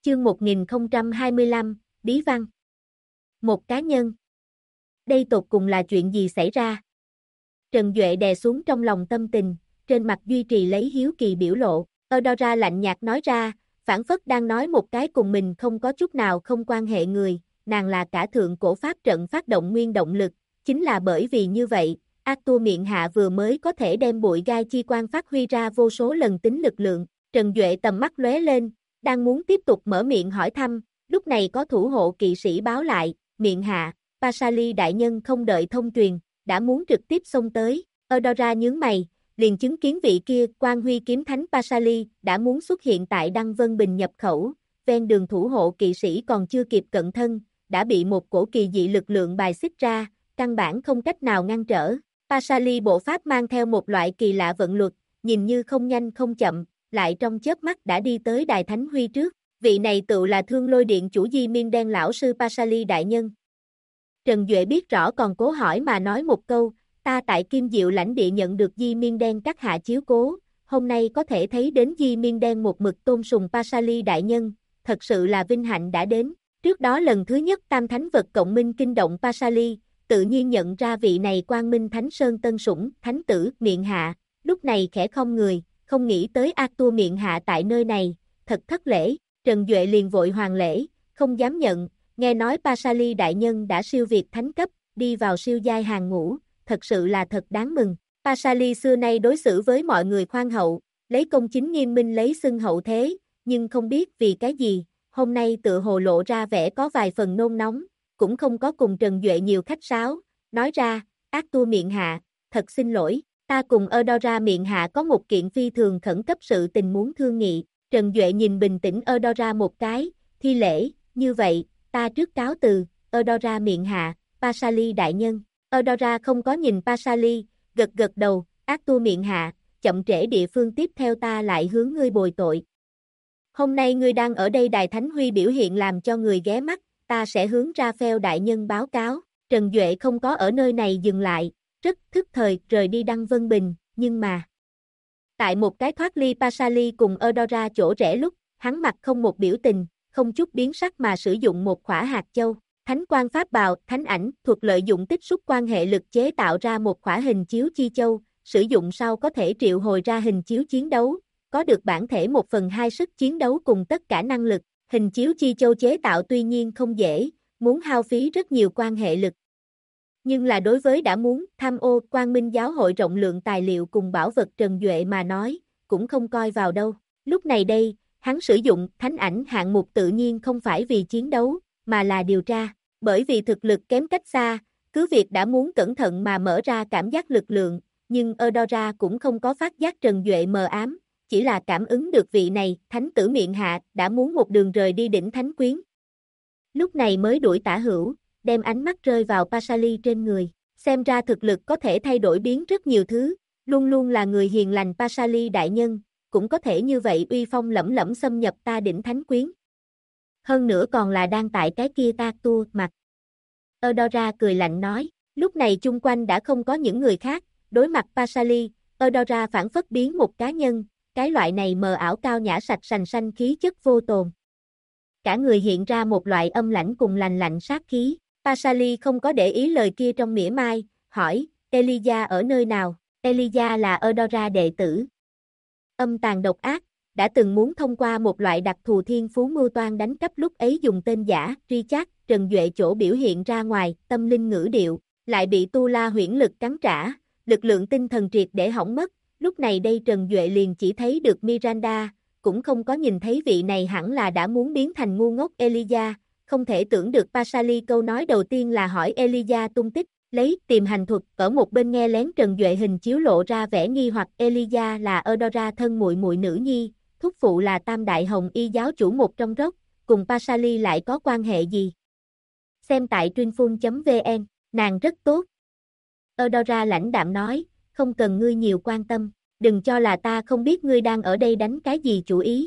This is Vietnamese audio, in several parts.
Chương 1025, Bí văn. Một cá nhân. Đây tột cùng là chuyện gì xảy ra? Trần Duệ đè xuống trong lòng tâm tình, trên mặt duy trì lấy hiếu kỳ biểu lộ. Eudora lạnh nhạt nói ra, phảng phất đang nói một cái cùng mình không có chút nào không quan hệ người, nàng là cả thượng cổ pháp trận phát động nguyên động lực, chính là bởi vì như vậy, Arthur miệng hạ vừa mới có thể đem bụi gai chi quan phát huy ra vô số lần tính lực lượng. Trần Duệ tầm mắt lóe lên, đang muốn tiếp tục mở miệng hỏi thăm, lúc này có thủ hộ kỵ sĩ báo lại, miệng hạ, Pasali đại nhân không đợi thông truyền, đã muốn trực tiếp xông tới. Eudora nhướng mày, liền chứng kiến vị kia Quan Huy kiếm thánh Pasali đã muốn xuất hiện tại Đăng Vân Bình nhập khẩu, ven đường thủ hộ kỵ sĩ còn chưa kịp cận thân, đã bị một cổ kỳ dị lực lượng bài xích ra, căn bản không cách nào ngăn trở. Pasali bộ pháp mang theo một loại kỳ lạ vận luật, nhìn như không nhanh không chậm, lại trong chớp mắt đã đi tới Đài Thánh Huy trước, vị này tự là Thương Lôi Điện chủ Di Miên Đen lão sư Pasali đại nhân. Trần Duệ biết rõ còn cố hỏi mà nói một câu, ta tại Kim Diệu lãnh địa nhận được Di Miên Đen các hạ chiếu cố, hôm nay có thể thấy đến Di Miên Đen một mực tôn sùng Pasali đại nhân, thật sự là vinh hạnh đã đến. Trước đó lần thứ nhất Tam Thánh vật cộng minh kinh động Pasali, tự nhiên nhận ra vị này Quang Minh Thánh Sơn tân sủng, thánh tử, miệng hạ, lúc này khẽ không người, không nghĩ tới Arthur miệng hạ tại nơi này, thật thất lễ. Trần Duệ liền vội hoàn lễ, không dám nhận, nghe nói Pasali đại nhân đã siêu việt thánh cấp, đi vào siêu giai hàng ngũ, thật sự là thật đáng mừng. Pasali xưa nay đối xử với mọi người khoan hậu, lấy công chính nghiêm minh lấy xưng hậu thế, nhưng không biết vì cái gì, hôm nay tựa hồ lộ ra vẻ có vài phần nôn nóng, cũng không có cùng Trần Duệ nhiều khách sáo, nói ra, Arthur miệng hạ, thật xin lỗi, ta cùng Eudora miệng hạ có một kiện phi thường khẩn cấp sự tình muốn thương nghị. Trần Duệ nhìn bình tĩnh Eudora một cái, thi lễ, như vậy, ta trước cáo từ, Eudora miệng hạ, Pasali đại nhân. Eudora không có nhìn Pasali, gật gật đầu, Arthur miệng hạ, chậm trễ địa phương tiếp theo ta lại hướng ngươi bồi tội. Hôm nay ngươi đang ở đây Đài Thánh Huy biểu hiện làm cho người ghé mắt, ta sẽ hướng Raphael đại nhân báo cáo. Trần Duệ không có ở nơi này dừng lại, rất thức thời rời đi Đăng Vân Bình, nhưng mà tại một cái thoát ly Pasali cùng Eudora chỗ rẽ lúc, hắn mặt không một biểu tình, không chút biến sắc mà sử dụng một khỏa hạt châu. Thánh quan pháp bào, thánh ảnh, thuật lợi dụng tích xúc quan hệ lực chế tạo ra một khỏa hình chiếu chi châu, sử dụng sau có thể triệu hồi ra hình chiếu chiến đấu, có được bản thể 1/2 sức chiến đấu cùng tất cả năng lực. Hình chiếu chi châu chế tạo tuy nhiên không dễ, muốn hao phí rất nhiều quan hệ lực. Nhưng là đối với đã muốn tham ô Quang Minh giáo hội rộng lượng tài liệu cùng bảo vật Trần Duệ mà nói, cũng không coi vào đâu. Lúc này đây, hắn sử dụng thánh ảnh hạng mục tự nhiên không phải vì chiến đấu, mà là điều tra. Bởi vì thực lực kém cách xa, cứ việc đã muốn cẩn thận mà mở ra cảm giác lực lượng, nhưng Eudora cũng không có phát giác Trần Duệ mờ ám, chỉ là cảm ứng được vị này, thánh tử miệng hạ, đã muốn một đường rời đi đỉnh thánh quyến. Lúc này mới đuổi tả hữu, đem ánh mắt rơi vào Pasali trên người, xem ra thực lực có thể thay đổi biến rất nhiều thứ, luôn luôn là người hiền lành Pasali đại nhân, cũng có thể như vậy uy phong lẫm lẫm xâm nhập ta đỉnh thánh quyến. Hơn nữa còn là đang tại cái kia ta tua mặt. Eudora cười lạnh nói, lúc này chung quanh đã không có những người khác, đối mặt Pasali, Eudora phản phất biến một cá nhân, cái loại này mờ ảo cao nhã sạch sành xanh khí chất vô tồn. Cả người hiện ra một loại âm lãnh cùng lành lạnh sát khí. Pasali không có để ý lời kia trong mỉa mai, hỏi, Elijah ở nơi nào? Elijah là Eudora đệ tử. Âm tàn độc ác, đã từng muốn thông qua một loại đặc thù thiên phú mưu toan đánh cắp lúc ấy dùng tên giả, Richard, Trần Duệ chỗ biểu hiện ra ngoài, tâm linh ngữ điệu, lại bị Tu La huyễn lực cắn trả, lực lượng tinh thần triệt để hỏng mất, lúc này đây Trần Duệ liền chỉ thấy được Miranda, cũng không có nhìn thấy vị này hẳn là đã muốn biến thành ngu ngốc Elijah, không thể tưởng được Pasali câu nói đầu tiên là hỏi Elijah tung tích, lấy tìm hành thuật, ở một bên nghe lén Trần Duệ hình chiếu lộ ra vẻ nghi hoặc Elijah là Eudora thân muội muội nữ nhi, thúc phụ là Tam Đại Hồng Y giáo chủ một trong rốc, cùng Pasali lại có quan hệ gì? Xem tại Trinfun.vn, nàng rất tốt. Eudora lãnh đạm nói, không cần ngươi nhiều quan tâm, đừng cho là ta không biết ngươi đang ở đây đánh cái gì chủ ý.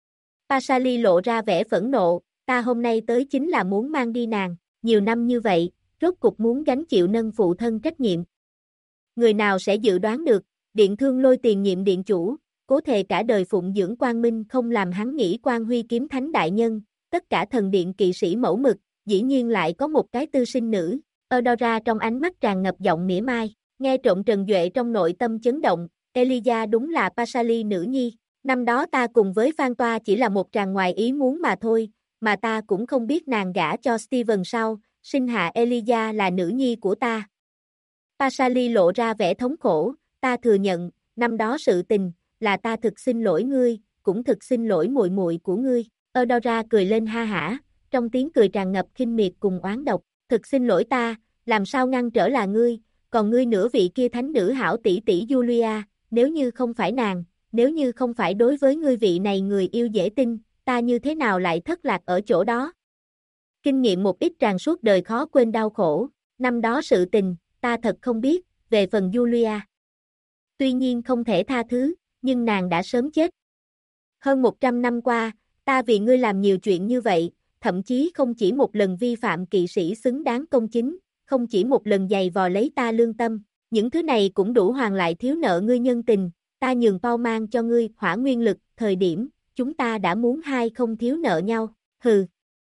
Pasali lộ ra vẻ phẫn nộ, ta hôm nay tới chính là muốn mang đi nàng, nhiều năm như vậy, rốt cục muốn gánh chịu nâng phụ thân trách nhiệm. Người nào sẽ dự đoán được, điện thương lôi tiền nhiệm điện chủ, cố thề cả đời phụng dưỡng quang minh không làm hắn nghĩ quan huy kiếm thánh đại nhân, tất cả thần điện kỵ sĩ mẫu mực, dĩ nhiên lại có một cái tư sinh nữ. Eudora trong ánh mắt tràn ngập giọng mỉa mai, nghe trộm Trần Duệ trong nội tâm chấn động, Elijah đúng là Pasali nữ nhi, năm đó ta cùng với Phan Toa chỉ là một tràng ngoài ý muốn mà thôi, mà ta cũng không biết nàng gả cho Steven sau, sinh hạ Elijah là nữ nhi của ta. Pasali lộ ra vẻ thống khổ, ta thừa nhận, năm đó sự tình, là ta thực xin lỗi ngươi, cũng thực xin lỗi muội muội của ngươi. Eudora cười lên ha hả, trong tiếng cười tràn ngập khinh miệt cùng oán độc, thực xin lỗi ta, làm sao ngăn trở là ngươi, còn ngươi nửa vị kia thánh nữ hảo tỷ tỷ Julia, nếu như không phải nàng, nếu như không phải đối với ngươi vị này người yêu dễ tin, ta như thế nào lại thất lạc ở chỗ đó. Kinh nghiệm một ít tràn suốt đời khó quên đau khổ, năm đó sự tình, ta thật không biết, về phần Julia. Tuy nhiên không thể tha thứ, nhưng nàng đã sớm chết. Hơn 100 năm qua, ta vì ngươi làm nhiều chuyện như vậy, thậm chí không chỉ một lần vi phạm kỵ sĩ xứng đáng công chính, không chỉ một lần giày vò lấy ta lương tâm, những thứ này cũng đủ hoàn lại thiếu nợ ngươi nhân tình, ta nhường bao mang cho ngươi hỏa nguyên lực, thời điểm, chúng ta đã muốn hai không thiếu nợ nhau, hừ.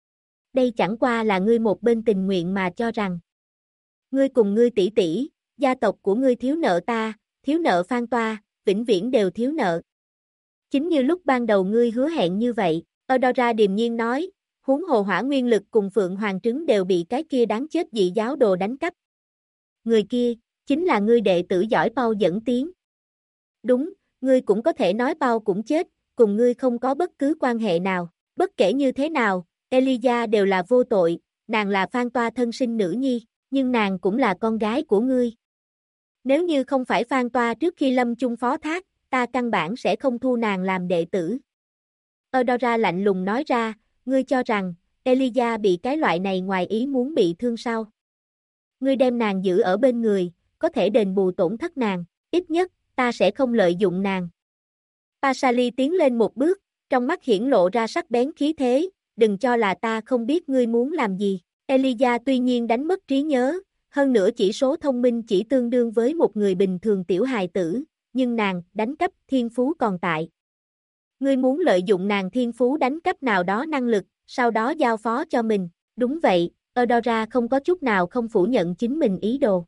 Đây chẳng qua là ngươi một bên tình nguyện mà cho rằng. Ngươi cùng ngươi tỷ tỷ, gia tộc của ngươi thiếu nợ ta, thiếu nợ Phan Toa, vĩnh viễn đều thiếu nợ. Chính như lúc ban đầu ngươi hứa hẹn như vậy, Eudora điềm nhiên nói, huống hồ hỏa nguyên lực cùng Phượng Hoàng trứng đều bị cái kia đáng chết dị giáo đồ đánh cắp. Người kia, chính là ngươi đệ tử giỏi Pau dẫn tiếng. Đúng, ngươi cũng có thể nói Pau cũng chết, cùng ngươi không có bất cứ quan hệ nào, bất kể như thế nào, Elijah đều là vô tội, nàng là Phan Toa thân sinh nữ nhi, nhưng nàng cũng là con gái của ngươi. Nếu như không phải Phan Toa trước khi lâm chung phó thác, ta căn bản sẽ không thu nàng làm đệ tử. Eudora lạnh lùng nói ra, ngươi cho rằng, Elijah bị cái loại này ngoài ý muốn bị thương sao? Ngươi đem nàng giữ ở bên người, có thể đền bù tổn thất nàng, ít nhất, ta sẽ không lợi dụng nàng. Pasali tiến lên một bước, trong mắt hiển lộ ra sắc bén khí thế, đừng cho là ta không biết ngươi muốn làm gì. Elijah tuy nhiên đánh mất trí nhớ, hơn nữa chỉ số thông minh chỉ tương đương với một người bình thường tiểu hài tử, nhưng nàng, đánh cắp thiên phú còn tại. Ngươi muốn lợi dụng nàng thiên phú đánh cắp nào đó năng lực, sau đó giao phó cho mình, đúng vậy, Eudora không có chút nào không phủ nhận chính mình ý đồ.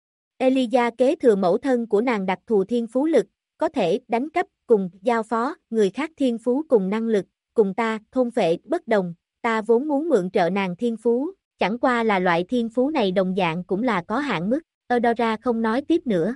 Elijah kế thừa mẫu thân của nàng đặc thù thiên phú lực, có thể đánh cắp cùng giao phó người khác thiên phú cùng năng lực, cùng ta, thôn phệ, bất đồng, ta vốn muốn mượn trợ nàng thiên phú, chẳng qua là loại thiên phú này đồng dạng cũng là có hạn mức, Eudora không nói tiếp nữa.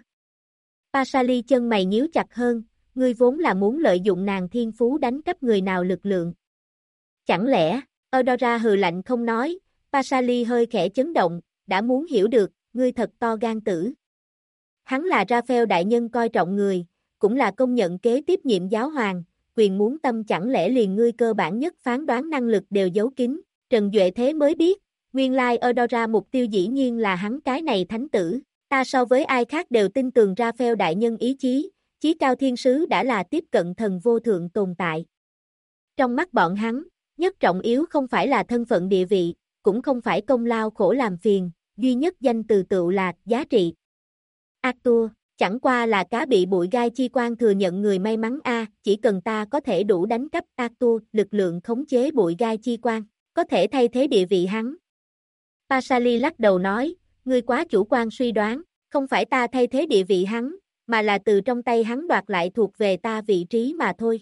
Pasali chân mày nhíu chặt hơn, ngươi vốn là muốn lợi dụng nàng thiên phú đánh cắp người nào lực lượng. Chẳng lẽ, Eudora hừ lạnh không nói, Pasali hơi khẽ chấn động, đã muốn hiểu được, ngươi thật to gan tử. Hắn là Raphael đại nhân coi trọng người, cũng là công nhận kế tiếp nhiệm giáo hoàng, quyền muốn tâm chẳng lẽ liền ngươi cơ bản nhất phán đoán năng lực đều giấu kín, Trần Duệ thế mới biết, nguyên lai Eudora mục tiêu dĩ nhiên là hắn cái này thánh tử, ta so với ai khác đều tin tưởng Raphael đại nhân ý chí, chí cao thiên sứ đã là tiếp cận thần vô thượng tồn tại. Trong mắt bọn hắn, nhất trọng yếu không phải là thân phận địa vị, cũng không phải công lao khổ làm phiền, duy nhất danh từ tựu là giá trị. Arthur, chẳng qua là cá bị bụi gai chi quan thừa nhận người may mắn chỉ cần ta có thể đủ đánh cắp Arthur, lực lượng khống chế bụi gai chi quan, có thể thay thế địa vị hắn. Pasali lắc đầu nói, ngươi quá chủ quan suy đoán, không phải ta thay thế địa vị hắn, mà là từ trong tay hắn đoạt lại thuộc về ta vị trí mà thôi.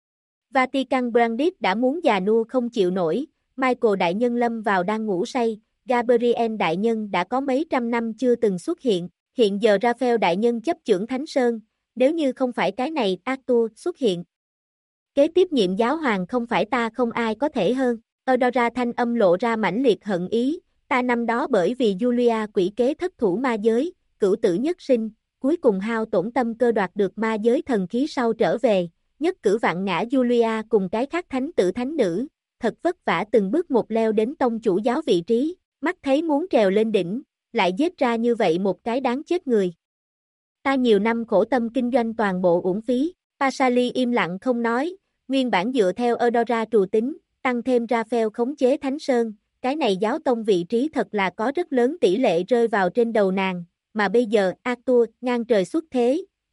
Vatican Brandit đã muốn già nua không chịu nổi, Michael đại nhân lâm vào đang ngủ say, Gabriel đại nhân đã có mấy trăm năm chưa từng xuất hiện giờ Raphael đại nhân chấp chưởng Thánh Sơn, nếu như không phải cái này Arthur xuất hiện. Kế tiếp nhiệm giáo hoàng không phải ta không ai có thể hơn, Eudora thanh âm lộ ra mãnh liệt hận ý, ta năm đó bởi vì Julia quỷ kế thất thủ ma giới, cửu tử nhất sinh, cuối cùng hao tổn tâm cơ đoạt được ma giới thần khí sau trở về, nhất cử vạn ngã Julia cùng cái khác thánh tử thánh nữ, thật vất vả từng bước một leo đến tông chủ giáo vị trí, mắt thấy muốn trèo lên đỉnh, lại giết ra như vậy một cái đáng chết người. Ta nhiều năm khổ tâm kinh doanh toàn bộ uổng phí, Pasali im lặng không nói, nguyên bản dựa theo Eudora trù tính, tăng thêm Raphael khống chế Thánh Sơn, cái này giáo tông vị trí thật là có rất lớn tỷ lệ rơi vào trên đầu nàng, mà bây giờ Arthur ngang trời xuất thế,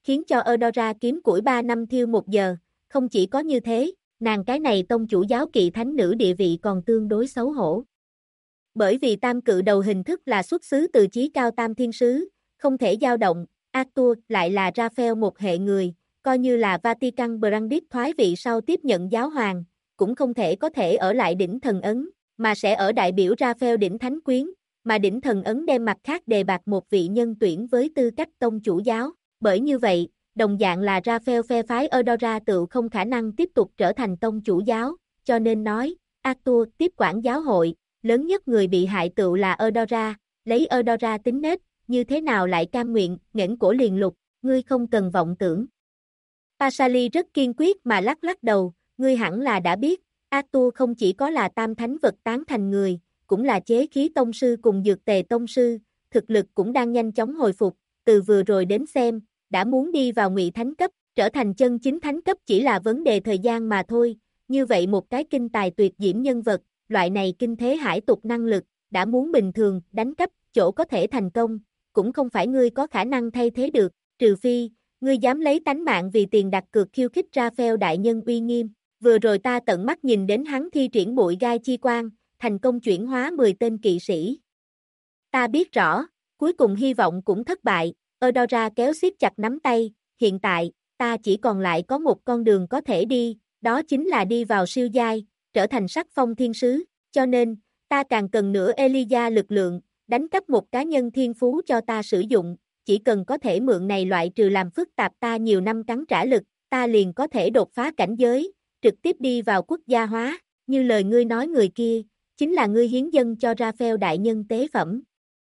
khiến cho Eudora kiếm củi 3 năm thiêu 1 giờ, không chỉ có như thế, nàng cái này tông chủ giáo kỵ thánh nữ địa vị còn tương đối xấu hổ. Bởi vì tam cự đầu hình thức là xuất xứ từ chí cao tam thiên sứ, không thể dao động, Arthur lại là Raphael một hệ người, coi như là Vatican Brandis thoái vị sau tiếp nhận giáo hoàng, cũng không thể có thể ở lại đỉnh thần ấn, mà sẽ ở đại biểu Raphael đỉnh thánh quyến, mà đỉnh thần ấn đem mặt khác đề bạt một vị nhân tuyển với tư cách tông chủ giáo, bởi như vậy, đồng dạng là Raphael phe phái Eudora tự không khả năng tiếp tục trở thành tông chủ giáo, cho nên nói, Arthur tiếp quản giáo hội, lớn nhất người bị hại tựu là Eudora, lấy Eudora tính nết, như thế nào lại cam nguyện, nghển cổ liền lục, ngươi không cần vọng tưởng. Pasali rất kiên quyết mà lắc lắc đầu, ngươi hẳn là đã biết, Arthur không chỉ có là tam thánh vật tán thành người, cũng là chế khí tông sư cùng dược tề tông sư, thực lực cũng đang nhanh chóng hồi phục, từ vừa rồi đến xem, đã muốn đi vào ngụy thánh cấp, trở thành chân chính thánh cấp chỉ là vấn đề thời gian mà thôi, như vậy một cái kinh tài tuyệt diễm nhân vật, loại này kinh thế hải tục năng lực, đã muốn bình thường, đánh cấp, chỗ có thể thành công, cũng không phải ngươi có khả năng thay thế được, trừ phi, ngươi dám lấy tánh mạng vì tiền đặt cược khiêu khích Raphael đại nhân uy nghiêm, vừa rồi ta tận mắt nhìn đến hắn thi triển bụi gai chi quang, thành công chuyển hóa 10 tên kỵ sĩ. Ta biết rõ, cuối cùng hy vọng cũng thất bại, Eudora kéo siết chặt nắm tay, hiện tại, ta chỉ còn lại có một con đường có thể đi, đó chính là đi vào siêu giai, trở thành sắc phong thiên sứ, cho nên, ta càng cần nữa Elijah lực lượng, đánh cắp một cá nhân thiên phú cho ta sử dụng, chỉ cần có thể mượn này loại trừ làm phức tạp ta nhiều năm cắn trả lực, ta liền có thể đột phá cảnh giới, trực tiếp đi vào quốc gia hóa, như lời ngươi nói người kia, chính là ngươi hiến dâng cho Raphael đại nhân tế phẩm.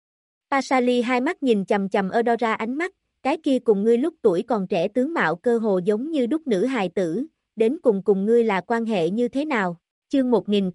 Pasali hai mắt nhìn chầm chầm Eudora ánh mắt, cái kia cùng ngươi lúc tuổi còn trẻ tướng mạo cơ hồ giống như đúc nữ hài tử, đến cùng ngươi là quan hệ như thế nào? Chương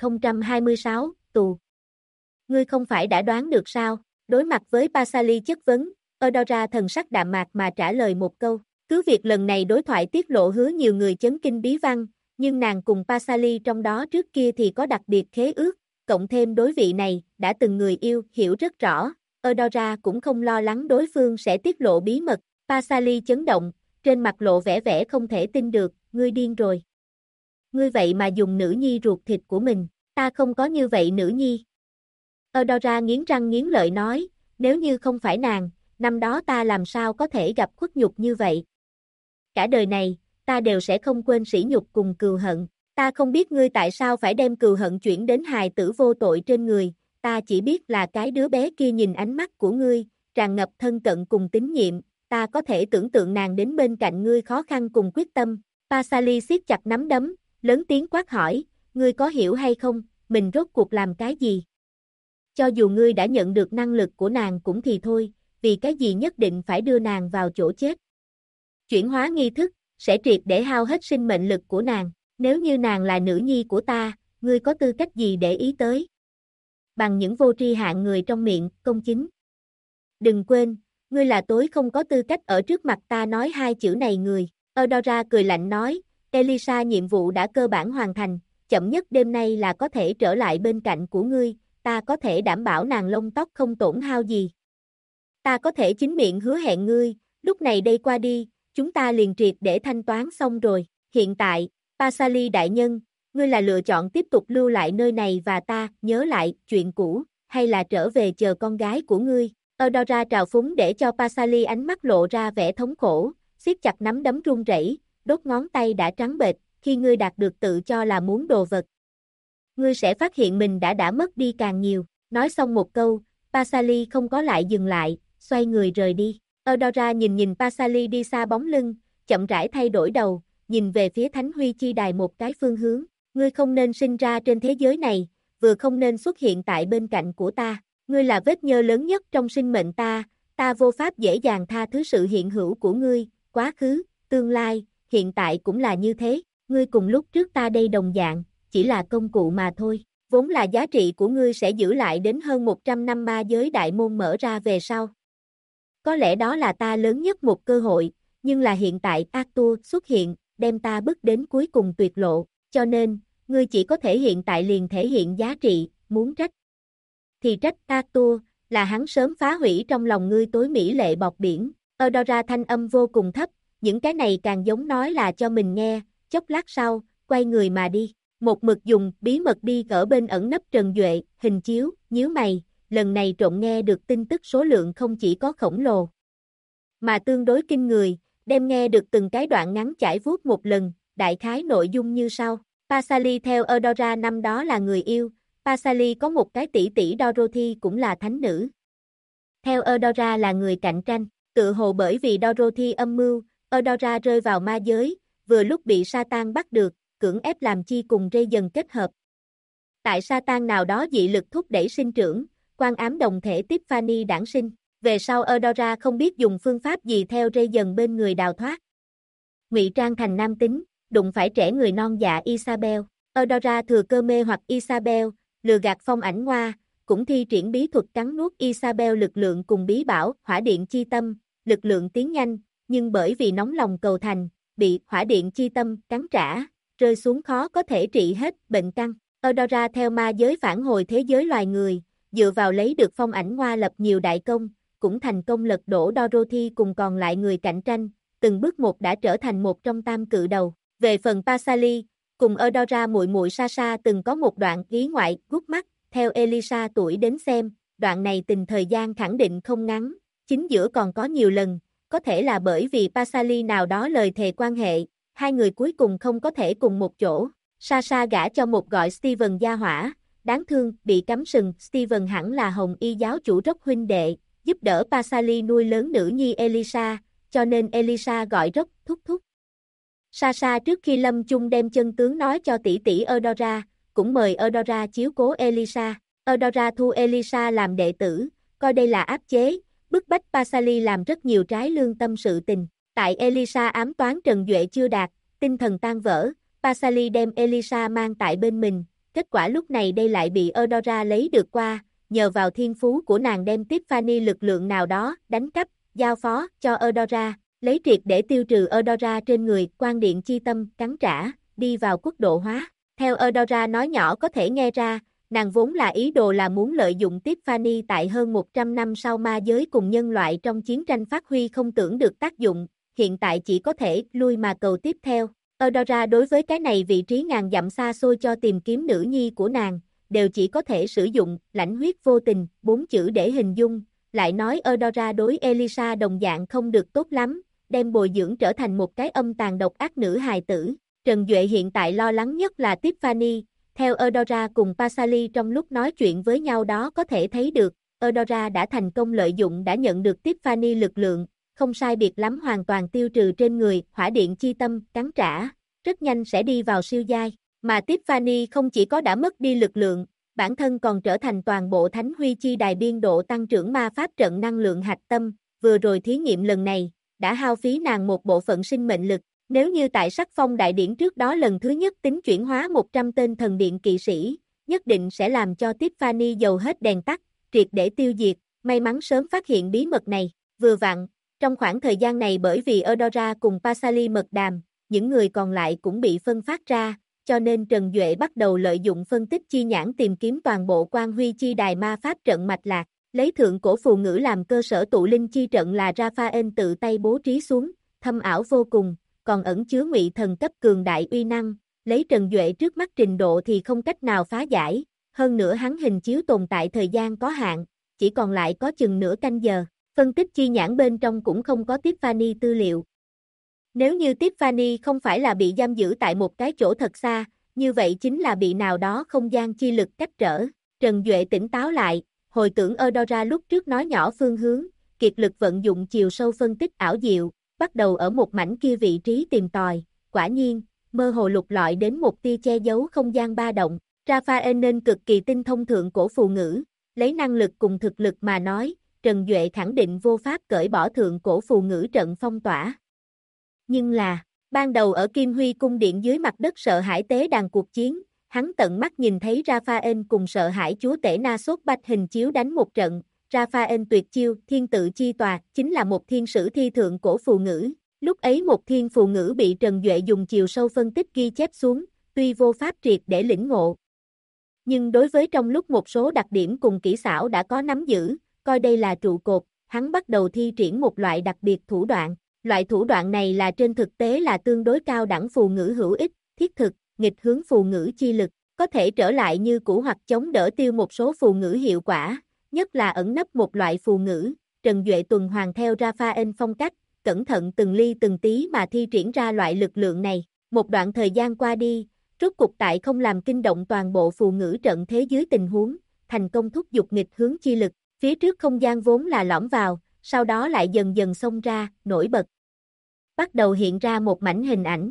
1026, tù. Ngươi không phải đã đoán được sao? Đối mặt với Pasali chất vấn, Eudora thần sắc đạm mạc mà trả lời một câu. Cứ việc lần này đối thoại tiết lộ hứa nhiều người chấn kinh bí văn, nhưng nàng cùng Pasali trong đó trước kia thì có đặc biệt khế ước, cộng thêm đối vị này, đã từng người yêu, hiểu rất rõ. Eudora cũng không lo lắng đối phương sẽ tiết lộ bí mật. Pasali chấn động, trên mặt lộ vẻ không thể tin được, ngươi điên rồi. Ngươi vậy mà dùng nữ nhi ruột thịt của mình, ta không có như vậy nữ nhi. Eudora nghiến răng nghiến lợi nói, nếu như không phải nàng, năm đó ta làm sao có thể gặp khuất nhục như vậy. Cả đời này, ta đều sẽ không quên sỉ nhục cùng cừu hận. Ta không biết ngươi tại sao phải đem cừu hận chuyển đến hài tử vô tội trên người, ta chỉ biết là cái đứa bé kia nhìn ánh mắt của ngươi, tràn ngập thân cận cùng tín nhiệm, ta có thể tưởng tượng nàng đến bên cạnh ngươi khó khăn cùng quyết tâm. Pasali siết chặt nắm đấm, lớn tiếng quát hỏi, ngươi có hiểu hay không, mình rốt cuộc làm cái gì? Cho dù ngươi đã nhận được năng lực của nàng cũng thì thôi, vì cái gì nhất định phải đưa nàng vào chỗ chết? Chuyển hóa nghi thức, sẽ triệt để hao hết sinh mệnh lực của nàng, nếu như nàng là nữ nhi của ta, ngươi có tư cách gì để ý tới? Bằng những vô tri hạng người trong miệng, công chính. Đừng quên, ngươi là tối không có tư cách ở trước mặt ta nói hai chữ này người. Eudora cười lạnh nói, Elisa nhiệm vụ đã cơ bản hoàn thành, chậm nhất đêm nay là có thể trở lại bên cạnh của ngươi, ta có thể đảm bảo nàng lông tóc không tổn hao gì. Ta có thể chính miệng hứa hẹn ngươi, lúc này đây qua đi, chúng ta liền triệt để thanh toán xong rồi. Hiện tại, Pasali đại nhân, ngươi là lựa chọn tiếp tục lưu lại nơi này và ta nhớ lại chuyện cũ, hay là trở về chờ con gái của ngươi. Eudora trào phúng để cho Pasali ánh mắt lộ ra vẻ thống khổ, siết chặt nắm đấm run rẩy, đốt ngón tay đã trắng bệch, khi ngươi đạt được tự cho là muốn đồ vật. Ngươi sẽ phát hiện mình đã mất đi càng nhiều. Nói xong một câu, Pasali không có lại dừng lại, xoay người rời đi. Eudora nhìn Pasali đi xa bóng lưng, chậm rãi thay đổi đầu, nhìn về phía Thánh Huy Chi Đài một cái phương hướng. Ngươi không nên sinh ra trên thế giới này, vừa không nên xuất hiện tại bên cạnh của ta. Ngươi là vết nhơ lớn nhất trong sinh mệnh ta vô pháp dễ dàng tha thứ sự hiện hữu của ngươi, quá khứ, tương lai, hiện tại cũng là như thế. Ngươi cùng lúc trước ta đây đồng dạng, chỉ là công cụ mà thôi. Vốn là giá trị của ngươi sẽ giữ lại đến hơn 100 năm ma giới đại môn mở ra về sau. Có lẽ đó là ta lớn nhất một cơ hội, nhưng là hiện tại Arthur xuất hiện, đem ta bước đến cuối cùng tuyệt lộ, cho nên, ngươi chỉ có thể hiện tại liền thể hiện giá trị, muốn trách. Thì trách Arthur, là hắn sớm phá hủy trong lòng ngươi tối mỹ lệ bọt biển. Eudora thanh âm vô cùng thấp, những cái này càng giống nói là cho mình nghe, chốc lát sau, quay người mà đi. Một mực dùng bí mật đi ở bên ẩn nấp Trần Duệ, hình chiếu, nhíu mày, lần này trộn nghe được tin tức số lượng không chỉ có khổng lồ, mà tương đối kinh người, đem nghe được từng cái đoạn ngắn chải vuốt một lần, đại khái nội dung như sau. Pasali theo Eudora năm đó là người yêu, Pasali có một cái tỷ tỷ Dorothy cũng là thánh nữ. Theo Eudora là người cạnh tranh, tự hồ bởi vì Dorothy âm mưu, Eudora rơi vào ma giới, vừa lúc bị Satan bắt được, cưỡng ép làm chi cùng Rây dần kết hợp. Tại Satan nào đó dị lực thúc đẩy sinh trưởng, quan ám đồng thể Tiffany đản sinh. Về sau Eudora không biết dùng phương pháp gì theo Rây dần bên người đào thoát. Ngụy trang thành nam tính, đụng phải trẻ người non dạ Isabel. Eudora thừa cơ mê hoặc Isabel, lừa gạt phong ảnh ngoa, cũng thi triển bí thuật cắn nuốt Isabel lực lượng cùng bí bảo hỏa điện chi tâm, lực lượng tiến nhanh, nhưng bởi vì nóng lòng cầu thành, bị hỏa điện chi tâm cắn trả, rơi xuống khó có thể trị hết bệnh căn. Eudora theo ma giới phản hồi thế giới loài người, dựa vào lấy được phong ảnh ngoa lập nhiều đại công, cũng thành công lật đổ Dorothy cùng còn lại người cạnh tranh, từng bước một đã trở thành một trong tam cự đầu. Về phần Pasali, cùng Eudora muội muội Sasha từng có một đoạn ý ngoại gút mắt, theo Elisa tuổi đến xem, đoạn này tình thời gian khẳng định không ngắn, chính giữa còn có nhiều lần, có thể là bởi vì Pasali nào đó lời thề quan hệ, hai người cuối cùng không có thể cùng một chỗ. Sasha gả cho một gọi Steven gia hỏa, đáng thương, bị cắm sừng, Steven hẳn là Hồng Y giáo chủ Rock huynh đệ, giúp đỡ Pasali nuôi lớn nữ nhi Elisa, cho nên Elisa gọi Rock thúc thúc. Sasha trước khi lâm chung đem chân tướng nói cho tỷ tỷ Eudora, cũng mời Eudora chiếu cố Elisa. Eudora thu Elisa làm đệ tử, coi đây là áp chế, bức bách Pasali làm rất nhiều trái lương tâm sự tình. Tại Elisa ám toán Trần Duệ chưa đạt, tinh thần tan vỡ, Pasali đem Elisa mang tại bên mình, kết quả lúc này đây lại bị Eudora lấy được qua, nhờ vào thiên phú của nàng đem Tiffany lực lượng nào đó đánh cắp, giao phó cho Eudora, lấy triệt để tiêu trừ Eudora trên người, quan điện chi tâm, cắn trả, đi vào quốc độ hóa. Theo Eudora nói nhỏ có thể nghe ra, nàng vốn là ý đồ là muốn lợi dụng Tiffany tại hơn 100 năm sau ma giới cùng nhân loại trong chiến tranh phát huy không tưởng được tác dụng, hiện tại chỉ có thể lui mà cầu tiếp theo. Eudora đối với cái này vị trí ngàn dặm xa xôi cho tìm kiếm nữ nhi của nàng, đều chỉ có thể sử dụng lãnh huyết vô tình, 4 chữ để hình dung, lại nói Eudora đối Elisa đồng dạng không được tốt lắm, đem bồi dưỡng trở thành một cái âm tàn độc ác nữ hài tử. Trần Duệ hiện tại lo lắng nhất là Tiffany, theo Eudora cùng Pasali trong lúc nói chuyện với nhau đó có thể thấy được, Eudora đã thành công lợi dụng đã nhận được Tiffany lực lượng, không sai biệt lắm hoàn toàn tiêu trừ trên người, hỏa điện chi tâm, cắn trả, rất nhanh sẽ đi vào siêu giai, mà Tiffany không chỉ có đã mất đi lực lượng, bản thân còn trở thành toàn bộ Thánh Huy Chi Đài biên độ tăng trưởng ma pháp trận năng lượng hạch tâm, vừa rồi thí nghiệm lần này, đã hao phí nàng một bộ phận sinh mệnh lực. Nếu như tại sắc phong đại điển trước đó lần thứ nhất tính chuyển hóa 100 tên thần điện kỵ sĩ, nhất định sẽ làm cho Tiffany dầu hết đèn tắt, triệt để tiêu diệt, may mắn sớm phát hiện bí mật này, vừa vặn, trong khoảng thời gian này bởi vì Eudora cùng Pasali mật đàm, những người còn lại cũng bị phân phát ra, cho nên Trần Duệ bắt đầu lợi dụng phân tích chi nhãn tìm kiếm toàn bộ quan huy chi đài ma pháp trận mạch lạc, lấy thượng cổ phù ngữ làm cơ sở tụ linh chi trận là Raphael tự tay bố trí xuống, thâm ảo vô cùng, còn ẩn chứa ngụy thần cấp cường đại uy năng, lấy Trần Duệ trước mắt trình độ thì không cách nào phá giải, hơn nữa hắn hình chiếu tồn tại thời gian có hạn, chỉ còn lại có chừng nửa canh giờ, phân tích chi nhãn bên trong cũng không có Tiffany tư liệu. Nếu như Tiffany không phải là bị giam giữ tại một cái chỗ thật xa, như vậy chính là bị nào đó không gian chi lực cách trở. Trần Duệ tỉnh táo lại, hồi tưởng Eudora lúc trước nói nhỏ phương hướng, kiệt lực vận dụng chiều sâu phân tích ảo diệu, bắt đầu ở một mảnh kia vị trí tìm tòi, quả nhiên, mơ hồ lục lọi đến một tia che giấu không gian ba động. Raphael nên cực kỳ tinh thông thượng cổ phù ngữ, lấy năng lực cùng thực lực mà nói, Trần Duệ khẳng định vô pháp cởi bỏ thượng cổ phù ngữ trận phong tỏa. Nhưng là, ban đầu ở Kim Huy cung điện dưới mặt đất sợ hãi tế đàn cuộc chiến, hắn tận mắt nhìn thấy Raphael cùng sợ hãi chúa tể Na Sốt Bạch hình chiếu đánh một trận, Raphael tuyệt chiêu, thiên tự chi tòa, chính là một thiên sử thi thượng cổ phù ngữ, lúc ấy một thiên phù ngữ bị Trần Duệ dùng chiều sâu phân tích ghi chép xuống, tuy vô pháp triệt để lĩnh ngộ. Nhưng đối với trong lúc một số đặc điểm cùng kỹ xảo đã có nắm giữ, coi đây là trụ cột, hắn bắt đầu thi triển một loại đặc biệt thủ đoạn. Loại thủ đoạn này là trên thực tế là tương đối cao đẳng phù ngữ hữu ích, thiết thực, nghịch hướng phù ngữ chi lực, có thể trở lại như cũ hoặc chống đỡ tiêu một số phù ngữ hiệu quả, nhất là ẩn nấp một loại phù ngữ. Trần Duệ tuần hoàn theo Raphael phong cách, cẩn thận từng ly từng tí mà thi triển ra loại lực lượng này. Một đoạn thời gian qua đi, rốt cục tại không làm kinh động toàn bộ phù ngữ trận thế dưới tình huống, thành công thúc giục nghịch hướng chi lực, phía trước không gian vốn là lõm vào, sau đó lại dần dần xông ra, nổi bật. Bắt đầu hiện ra một mảnh hình ảnh.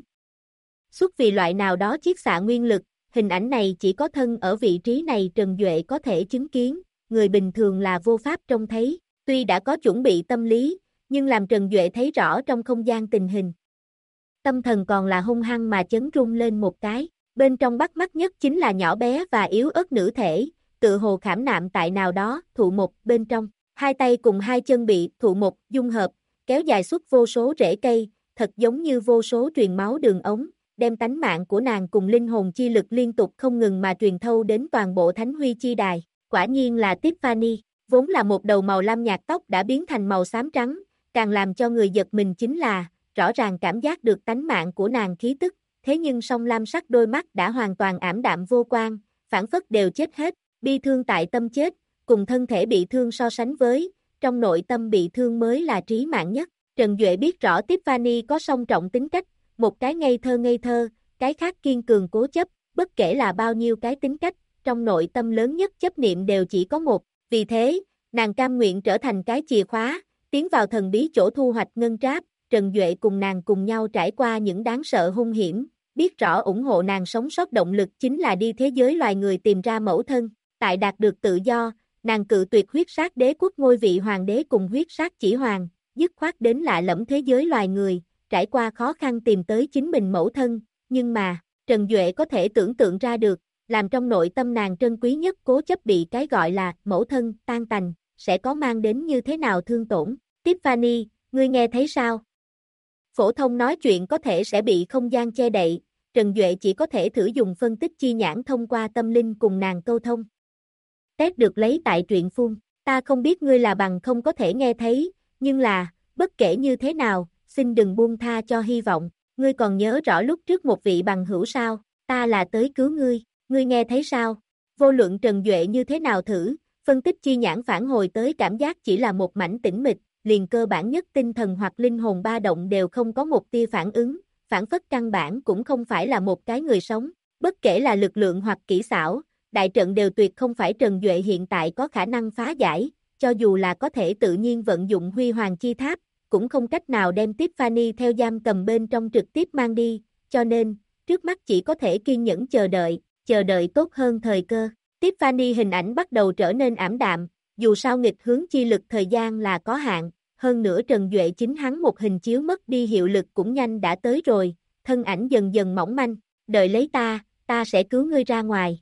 Xuất vì loại nào đó chiết xạ nguyên lực, hình ảnh này chỉ có thân ở vị trí này Trần Duệ có thể chứng kiến, người bình thường là vô pháp trông thấy, tuy đã có chuẩn bị tâm lý, nhưng làm Trần Duệ thấy rõ trong không gian tình hình. Tâm thần còn là hung hăng mà chấn rung lên một cái, bên trong bắt mắt nhất chính là nhỏ bé và yếu ớt nữ thể, tự hồ khảm nạm tại nào đó, thụ một bên trong, hai tay cùng hai chân bị thụ một dung hợp, kéo dài suốt vô số rễ cây, thật giống như vô số truyền máu đường ống, đem tánh mạng của nàng cùng linh hồn chi lực liên tục không ngừng mà truyền thâu đến toàn bộ Thánh Huy chi đài. Quả nhiên là Tiffany, vốn là một đầu màu lam nhạt tóc đã biến thành màu xám trắng, càng làm cho người giật mình chính là, rõ ràng cảm giác được tánh mạng của nàng khí tức, thế nhưng song lam sắc đôi mắt đã hoàn toàn ảm đạm vô quang, phản phất đều chết hết, bi thương tại tâm chết, cùng thân thể bị thương so sánh với, trong nội tâm bị thương mới là trí mạng nhất. Trần Duệ biết rõ Tiffany có song trọng tính cách, một cái ngây thơ, cái khác kiên cường cố chấp, bất kể là bao nhiêu cái tính cách, trong nội tâm lớn nhất chấp niệm đều chỉ có một, vì thế, nàng cam nguyện trở thành cái chìa khóa, tiến vào thần bí chỗ thu hoạch ngân tráp. Trần Duệ cùng nàng cùng nhau trải qua những đáng sợ hung hiểm, biết rõ ủng hộ nàng sống sót động lực chính là đi thế giới loài người tìm ra mẫu thân, tại đạt được tự do, nàng cự tuyệt huyết sát đế quốc ngôi vị hoàng đế cùng huyết sát chỉ hoàng, dứt khoát đến lạ lẫm thế giới loài người, trải qua khó khăn tìm tới chính mình mẫu thân, nhưng mà, Trần Duệ có thể tưởng tượng ra được, làm trong nội tâm nàng trân quý nhất cố chấp bị cái gọi là mẫu thân tan tành, sẽ có mang đến như thế nào thương tổn. Tiffany, ngươi nghe thấy sao? Phổ thông nói chuyện có thể sẽ bị không gian che đậy, Trần Duệ chỉ có thể thử dùng phân tích chi nhãn thông qua tâm linh cùng nàng câu thông. Test được lấy tại truyện phun, ta không biết ngươi là bằng không có thể nghe thấy, nhưng là, bất kể như thế nào, xin đừng buông tha cho hy vọng, ngươi còn nhớ rõ lúc trước một vị bằng hữu sao, ta là tới cứu ngươi nghe thấy sao? Vô luận Trần Duệ như thế nào thử, phân tích chi nhãn phản hồi tới cảm giác chỉ là một mảnh tĩnh mịch, liền cơ bản nhất tinh thần hoặc linh hồn ba động đều không có một tia phản ứng, phản phất căn bản cũng không phải là một cái người sống, bất kể là lực lượng hoặc kỹ xảo, đại trận đều tuyệt không phải Trần Duệ hiện tại có khả năng phá giải, cho dù là có thể tự nhiên vận dụng Huy Hoàng Chi Tháp, cũng không cách nào đem Tiffany theo giam cầm bên trong trực tiếp mang đi, cho nên, trước mắt chỉ có thể kiên nhẫn chờ đợi tốt hơn thời cơ. Tiffany hình ảnh bắt đầu trở nên ảm đạm, dù sao nghịch hướng chi lực thời gian là có hạn, hơn nữa Trần Duệ chính hắn một hình chiếu mất đi hiệu lực cũng nhanh đã tới rồi, thân ảnh dần dần mỏng manh, đợi lấy ta sẽ cứu ngươi ra ngoài.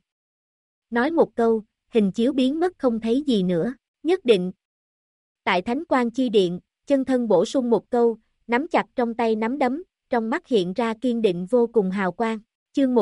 Nói một câu, hình chiếu biến mất không thấy gì nữa, nhất định. Tại Thánh Quang Chi Điện, chân thân bổ sung một câu, nắm chặt trong tay nắm đấm, trong mắt hiện ra kiên định vô cùng hào quang. Chương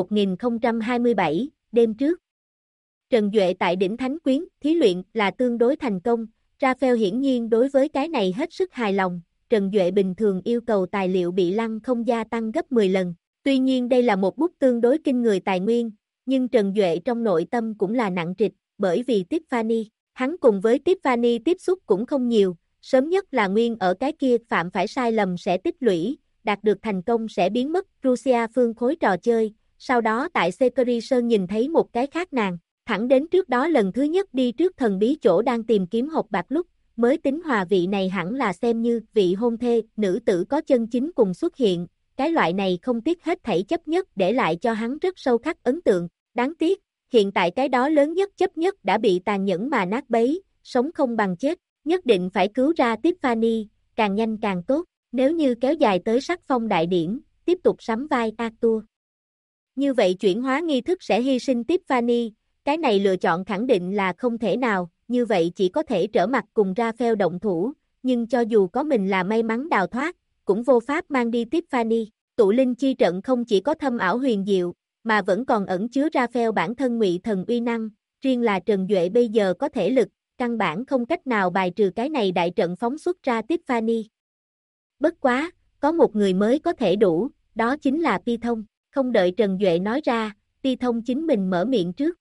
1027, đêm trước. Trần Duệ tại đỉnh Thánh Quyến, thí luyện là tương đối thành công, Raphael hiển nhiên đối với cái này hết sức hài lòng, Trần Duệ bình thường yêu cầu tài liệu bị lăng không gia tăng gấp 10 lần, tuy nhiên đây là một bút tương đối kinh người tài nguyên, nhưng Trần Duệ trong nội tâm cũng là nặng trịch, bởi vì Tiffany, hắn cùng với Tiffany tiếp xúc cũng không nhiều, sớm nhất là nguyên ở cái kia phạm phải sai lầm sẽ tích lũy, đạt được thành công sẽ biến mất, Russia phương khối trò chơi, sau đó tại Sekiri Sơn nhìn thấy một cái khác nàng. Thẳng đến trước đó lần thứ nhất đi trước thần bí chỗ đang tìm kiếm hộp bạc lúc, mới tính hòa vị này hẳn là xem như vị hôn thê, nữ tử có chân chính cùng xuất hiện, cái loại này không tiếc hết thảy chấp nhất để lại cho hắn rất sâu khắc ấn tượng, đáng tiếc, hiện tại cái đó lớn nhất chấp nhất đã bị tàn nhẫn mà nát bấy, sống không bằng chết, nhất định phải cứu ra Tiffany, càng nhanh càng tốt, nếu như kéo dài tới sắc phong đại điển, tiếp tục sắm vai Arthur. Như vậy chuyển hóa nghi thức sẽ hy sinh Tiffany, cái này lựa chọn khẳng định là không thể nào, như vậy chỉ có thể trở mặt cùng Raphael động thủ, nhưng cho dù có mình là may mắn đào thoát, cũng vô pháp mang đi Tiffany. Tụ linh chi trận không chỉ có thâm ảo huyền diệu, mà vẫn còn ẩn chứa Raphael bản thân ngụy thần uy năng, riêng là Trần Duệ bây giờ có thể lực, căn bản không cách nào bài trừ cái này đại trận phóng xuất ra Tiffany. Bất quá, Có một người mới có thể đủ, đó chính là Pi Thông. Không đợi Trần Duệ nói ra, Pi Thông chính mình mở miệng trước.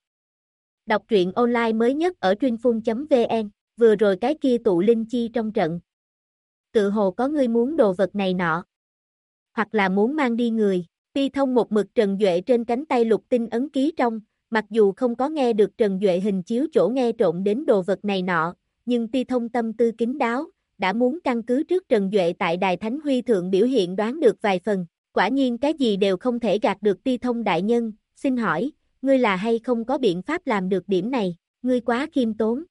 Đọc truyện online mới nhất ở truyệnphun.vn, vừa rồi cái kia tụ linh chi trong trận. Tự hồ có người muốn đồ vật này nọ, hoặc là muốn mang đi người. Pi Thông một mực Trần Duệ trên cánh tay lục tinh ấn ký trong, mặc dù không có nghe được Trần Duệ hình chiếu chỗ nghe trộn đến đồ vật này nọ, nhưng Pi Thông tâm tư kín đáo, đã muốn căn cứ trước Trần Duệ tại Đài Thánh Huy Thượng biểu hiện đoán được vài phần. Quả nhiên cái gì đều không thể gạt được Pi Thông đại nhân, xin hỏi, ngươi là hay không có biện pháp làm được điểm này, ngươi quá khiêm tốn.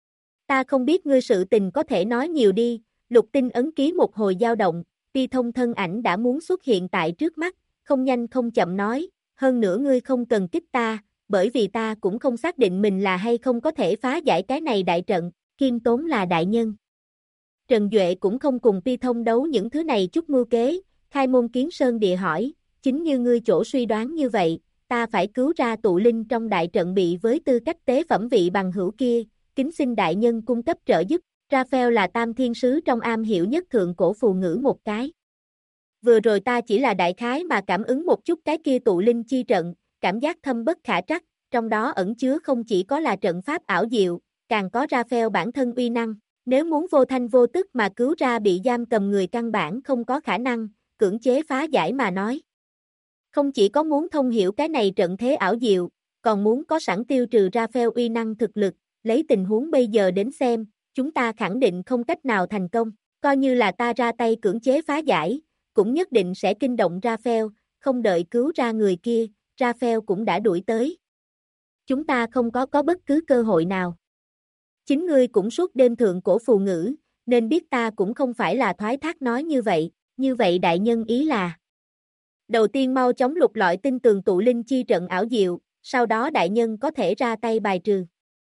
Ta không biết ngươi sự tình có thể nói nhiều đi, lục tinh ấn ký một hồi dao động, Pi Thông thân ảnh đã muốn xuất hiện tại trước mắt, không nhanh không chậm nói, hơn nữa ngươi không cần kích ta, bởi vì ta cũng không xác định mình là hay không có thể phá giải cái này đại trận, khiêm tốn là đại nhân. Trần Duệ cũng không cùng Pi Thông đấu những thứ này chút mưu kế, khai môn kiến sơn địa hỏi, chính như ngươi chỗ suy đoán như vậy, ta phải cứu ra tụ linh trong đại trận bị với tư cách tế phẩm vị bằng hữu kia, kính xin đại nhân cung cấp trợ giúp. Raphael là tam thiên sứ trong am hiểu nhất thượng cổ phù ngữ một cái. Vừa rồi ta chỉ là đại khái mà cảm ứng một chút cái kia tụ linh chi trận, cảm giác thâm bất khả trắc, trong đó ẩn chứa không chỉ có là trận pháp ảo diệu, càng có Raphael bản thân uy năng. Nếu muốn vô thanh vô tức mà cứu ra bị giam cầm người căn bản không có khả năng, cưỡng chế phá giải mà nói. Không chỉ có muốn thông hiểu cái này trận thế ảo diệu, còn muốn có sẵn tiêu trừ Raphael uy năng thực lực, lấy tình huống bây giờ đến xem, chúng ta khẳng định không cách nào thành công, coi như là ta ra tay cưỡng chế phá giải, cũng nhất định sẽ kinh động Raphael, không đợi cứu ra người kia, Raphael cũng đã đuổi tới. Chúng ta không có bất cứ cơ hội nào. Chính ngươi cũng suốt đêm thượng cổ phù ngữ, nên biết ta cũng không phải là thoái thác nói như vậy đại nhân ý là. Đầu tiên mau chóng lục lọi tinh tường tụ linh chi trận ảo diệu, sau đó đại nhân có thể ra tay bài trừ.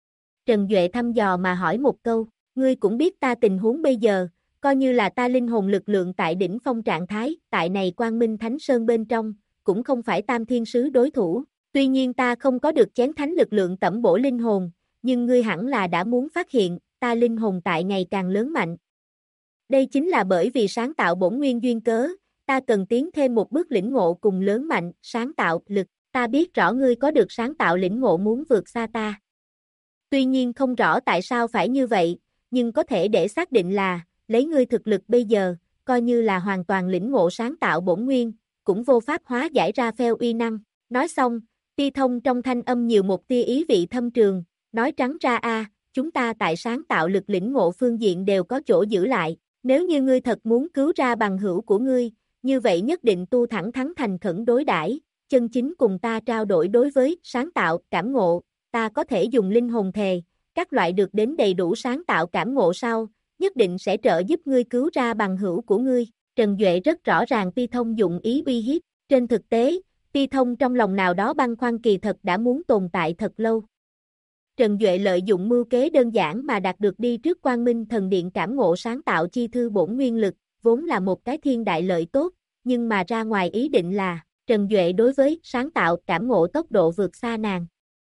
Trần Duệ thăm dò mà hỏi một câu, ngươi cũng biết ta tình huống bây giờ, coi như là ta linh hồn lực lượng tại đỉnh phong trạng thái, tại này Quang Minh Thánh Sơn bên trong, cũng không phải tam thiên sứ đối thủ, tuy nhiên ta không có được chén thánh lực lượng tẩm bổ linh hồn, nhưng ngươi hẳn là đã muốn phát hiện, ta linh hồn tại ngày càng lớn mạnh. Đây chính là bởi vì sáng tạo bổn nguyên duyên cớ, ta cần tiến thêm một bước lĩnh ngộ cùng lớn mạnh, sáng tạo, lực, ta biết rõ ngươi có được sáng tạo lĩnh ngộ muốn vượt xa ta. Tuy nhiên không rõ tại sao phải như vậy, nhưng có thể để xác định là, lấy ngươi thực lực bây giờ, coi như là hoàn toàn lĩnh ngộ sáng tạo bổn nguyên, cũng vô pháp hóa giải ra phèo uy năng. Nói xong, Pi Thông trong thanh âm nhiều một tia ý vị thâm trường, nói trắng ra chúng ta tại sáng tạo lực lĩnh ngộ phương diện đều có chỗ giữ lại, nếu như ngươi thật muốn cứu ra bằng hữu của ngươi, như vậy nhất định tu thẳng thắn thành khẩn đối đãi, chân chính cùng ta trao đổi đối với sáng tạo, cảm ngộ, ta có thể dùng linh hồn thề, các loại được đến đầy đủ sáng tạo cảm ngộ sau, nhất định sẽ trợ giúp ngươi cứu ra bằng hữu của ngươi. Trần Duệ rất rõ ràng Pi Thông dụng ý uy hiếp, trên thực tế, Pi Thông trong lòng nào đó băn khoăn kỳ thật đã muốn tồn tại thật lâu. Trần Duệ lợi dụng mưu kế đơn giản mà đạt được đi trước Quang Minh Thần Điện cảm ngộ sáng tạo chi thư bổn nguyên lực, vốn là một cái thiên đại lợi tốt, nhưng mà ra ngoài ý định là, Trần Duệ đối với sáng tạo cảm ngộ tốc độ vượt xa nàng.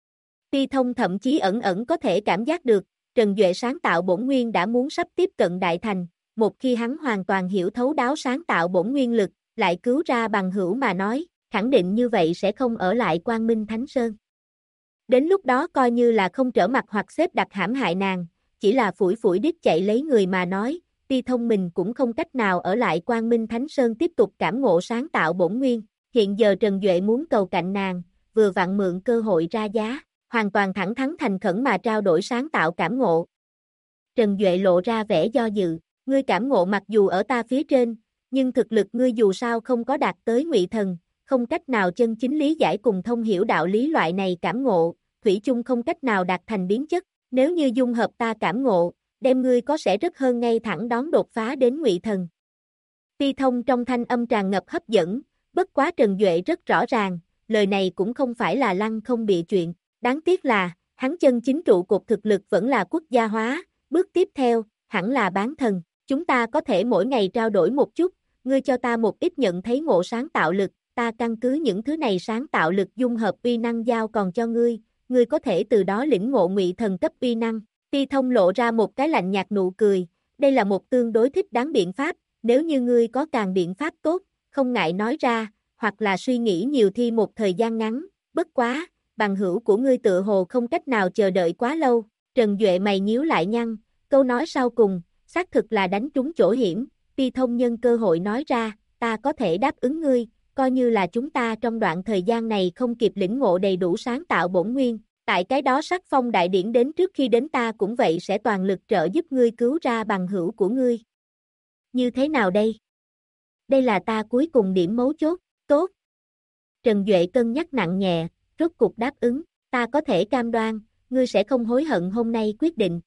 Pi Thông thậm chí ẩn ẩn có thể cảm giác được, Trần Duệ sáng tạo bổn nguyên đã muốn sắp tiếp cận đại thành, một khi hắn hoàn toàn hiểu thấu đáo sáng tạo bổn nguyên lực, lại cứu ra bằng hữu mà nói, khẳng định như vậy sẽ không ở lại Quang Minh Thánh Sơn. Đến lúc đó coi như là không trở mặt hoặc xếp đặt hãm hại nàng, chỉ là phủi phủi đít chạy lấy người mà nói, Pi Thông mình cũng không cách nào ở lại Quang Minh Thánh Sơn tiếp tục cảm ngộ sáng tạo bổn nguyên. Hiện giờ Trần Duệ muốn cầu cạnh nàng, vừa vặn mượn cơ hội ra giá, hoàn toàn thẳng thắn thành khẩn mà trao đổi sáng tạo cảm ngộ. Trần Duệ lộ ra vẻ do dự, ngươi cảm ngộ mặc dù ở ta phía trên, nhưng thực lực ngươi dù sao không có đạt tới ngụy thần, không cách nào chân chính lý giải cùng thông hiểu đạo lý loại này cảm ngộ, thủy chung không cách nào đạt thành biến chất, nếu như dung hợp ta cảm ngộ, đem ngươi có sẽ rất hơn ngay thẳng đón đột phá đến ngụy thần. Pi Thông trong thanh âm tràn ngập hấp dẫn, bất quá Trần Duệ rất rõ ràng, lời này cũng không phải là lăng không bịa chuyện, đáng tiếc là, hắn chân chính trụ cột thực lực vẫn là quốc gia hóa, bước tiếp theo, hẳn là bán thần, chúng ta có thể mỗi ngày trao đổi một chút, ngươi cho ta một ít nhận thấy ngộ sáng tạo lực, ta căn cứ những thứ này sáng tạo lực dung hợp uy năng giao còn cho ngươi có thể từ đó lĩnh ngộ ngụy thần cấp uy năng. Pi Thông lộ ra một cái lạnh nhạt nụ cười, đây là một tương đối thích đáng biện pháp, nếu như ngươi có càng biện pháp tốt, không ngại nói ra, hoặc là suy nghĩ nhiều thi một thời gian ngắn, bất quá, bằng hữu của ngươi tựa hồ không cách nào chờ đợi quá lâu, Trần Duệ mày nhíu lại nhăn, câu nói sau cùng, xác thực là đánh trúng chỗ hiểm, Ti Thông nhân cơ hội nói ra, ta có thể đáp ứng ngươi, coi như là chúng ta trong đoạn thời gian này không kịp lĩnh ngộ đầy đủ sáng tạo bổn nguyên, tại cái đó sắc phong đại điển đến trước khi đến ta cũng vậy sẽ toàn lực trợ giúp ngươi cứu ra bằng hữu của ngươi. Như thế nào đây? Đây là ta cuối cùng điểm mấu chốt, tốt. Trần Duệ cân nhắc nặng nhẹ, rốt cục đáp ứng, ta có thể cam đoan, ngươi sẽ không hối hận hôm nay quyết định.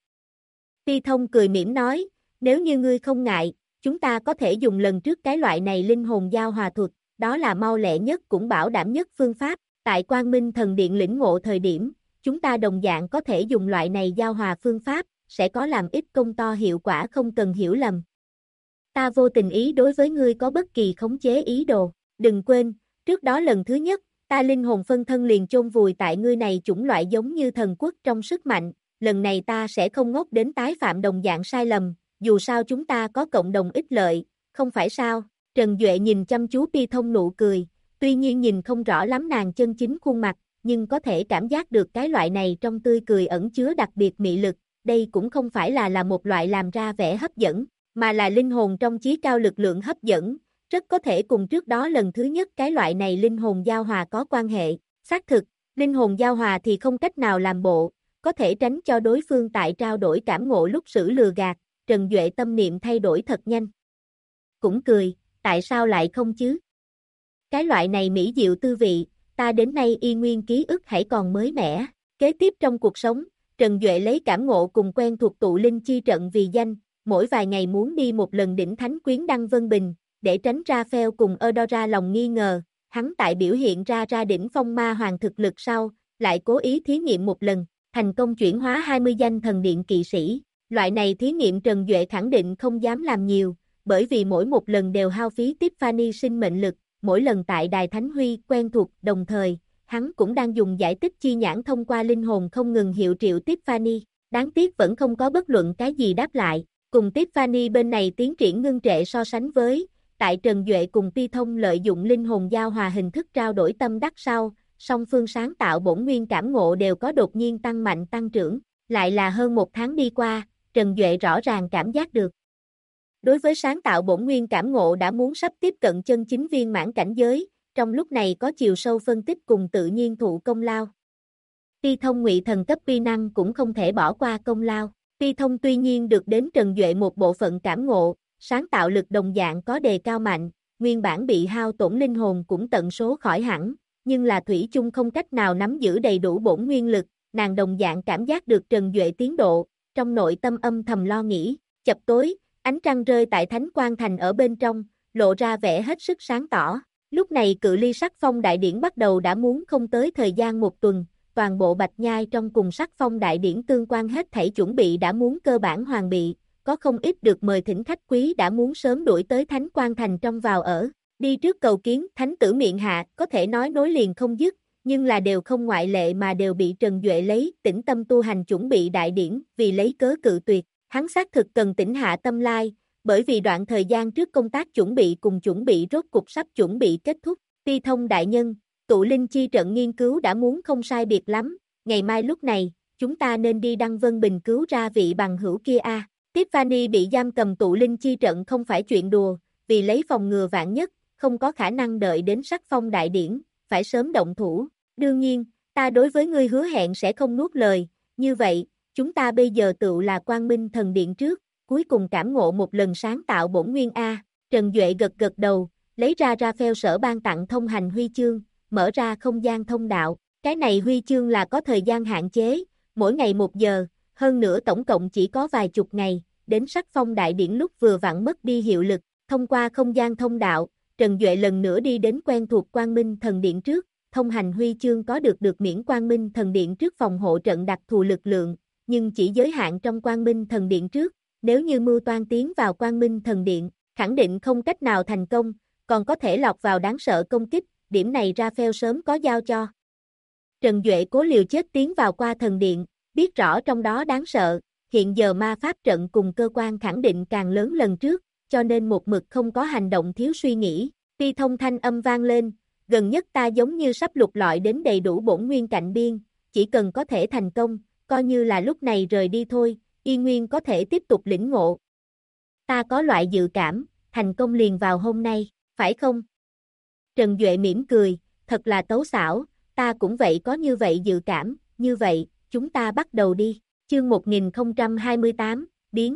Ti Thông cười mỉm nói, nếu như ngươi không ngại, chúng ta có thể dùng lần trước cái loại này linh hồn giao hòa thuật, đó là mau lẹ nhất cũng bảo đảm nhất phương pháp, tại Quang Minh Thần Điện lĩnh ngộ thời điểm, chúng ta đồng dạng có thể dùng loại này giao hòa phương pháp, sẽ có làm ít công to hiệu quả không cần hiểu lầm. Ta vô tình ý đối với ngươi có bất kỳ khống chế ý đồ, đừng quên, trước đó lần thứ nhất, ta linh hồn phân thân liền chôn vùi tại ngươi này chủng loại giống như thần quốc trong sức mạnh, lần này ta sẽ không ngốc đến tái phạm đồng dạng sai lầm, dù sao chúng ta có cộng đồng ích lợi, không phải sao? Trần Duệ nhìn chăm chú Ti Thông nụ cười, tuy nhiên nhìn không rõ lắm nàng chân chính khuôn mặt, nhưng có thể cảm giác được cái loại này trong tươi cười ẩn chứa đặc biệt mị lực, đây cũng không phải là một loại làm ra vẻ hấp dẫn, mà là linh hồn trong chí cao lực lượng hấp dẫn, rất có thể cùng trước đó lần thứ nhất cái loại này linh hồn giao hòa có quan hệ, xác thực, linh hồn giao hòa thì không cách nào làm bộ, có thể tránh cho đối phương tại trao đổi cảm ngộ lúc xử lừa gạt, Trần Duệ tâm niệm thay đổi thật nhanh. Cũng cười, tại sao lại không chứ? Cái loại này mỹ diệu tư vị, ta đến nay y nguyên ký ức hãy còn mới mẻ. Kế tiếp trong cuộc sống, Trần Duệ lấy cảm ngộ cùng quen thuộc tụ linh chi trận vì danh, mỗi vài ngày muốn đi một lần đỉnh thánh quyến Đăng Vân Bình, để tránh Raphael cùng Eudora lòng nghi ngờ, hắn tại biểu hiện ra đỉnh phong ma hoàng thực lực sau, lại cố ý thí nghiệm một lần, thành công chuyển hóa 20 danh thần điện kỵ sĩ. Loại này thí nghiệm Trần Duệ khẳng định không dám làm nhiều, bởi vì mỗi một lần đều hao phí Tiffany sinh mệnh lực, mỗi lần tại Đài Thánh Huy quen thuộc, đồng thời, hắn cũng đang dùng giải tích chi nhãn thông qua linh hồn không ngừng hiệu triệu Tiffany, đáng tiếc vẫn không có bất luận cái gì đáp lại, cùng Tiffany bên này tiến triển ngưng trệ so sánh với, tại Trần Duệ cùng Ti Thông lợi dụng linh hồn giao hòa hình thức trao đổi tâm đắc sau, song phương sáng tạo bổn nguyên cảm ngộ đều có đột nhiên tăng mạnh tăng trưởng, lại là hơn một tháng đi qua, Trần Duệ rõ ràng cảm giác được. Đối với sáng tạo bổn nguyên cảm ngộ đã muốn sắp tiếp cận chân chính viên mãn cảnh giới, trong lúc này có chiều sâu phân tích cùng tự nhiên thụ công lao. Ti Thông ngụy thần cấp uy năng cũng không thể bỏ qua công lao. Ti Thông tuy nhiên được đến Trần Duệ một bộ phận cảm ngộ, sáng tạo lực đồng dạng có đề cao mạnh, nguyên bản bị hao tổn linh hồn cũng tận số khỏi hẳn, nhưng là thủy chung không cách nào nắm giữ đầy đủ bổn nguyên lực, nàng đồng dạng cảm giác được Trần Duệ tiến độ, trong nội tâm âm thầm lo nghĩ, chập tối, ánh trăng rơi tại Thánh Quang Thành ở bên trong, lộ ra vẻ hết sức sáng tỏ. Lúc này cự ly sắc phong đại điển bắt đầu đã muốn không tới thời gian một tuần, toàn bộ Bạch Nhai trong cùng sắc phong đại điển tương quan hết thảy chuẩn bị đã muốn cơ bản hoàn bị, có không ít được mời thỉnh khách quý đã muốn sớm đuổi tới Thánh Quang Thành trong vào ở, đi trước cầu kiến Thánh tử miệng hạ, có thể nói nối liền không dứt, nhưng là đều không ngoại lệ mà đều bị Trần Duệ lấy tĩnh tâm tu hành chuẩn bị đại điển, vì lấy cớ cự tuyệt, hắn xác thực cần tĩnh hạ tâm lai, bởi vì đoạn thời gian trước công tác chuẩn bị cùng chuẩn bị rốt cục sắp chuẩn bị kết thúc, Ti Thông đại nhân, tụ linh chi trận nghiên cứu đã muốn không sai biệt lắm, ngày mai lúc này, chúng ta nên đi Đăng Vân Bình cứu ra vị bằng hữu kia a. Tiffany bị giam cầm tụ linh chi trận không phải chuyện đùa, vì lấy phòng ngừa vạn nhất, không có khả năng đợi đến sắc phong đại điển, phải sớm động thủ, đương nhiên, ta đối với ngươi hứa hẹn sẽ không nuốt lời, như vậy, chúng ta bây giờ tựu là Quang Minh Thần Điện trước, cuối cùng cảm ngộ một lần sáng tạo bổn nguyên A, Trần Duệ gật gật đầu, lấy ra Raphael sở ban tặng thông hành huy chương, mở ra không gian thông đạo, cái này huy chương là có thời gian hạn chế, mỗi ngày 1 giờ, hơn nữa tổng cộng chỉ có vài chục ngày, đến sắc phong đại điển lúc vừa vặn mất đi hiệu lực, thông qua không gian thông đạo, Trần Duệ lần nữa đi đến quen thuộc Quang Minh Thần Điện trước, thông hành huy chương có được miễn Quang Minh Thần Điện trước phòng hộ trận đặc thù lực lượng, nhưng chỉ giới hạn trong Quang Minh Thần Điện trước, nếu như mưu toan tiến vào Quang Minh Thần Điện, khẳng định không cách nào thành công, còn có thể lọt vào đáng sợ công kích, điểm này Raphael sớm có giao cho. Trần Duệ cố liều chết tiến vào qua thần điện, biết rõ trong đó đáng sợ, hiện giờ ma pháp trận cùng cơ quan khẳng định càng lớn lần trước, cho nên một mực không có hành động thiếu suy nghĩ. Ti Thông thanh âm vang lên, gần nhất ta giống như sắp lục lọi đến đầy đủ bổn nguyên cạnh biên, chỉ cần có thể thành công, coi như là lúc này rời đi thôi, y nguyên có thể tiếp tục lĩnh ngộ. Ta có loại dự cảm, thành công liền vào hôm nay, phải không? Trần Duệ mỉm cười, thật là tấu xảo, ta cũng vậy có như vậy dự cảm, như vậy, chúng ta bắt đầu đi. Chương 1028, biến.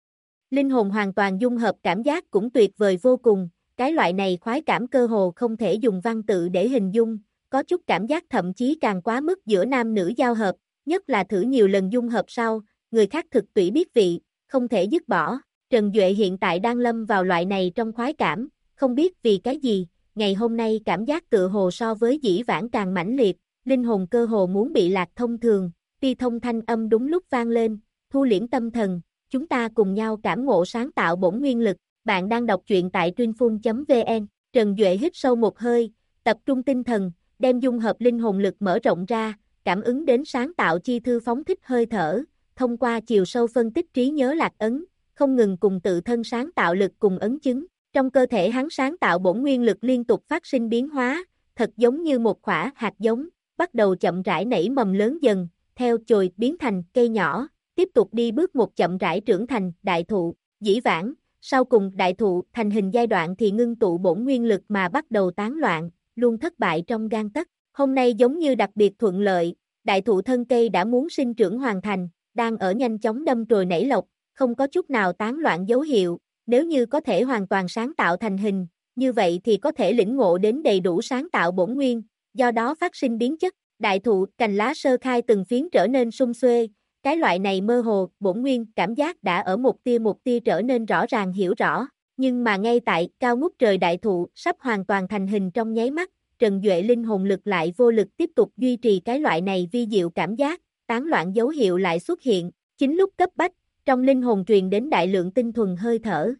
Linh hồn hoàn toàn dung hợp cảm giác cũng tuyệt vời vô cùng, cái loại này khoái cảm cơ hồ không thể dùng văn tự để hình dung, có chút cảm giác thậm chí càng quá mức giữa nam nữ giao hợp, nhất là thử nhiều lần dung hợp sau, người khác thực tủy biết vị, không thể dứt bỏ. Trần Duệ hiện tại đang lâm vào loại này trong khoái cảm, không biết vì cái gì, ngày hôm nay cảm giác tựa hồ so với dĩ vãng càng mãnh liệt, linh hồn cơ hồ muốn bị lạc thông thường. Ti Thông thanh âm đúng lúc vang lên, thu liễm tâm thần, chúng ta cùng nhau cảm ngộ sáng tạo bổn nguyên lực. Bạn đang đọc truyện tại truyệnphun.vn. Trần Duệ hít sâu một hơi, tập trung tinh thần, đem dung hợp linh hồn lực mở rộng ra, cảm ứng đến sáng tạo chi thư phóng thích hơi thở, thông qua chiều sâu phân tích trí nhớ lạc ấn, không ngừng cùng tự thân sáng tạo lực cùng ấn chứng. Trong cơ thể hắn sáng tạo bổn nguyên lực liên tục phát sinh biến hóa, thật giống như một quả hạt giống, bắt đầu chậm rãi nảy mầm lớn dần, theo chồi biến thành cây nhỏ, tiếp tục đi bước một chậm rãi trưởng thành đại thụ. Dĩ vãng, sau cùng đại thụ thành hình giai đoạn thì ngưng tụ bổn nguyên lực mà bắt đầu tán loạn, luôn thất bại trong gang tấc. Hôm nay giống như đặc biệt thuận lợi, đại thụ thân cây đã muốn sinh trưởng hoàn thành, đang ở nhanh chóng đâm chồi nảy lộc, không có chút nào tán loạn dấu hiệu. Nếu như có thể hoàn toàn sáng tạo thành hình, như vậy thì có thể lĩnh ngộ đến đầy đủ sáng tạo bổn nguyên, do đó phát sinh biến chất. Đại thụ cành lá sơ khai từng phiến trở nên sum xuê, cái loại này mơ hồ, bổn nguyên cảm giác đã ở một tia trở nên rõ ràng hiểu rõ, nhưng mà ngay tại cao ngút trời đại thụ sắp hoàn toàn thành hình trong nháy mắt, Trần Duệ linh hồn lực lại vô lực tiếp tục duy trì cái loại này vi diệu cảm giác, tán loạn dấu hiệu lại xuất hiện, chính lúc cấp bách, trong linh hồn truyền đến đại lượng tinh thuần hơi thở.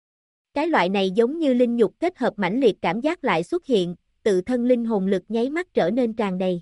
Cái loại này giống như linh nhục kết hợp mãnh liệt cảm giác lại xuất hiện, tự thân linh hồn lực nháy mắt trở nên tràn đầy.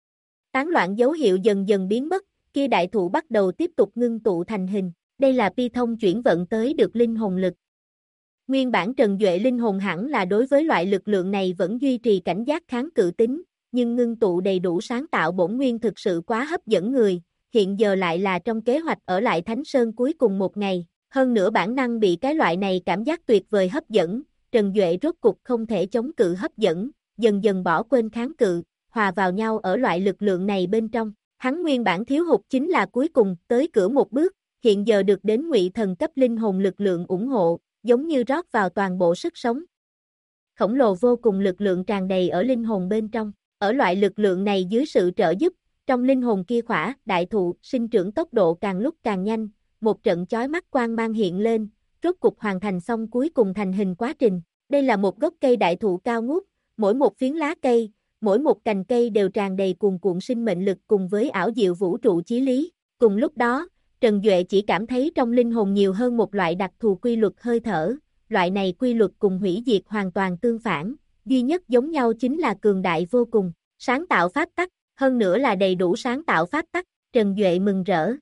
Tán loạn dấu hiệu dần dần biến mất, kia đại thụ bắt đầu tiếp tục ngưng tụ thành hình, đây là Pi Thông chuyển vận tới được linh hồn lực. Nguyên bản Trần Duệ linh hồn hẳn là đối với loại lực lượng này vẫn duy trì cảnh giác kháng cự tính, nhưng ngưng tụ đầy đủ sáng tạo bổn nguyên thực sự quá hấp dẫn người, hiện giờ lại là trong kế hoạch ở lại Thánh Sơn cuối cùng một ngày, hơn nữa bản năng bị cái loại này cảm giác tuyệt vời hấp dẫn, Trần Duệ rốt cục không thể chống cự hấp dẫn, dần dần bỏ quên kháng cự, hòa vào nhau ở loại lực lượng này bên trong. Hắn nguyên bản thiếu hụt chính là cuối cùng tới cửa một bước, hiện giờ được đến Ngụy Thần cấp linh hồn lực lượng ủng hộ, giống như rót vào toàn bộ sức sống. Khổng lồ vô cùng lực lượng tràn đầy ở linh hồn bên trong, ở loại lực lượng này dưới sự trợ giúp, trong linh hồn kia khỏa đại thụ sinh trưởng tốc độ càng lúc càng nhanh, một trận chói mắt quang mang hiện lên, rốt cục hoàn thành xong cuối cùng thành hình quá trình. Đây là một gốc cây đại thụ cao ngút, mỗi một phiến lá cây, mỗi một cành cây đều tràn đầy cuồn cuộn sinh mệnh lực cùng với ảo diệu vũ trụ chí lý. Cùng lúc đó, Trần Duệ chỉ cảm thấy trong linh hồn nhiều hơn một loại đặc thù quy luật hơi thở, loại này quy luật cùng hủy diệt hoàn toàn tương phản, duy nhất giống nhau chính là cường đại vô cùng, sáng tạo pháp tắc, hơn nữa là đầy đủ sáng tạo pháp tắc, Trần Duệ mừng rỡ.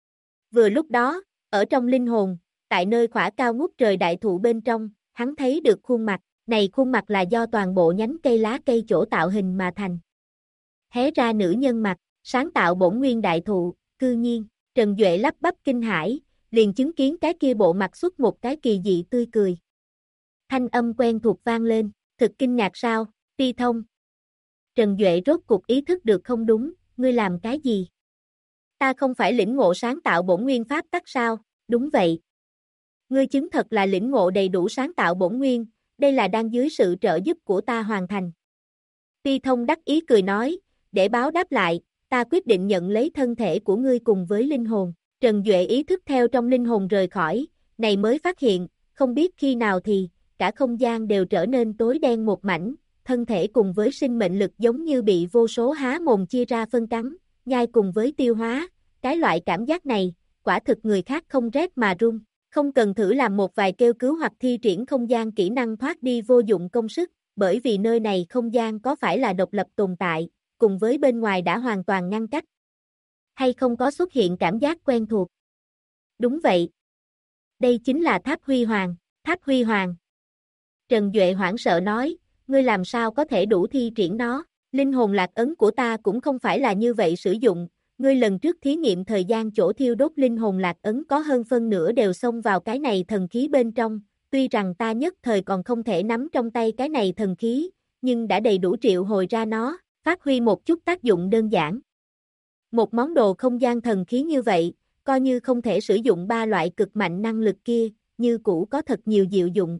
Vừa lúc đó, ở trong linh hồn, tại nơi khỏa cao ngút trời đại thụ bên trong, hắn thấy được khuôn mặt, này khuôn mặt là do toàn bộ nhánh cây lá cây chỗ tạo hình mà thành. Hé ra nữ nhân mặt, sáng tạo bổn nguyên đại thụ, cư nhiên, Trần Duệ lắp bắp kinh hãi, liền chứng kiến cái kia bộ mặt xuất một cái kỳ dị tươi cười. Thanh âm quen thuộc vang lên, thực kinh ngạc sao, Ti Thông. Trần Duệ rốt cuộc ý thức được không đúng, ngươi làm cái gì? Ta không phải lĩnh ngộ sáng tạo bổn nguyên pháp tắc sao? Đúng vậy. Ngươi chứng thật là lĩnh ngộ đầy đủ sáng tạo bổn nguyên, đây là đang dưới sự trợ giúp của ta hoàn thành. Ti Thông đắc ý cười nói, để báo đáp lại, ta quyết định nhận lấy thân thể của ngươi cùng với linh hồn. Trần Duệ ý thức theo trong linh hồn rời khỏi, này mới phát hiện, không biết khi nào thì, cả không gian đều trở nên tối đen một mảnh, thân thể cùng với sinh mệnh lực giống như bị vô số há mồm chia ra phân cắn, nhai cùng với tiêu hóa, cái loại cảm giác này, quả thực người khác không rét mà run. Không cần thử làm một vài kêu cứu hoặc thi triển không gian kỹ năng thoát đi vô dụng công sức, bởi vì nơi này không gian có phải là độc lập tồn tại, cùng với bên ngoài đã hoàn toàn ngăn cách. Hay không có xuất hiện cảm giác quen thuộc? Đúng vậy. Đây chính là tháp huy hoàng, Tháp Huy Hoàng. Trần Duệ hoảng sợ nói, ngươi làm sao có thể đủ thi triển nó, linh hồn lạc ấn của ta cũng không phải là như vậy sử dụng, ngươi lần trước thí nghiệm thời gian chỗ thiêu đốt linh hồn lạc ấn có hơn phân nửa đều xông vào cái này thần khí bên trong, tuy rằng ta nhất thời còn không thể nắm trong tay cái này thần khí, nhưng đã đầy đủ triệu hồi ra nó, phát huy một chút tác dụng đơn giản. Một món đồ không gian thần khí như vậy, coi như không thể sử dụng ba loại cực mạnh năng lực kia, như cũ có thật nhiều diệu dụng.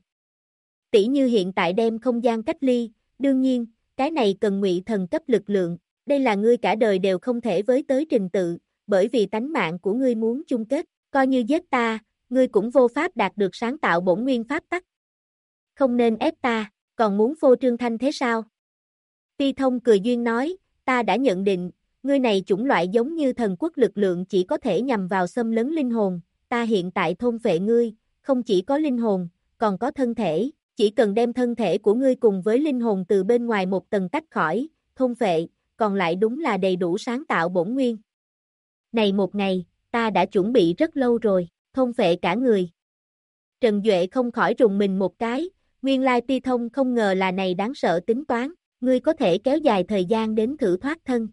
Tỷ như hiện tại đem không gian cách ly, đương nhiên, cái này cần ngụy thần cấp lực lượng, đây là ngươi cả đời đều không thể với tới trình tự, bởi vì tánh mạng của ngươi muốn chung kết, coi như giết ta, ngươi cũng vô pháp đạt được sáng tạo bổn nguyên pháp tắc. Không nên ép ta, còn muốn phô trương thanh thế sao? Ti Thông cười duyên nói, ta đã nhận định, ngươi này chủng loại giống như thần quốc lực lượng chỉ có thể nhằm vào xâm lấn linh hồn, ta hiện tại thôn phệ ngươi, không chỉ có linh hồn, còn có thân thể, chỉ cần đem thân thể của ngươi cùng với linh hồn từ bên ngoài một tầng tách khỏi, thôn phệ, còn lại đúng là đầy đủ sáng tạo bổn nguyên. Này một ngày, ta đã chuẩn bị rất lâu rồi, thôn phệ cả người. Trần Duệ không khỏi rùng mình một cái, nguyên lai Ti Thông không ngờ là này đáng sợ tính toán, ngươi có thể kéo dài thời gian đến thử thoát thân.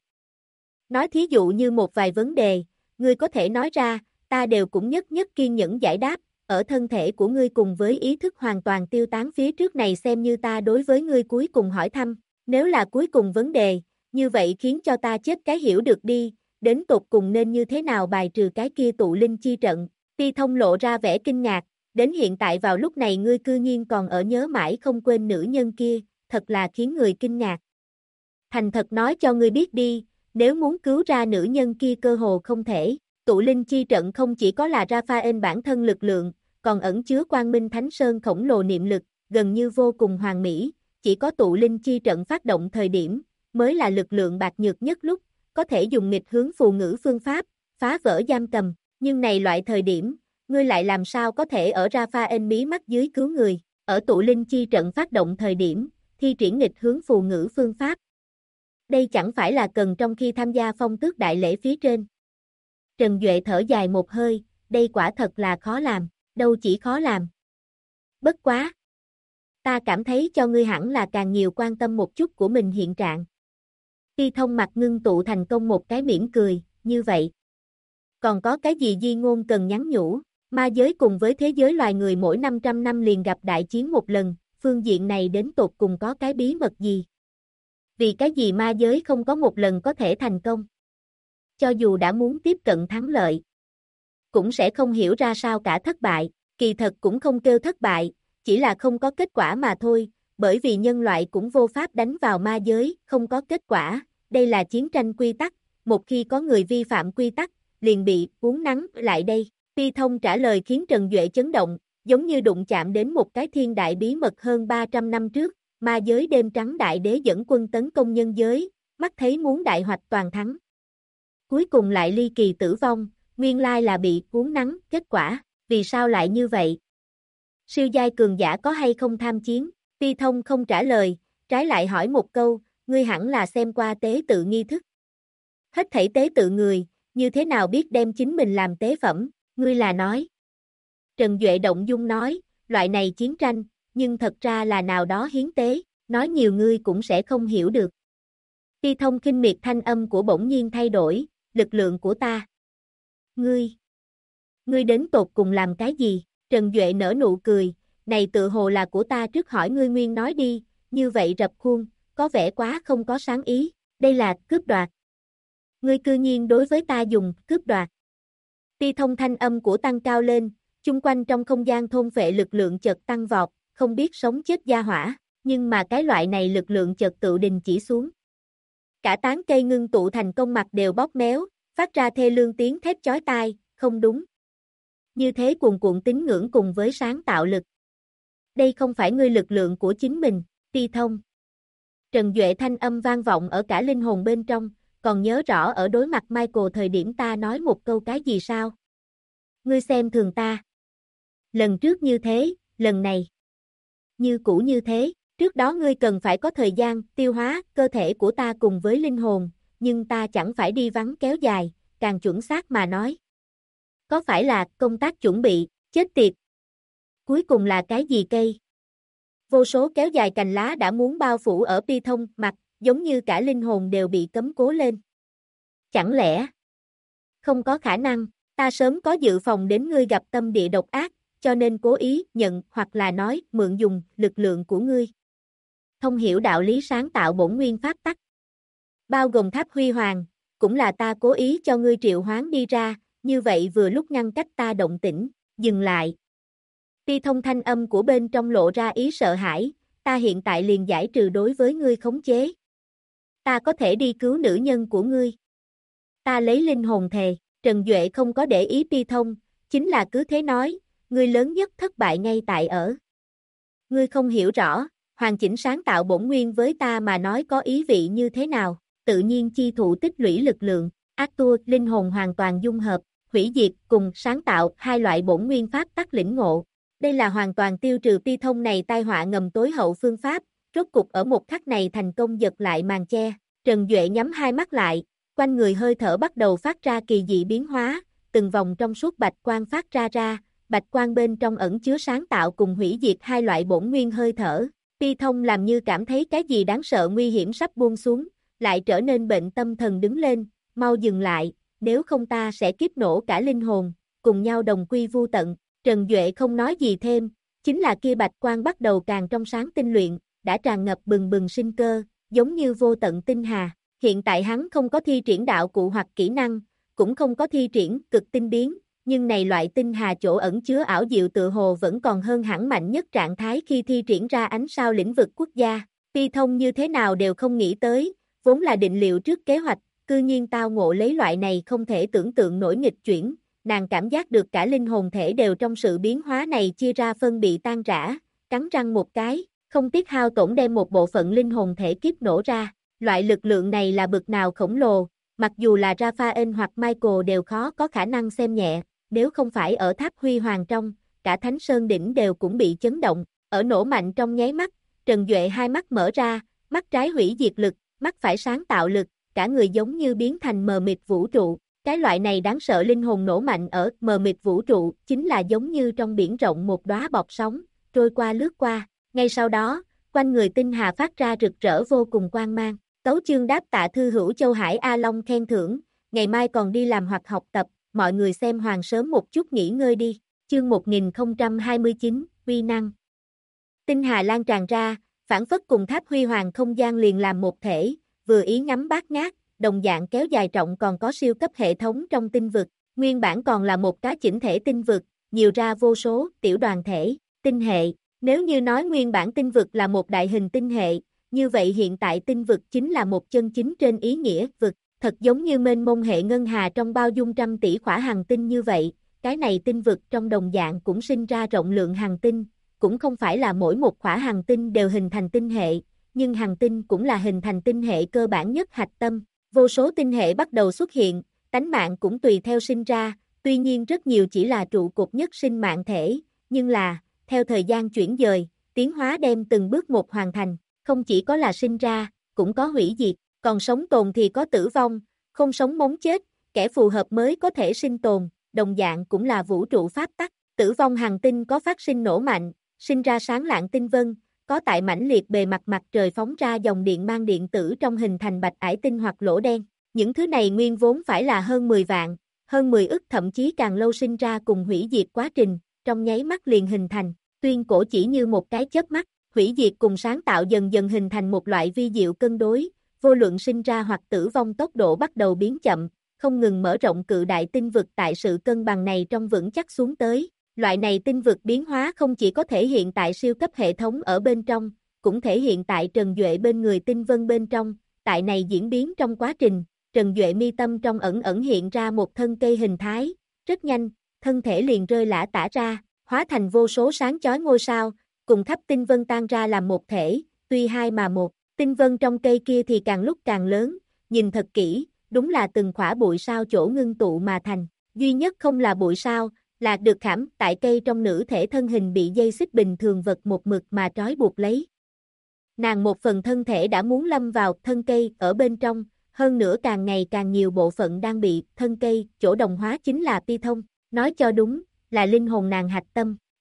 Nói thí dụ như một vài vấn đề, ngươi có thể nói ra, ta đều cũng nhất nhất kiên nhẫn giải đáp, ở thân thể của ngươi cùng với ý thức hoàn toàn tiêu tán phía trước này xem như ta đối với ngươi cuối cùng hỏi thăm, nếu là cuối cùng vấn đề, như vậy khiến cho ta chết cái hiểu được đi, đến tột cùng nên như thế nào bài trừ cái kia tụ linh chi trận, Ti Thông lộ ra vẻ kinh ngạc, đến hiện tại vào lúc này ngươi cư nhiên còn ở nhớ mãi không quên nữ nhân kia, thật là khiến người kinh ngạc. Thành thật nói cho ngươi biết đi, nếu muốn cứu ra nữ nhân kia cơ hồ không thể, tụ linh chi trận không chỉ có là Raphael bản thân lực lượng, còn ẩn chứa quang minh thánh sơn khổng lồ niệm lực, gần như vô cùng hoàn mỹ, chỉ có tụ linh chi trận phát động thời điểm, mới là lực lượng bạc nhược nhất lúc, có thể dùng nghịch hướng phù ngữ phương pháp, phá vỡ giam cầm, nhưng này loại thời điểm, ngươi lại làm sao có thể ở Raphael mí mắt dưới cứu người, ở tụ linh chi trận phát động thời điểm, thi triển nghịch hướng phù ngữ phương pháp. Đây chẳng phải là cần trong khi tham gia phong tước đại lễ phía trên. Trần Duệ thở dài một hơi, đây quả thật là khó làm, đâu chỉ khó làm. Bất quá. Ta cảm thấy cho ngươi hẳn là càng nhiều quan tâm một chút của mình hiện trạng. Ti Thông mặt ngưng tụ thành công một cái mỉm cười, như vậy. Còn có cái gì di ngôn cần nhắn nhủ, ma giới cùng với thế giới loài người mỗi 500 năm liền gặp đại chiến một lần, phương diện này đến tột cùng có cái bí mật gì? Vì cái gì ma giới không có một lần có thể thành công? Cho dù đã muốn tiếp cận thắng lợi, cũng sẽ không hiểu ra sao cả thất bại, kỳ thật cũng không kêu thất bại, chỉ là không có kết quả mà thôi, bởi vì nhân loại cũng vô pháp đánh vào ma giới, không có kết quả, đây là chiến tranh quy tắc, một khi có người vi phạm quy tắc, liền bị uốn nắn lại đây. Ti Thông trả lời khiến Trần Duệ chấn động, giống như đụng chạm đến một cái thiên đại bí mật hơn 300 năm trước, ma giới đêm trắng đại đế dẫn quân tấn công nhân giới, mắt thấy muốn đại hoạch toàn thắng. Cuối cùng lại ly kỳ tử vong, nguyên lai là bị uốn nắn, kết quả, vì sao lại như vậy? Siêu giai cường giả có hay không tham chiến? Ti Thông không trả lời, trái lại hỏi một câu, ngươi hẳn là xem qua tế tự nghi thức. Hết thảy tế tự người, như thế nào biết đem chính mình làm tế phẩm, ngươi là nói. Trần Duệ động dung nói, loại này chiến tranh, nhưng thật ra là nào đó hiến tế, nói nhiều ngươi cũng sẽ không hiểu được. Ti Thông khinh miệt thanh âm của bỗng nhiên thay đổi, lực lượng của ta. Ngươi đến tột cùng làm cái gì? Trần Duệ nở nụ cười, này tự hồ là của ta trước hỏi ngươi nguyên nói đi, như vậy rập khuôn, có vẻ quá không có sáng ý, đây là cướp đoạt. Ngươi cư nhiên đối với ta dùng cướp đoạt. Ti Thông thanh âm của tăng cao lên, chung quanh trong không gian thôn phệ lực lượng chợt tăng vọt, không biết sống chết gia hỏa, nhưng mà cái loại này lực lượng chợt tự đình chỉ xuống. Cả tán cây ngưng tụ thành công mặt đều bóp méo, phát ra thê lương tiếng thét chói tai, không đúng. Như thế cuồn cuộn tín ngưỡng cùng với sáng tạo lực. Đây không phải ngươi lực lượng của chính mình, Ti Thông. Trần Duệ thanh âm vang vọng ở cả linh hồn bên trong, còn nhớ rõ ở đối mặt Michael thời điểm ta nói một câu cái gì sao? Ngươi xem thường ta. Lần trước như thế, lần này như cũ như thế, trước đó ngươi cần phải có thời gian tiêu hóa cơ thể của ta cùng với linh hồn, nhưng ta chẳng phải đi vắng kéo dài, càng chuẩn xác mà nói. Có phải là công tác chuẩn bị, chết tiệt. cuối cùng là cái gì cây? Vô số kéo dài cành lá đã muốn bao phủ ở Pi Thông mặt, giống như cả linh hồn đều bị cấm cố lên. Chẳng lẽ? Không có khả năng, ta sớm có dự phòng đến ngươi gặp tâm địa độc ác, cho nên cố ý nhận hoặc là nói mượn dùng lực lượng của ngươi. Thông hiểu đạo lý sáng tạo bổn nguyên pháp tắc. Bao gồm tháp huy hoàng, cũng là ta cố ý cho ngươi triệu hoán đi ra, như vậy vừa lúc ngăn cách ta động tĩnh, dừng lại. Pi Thông thanh âm của bên trong lộ ra ý sợ hãi, ta hiện tại liền giải trừ đối với ngươi khống chế. Ta có thể đi cứu nữ nhân của ngươi. Ta lấy linh hồn thề, Trần Duệ không có để ý Pi Thông, chính là cứ thế nói, ngươi lớn nhất thất bại ngay tại ở. Ngươi không hiểu rõ, hoàn chỉnh sáng tạo bổn nguyên với ta mà nói có ý vị như thế nào, tự nhiên chi thụ tích lũy lực lượng, Arthur, linh hồn hoàn toàn dung hợp, hủy diệt cùng sáng tạo hai loại bổn nguyên pháp tắc lĩnh ngộ. Đây là hoàn toàn tiêu trừ Pi Thông này tai họa ngầm tối hậu phương pháp, rốt cục ở một khắc này thành công giật lại màn che, Trần Duệ nhắm hai mắt lại, quanh người hơi thở bắt đầu phát ra kỳ dị biến hóa, từng vòng trong suốt bạch quang phát ra, bạch quang bên trong ẩn chứa sáng tạo cùng hủy diệt hai loại bổn nguyên hơi thở. Pi Thông làm như cảm thấy cái gì đáng sợ nguy hiểm sắp buông xuống, lại trở nên bệnh tâm thần đứng lên, mau dừng lại, nếu không ta sẽ kiếp nổ cả linh hồn, cùng nhau đồng quy vu tận. Trần Duệ không nói gì thêm, chính là kia bạch quang bắt đầu càng trong sáng tinh luyện, đã tràn ngập bừng bừng sinh cơ, giống như vô tận tinh hà. Hiện tại hắn không có thi triển đạo cụ hoặc kỹ năng, cũng không có thi triển cực tinh biến, nhưng này loại tinh hà chỗ ẩn chứa ảo diệu tự hồ vẫn còn hơn hẳn mạnh nhất trạng thái khi thi triển ra ánh sao lĩnh vực quốc gia. Pi Thông như thế nào đều không nghĩ tới, vốn là định liệu trước kế hoạch, cư nhiên tao ngộ lấy loại này không thể tưởng tượng nổi nghịch chuyển, nàng cảm giác được cả linh hồn thể đều trong sự biến hóa này chia ra phân bị tan rã, cắn răng một cái, không tiếc hao tổn đem một bộ phận linh hồn thể kiếp nổ ra. Loại lực lượng này là bực nào khổng lồ, mặc dù là Raphael hoặc Michael đều khó có khả năng xem nhẹ, nếu không phải ở tháp huy hoàng trong, cả Thánh Sơn Đỉnh đều cũng bị chấn động, ở nổ mạnh trong nháy mắt, Trần Duệ hai mắt mở ra, mắt trái hủy diệt lực, mắt phải sáng tạo lực, cả người giống như biến thành mờ mịt vũ trụ, cái loại này đáng sợ linh hồn nổ mạnh ở mờ mịt vũ trụ, chính là giống như trong biển rộng một đóa bọt sóng, trôi qua lướt qua, ngay sau đó, quanh người tinh hà phát ra rực rỡ vô cùng quang mang. Tấu chương đáp tạ thư hữu Châu Hải A Long khen thưởng, ngày mai còn đi làm hoặc học tập, mọi người xem hoàng sớm một chút nghỉ ngơi đi, chương 1029, uy năng. Tinh hà lan tràn ra, phản phất cùng tháp huy hoàng không gian liền làm một thể, vừa ý ngắm bát ngát, đồng dạng kéo dài trọng còn có siêu cấp hệ thống trong tinh vực, nguyên bản còn là một cá chỉnh thể tinh vực, nhiều ra vô số tiểu đoàn thể, tinh hệ, nếu như nói nguyên bản tinh vực là một đại hình tinh hệ, như vậy hiện tại tinh vực chính là một chân chính trên ý nghĩa vực, thật giống như mênh mông hệ ngân hà trong bao dung trăm tỷ khỏa hành tinh như vậy, cái này tinh vực trong đồng dạng cũng sinh ra rộng lượng hành tinh, cũng không phải là mỗi một khỏa hành tinh đều hình thành tinh hệ, nhưng hành tinh cũng là hình thành tinh hệ cơ bản nhất hạch tâm, vô số tinh hệ bắt đầu xuất hiện, tánh mạng cũng tùy theo sinh ra, tuy nhiên rất nhiều chỉ là trụ cột nhất sinh mạng thể, nhưng là, theo thời gian chuyển dời, tiến hóa đem từng bước một hoàn thành. Không chỉ có là sinh ra, cũng có hủy diệt, còn sống tồn thì có tử vong, không sống mống chết, kẻ phù hợp mới có thể sinh tồn, đồng dạng cũng là vũ trụ pháp tắc, tử vong hành tinh có phát sinh nổ mạnh, sinh ra sáng lạng tinh vân, có tại mãnh liệt bề mặt mặt trời phóng ra dòng điện mang điện tử trong hình thành bạch ải tinh hoặc lỗ đen, những thứ này nguyên vốn phải là hơn 10 vạn, hơn 10 ức thậm chí càng lâu sinh ra cùng hủy diệt quá trình, trong nháy mắt liền hình thành, tuyên cổ chỉ như một cái chớp mắt. Hủy diệt cùng sáng tạo dần dần hình thành một loại vi diệu cân đối, vô luận sinh ra hoặc tử vong tốc độ bắt đầu biến chậm, không ngừng mở rộng cự đại tinh vực tại sự cân bằng này trong vững chắc xuống tới. Loại này tinh vực biến hóa không chỉ có thể hiện tại siêu cấp hệ thống ở bên trong, cũng thể hiện tại Trần Duệ bên người tinh vân bên trong, tại này diễn biến trong quá trình, Trần Duệ mi tâm trong ẩn ẩn hiện ra một thân cây hình thái, rất nhanh, thân thể liền rơi lả tả ra, hóa thành vô số sáng chói ngôi sao, cùng tháp tinh vân tan ra làm một thể, tuy hai mà một, tinh vân trong cây kia thì càng lúc càng lớn, nhìn thật kỹ, đúng là từng khỏa bụi sao chỗ ngưng tụ mà thành, duy nhất không là bụi sao, là được khảm tại cây trong nữ thể thân hình bị dây xích bình thường vật một mực mà trói buộc lấy. Nàng một phần thân thể đã muốn lâm vào thân cây ở bên trong, hơn nữa càng ngày càng nhiều bộ phận đang bị thân cây chỗ đồng hóa chính là Pi Thông, nói cho đúng, là linh hồn nàng hạch tâm.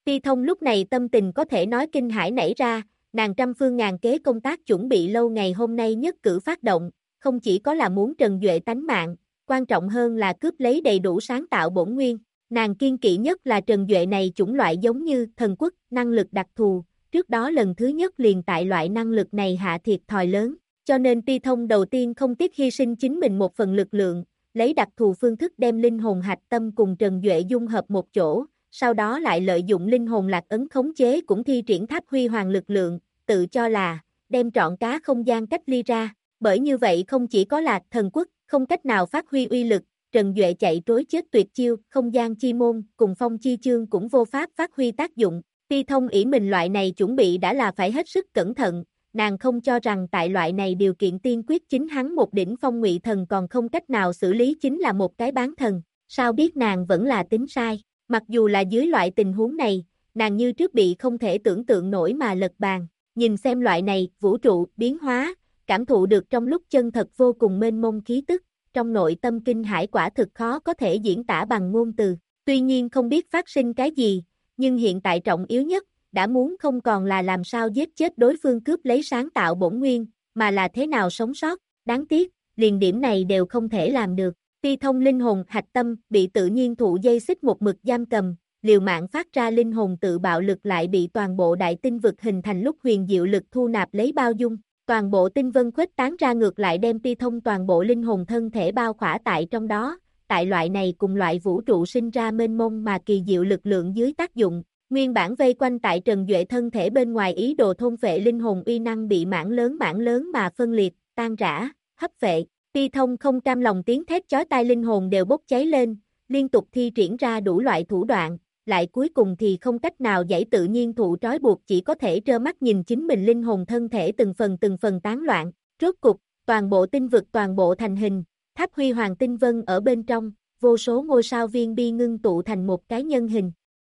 Ti Thông lúc này tâm tình có thể nói kinh hãi nảy ra, nàng trăm phương ngàn kế công tác chuẩn bị lâu ngày hôm nay nhất cử phát động, không chỉ có là muốn Trần Duệ tánh mạng, quan trọng hơn là cướp lấy đầy đủ sáng tạo bổn nguyên. Nàng kiên kỵ nhất là Trần Duệ này chủng loại giống như thần quốc, năng lực đặc thù, trước đó lần thứ nhất liền tại loại năng lực này hạ thiệt thòi lớn, cho nên Ti Thông đầu tiên không tiếc hy sinh chính mình một phần lực lượng, lấy đặc thù phương thức đem linh hồn hạch tâm cùng Trần Duệ dung hợp một chỗ, sau đó lại lợi dụng linh hồn lạc ấn khống chế cũng thi triển tháp huy hoàng lực lượng, tự cho là đem trọn cá không gian cách ly ra, bởi như vậy không chỉ có là thần quốc, không cách nào phát huy uy lực, Trần Duệ chạy trối chết tuyệt chiêu, không gian chi môn, cùng phong chi chương cũng vô pháp phát huy tác dụng. Ti Thông ỷ mình loại này chuẩn bị đã là phải hết sức cẩn thận, nàng không cho rằng tại loại này điều kiện tiên quyết chính hắn một đỉnh phong ngụy thần còn không cách nào xử lý chính là một cái bán thần, sao biết nàng vẫn là tính sai, mặc dù là dưới loại tình huống này, nàng như trước bị không thể tưởng tượng nổi mà lật bàn, nhìn xem loại này, vũ trụ, biến hóa, cảm thụ được trong lúc chân thật vô cùng mênh mông khí tức, trong nội tâm kinh hãi quả thực khó có thể diễn tả bằng ngôn từ, tuy nhiên không biết phát sinh cái gì, nhưng hiện tại trọng yếu nhất, đã muốn không còn là làm sao giết chết đối phương cướp lấy sáng tạo bổn nguyên, mà là thế nào sống sót, đáng tiếc, liền điểm này đều không thể làm được. Ti Thông linh hồn hạch tâm bị tự nhiên thụ dây xích một mực giam cầm, liều mạng phát ra linh hồn tự bạo lực lại bị toàn bộ đại tinh vực hình thành lúc huyền diệu lực thu nạp lấy bao dung, toàn bộ tinh vân khuếch tán ra ngược lại đem Ti Thông toàn bộ linh hồn thân thể bao khỏa tại trong đó, tại loại này cùng loại vũ trụ sinh ra mênh mông mà kỳ diệu lực lượng dưới tác dụng, nguyên bản vây quanh tại Trần Duệ thân thể bên ngoài ý đồ thôn phệ linh hồn uy năng bị mảng lớn mà phân liệt, tan rã, hấp phệ. Ti Thông không cam lòng tiếng thét chói tai linh hồn đều bốc cháy lên, liên tục thi triển ra đủ loại thủ đoạn, lại cuối cùng thì không cách nào giải tự nhiên thụ trói buộc chỉ có thể trơ mắt nhìn chính mình linh hồn thân thể từng phần tán loạn, rốt cục, toàn bộ tinh vực toàn bộ thành hình, tháp huy hoàng tinh vân ở bên trong, vô số ngôi sao viên bi ngưng tụ thành một cái nhân hình.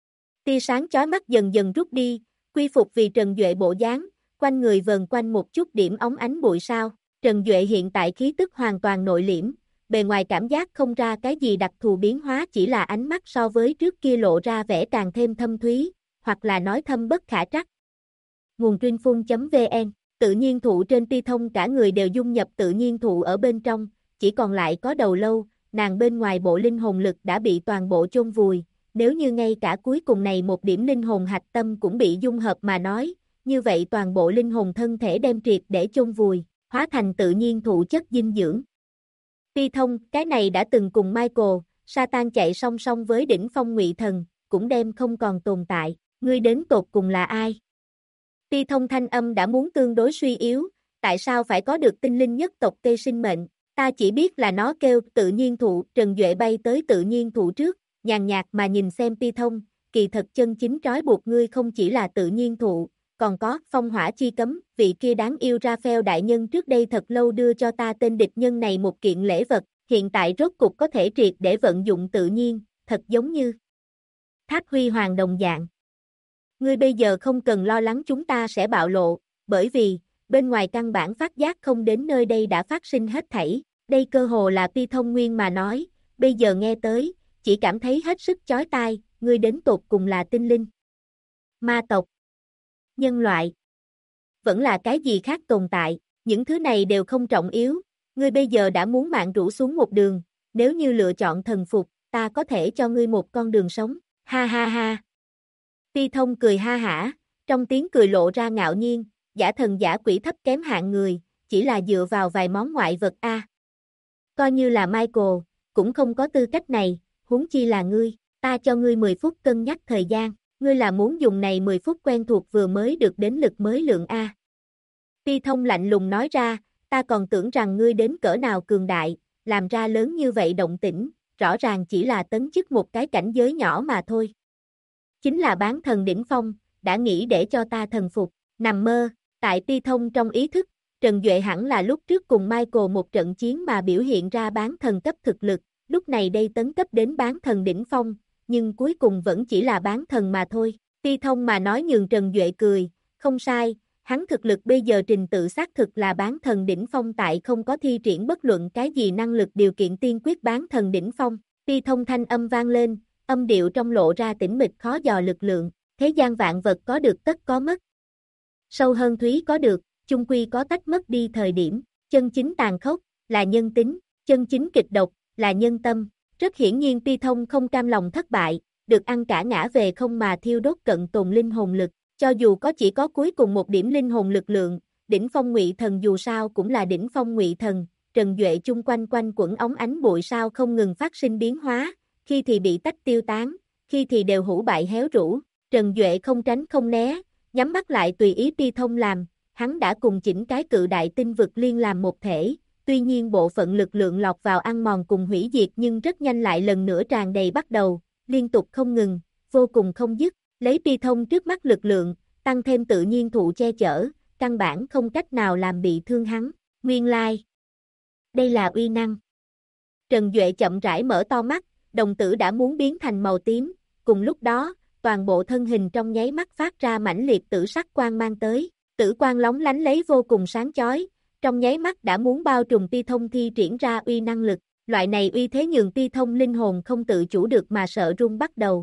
Tia sáng chói mắt dần dần rút đi, quy phục vì Trần Duệ bộ dáng, quanh người vờn quanh một chút điểm óng ánh bụi sao. Trần Duệ hiện tại khí tức hoàn toàn nội liễm, bề ngoài cảm giác không ra cái gì đặc thù biến hóa chỉ là ánh mắt so với trước kia lộ ra vẻ càng thêm thâm thúy, hoặc là nói thâm bất khả trắc. Nguồn truyện.vn, tự nhiên thụ trên Ti Thông cả người đều dung nhập tự nhiên thụ ở bên trong, chỉ còn lại có đầu lâu, nàng bên ngoài bộ linh hồn lực đã bị toàn bộ chôn vùi, nếu như ngay cả cuối cùng này một điểm linh hồn hạch tâm cũng bị dung hợp mà nói, như vậy toàn bộ linh hồn thân thể đem triệt để chôn vùi, hóa thành tự nhiên thụ chất dinh dưỡng. Ti Thông, cái này đã từng cùng Michael, Satan chạy song song với đỉnh phong ngụy thần, cũng đem không còn tồn tại, ngươi đến tột cùng là ai? Ti Thông thanh âm đã muốn tương đối suy yếu, tại sao phải có được tinh linh nhất tộc cây sinh mệnh, ta chỉ biết là nó kêu tự nhiên thụ, Trần Duệ bay tới tự nhiên thụ trước, nhàn nhạt mà nhìn xem Ti Thông, kỳ thật chân chính trói buộc ngươi không chỉ là tự nhiên thụ, còn có phong hỏa chi cấm, vị kia đáng yêu Raphael đại nhân trước đây thật lâu đưa cho ta tên địch nhân này một kiện lễ vật, hiện tại rốt cục có thể triệt để vận dụng tự nhiên, thật giống như tháp huy hoàng đồng dạng. Ngươi bây giờ không cần lo lắng chúng ta sẽ bạo lộ, bởi vì, bên ngoài căn bản phát giác không đến nơi đây đã phát sinh hết thảy, đây cơ hồ là Ti Thông nguyên mà nói, bây giờ nghe tới, chỉ cảm thấy hết sức chói tai, ngươi đến tột cùng là tinh linh, ma tộc, nhân loại, vẫn là cái gì khác tồn tại, những thứ này đều không trọng yếu, ngươi bây giờ đã muốn mạng rũ xuống một đường, nếu như lựa chọn thần phục, ta có thể cho ngươi một con đường sống, ha ha ha. Ti Thông cười ha hả, trong tiếng cười lộ ra ngạo nhiên, giả thần giả quỷ thấp kém hạng người, chỉ là dựa vào vài món ngoại vật a. Coi như là Michael, cũng không có tư cách này, huống chi là ngươi, ta cho ngươi 10 phút cân nhắc thời gian, ngươi là muốn dùng này 10 phút quen thuộc vừa mới được đến lực mới lượng a. Ti Thông lạnh lùng nói ra, ta còn tưởng rằng ngươi đến cỡ nào cường đại, làm ra lớn như vậy động tĩnh, rõ ràng chỉ là tấn chức một cái cảnh giới nhỏ mà thôi. Chính là bán thần đỉnh phong, đã nghĩ để cho ta thần phục, nằm mơ, tại Ti Thông trong ý thức, Trần Duệ hẳn là lúc trước cùng Michael một trận chiến mà biểu hiện ra bán thần cấp thực lực, lúc này đây tấn cấp đến bán thần đỉnh phong, nhưng cuối cùng vẫn chỉ là bán thần mà thôi. Ti Thông mà nói nhường Trần Duệ cười, không sai, hắn thực lực bây giờ trình tự xác thực là bán thần đỉnh phong tại không có thi triển bất luận cái gì năng lực điều kiện tiên quyết bán thần đỉnh phong. Ti Thông thanh âm vang lên, âm điệu trong lộ ra tĩnh mịch khó dò lực lượng, Thế gian vạn vật có được tất có mất. Sâu hơn thúy có được, chung quy có tách mất đi thời điểm. Chân chính tàn khốc, là nhân tính, chân chính kịch độc, là nhân tâm. Rất hiển nhiên Pi Thông không cam lòng thất bại, được ăn cả ngã về không mà thiêu đốt cận tồn linh hồn lực. Cho dù chỉ có cuối cùng một điểm linh hồn lực lượng, đỉnh phong ngụy thần dù sao cũng là đỉnh phong ngụy thần. Trần Duệ chung quanh quẩn ống ánh bụi sao không ngừng phát sinh biến hóa, khi thì bị tách tiêu tán, khi thì đều hủ bại héo rũ. Trần Duệ không tránh không né, nhắm mắt lại tùy ý Pi Thông làm, hắn đã cùng chỉnh cái cự đại tinh vực liên làm một thể, tuy nhiên bộ phận lực lượng lọt vào ăn mòn cùng hủy diệt nhưng rất nhanh lại lần nữa tràn đầy bắt đầu, liên tục không ngừng, vô cùng không dứt, lấy Pi Thông trước mắt lực lượng, tăng thêm tự nhiên thụ che chở, căn bản không cách nào làm bị thương hắn, nguyên lai. Đây là uy năng. Trần Duệ chậm rãi mở to mắt, đồng tử đã muốn biến thành màu tím, cùng lúc đó, toàn bộ thân hình trong nháy mắt phát ra mãnh liệt tử sắc quang mang tới, tử quang lóng lánh lấy vô cùng sáng chói, trong nháy mắt đã muốn bao trùm Pi Thông thi triển ra uy năng lực, loại này uy thế nhường Pi Thông linh hồn không tự chủ được mà sợ run bắt đầu,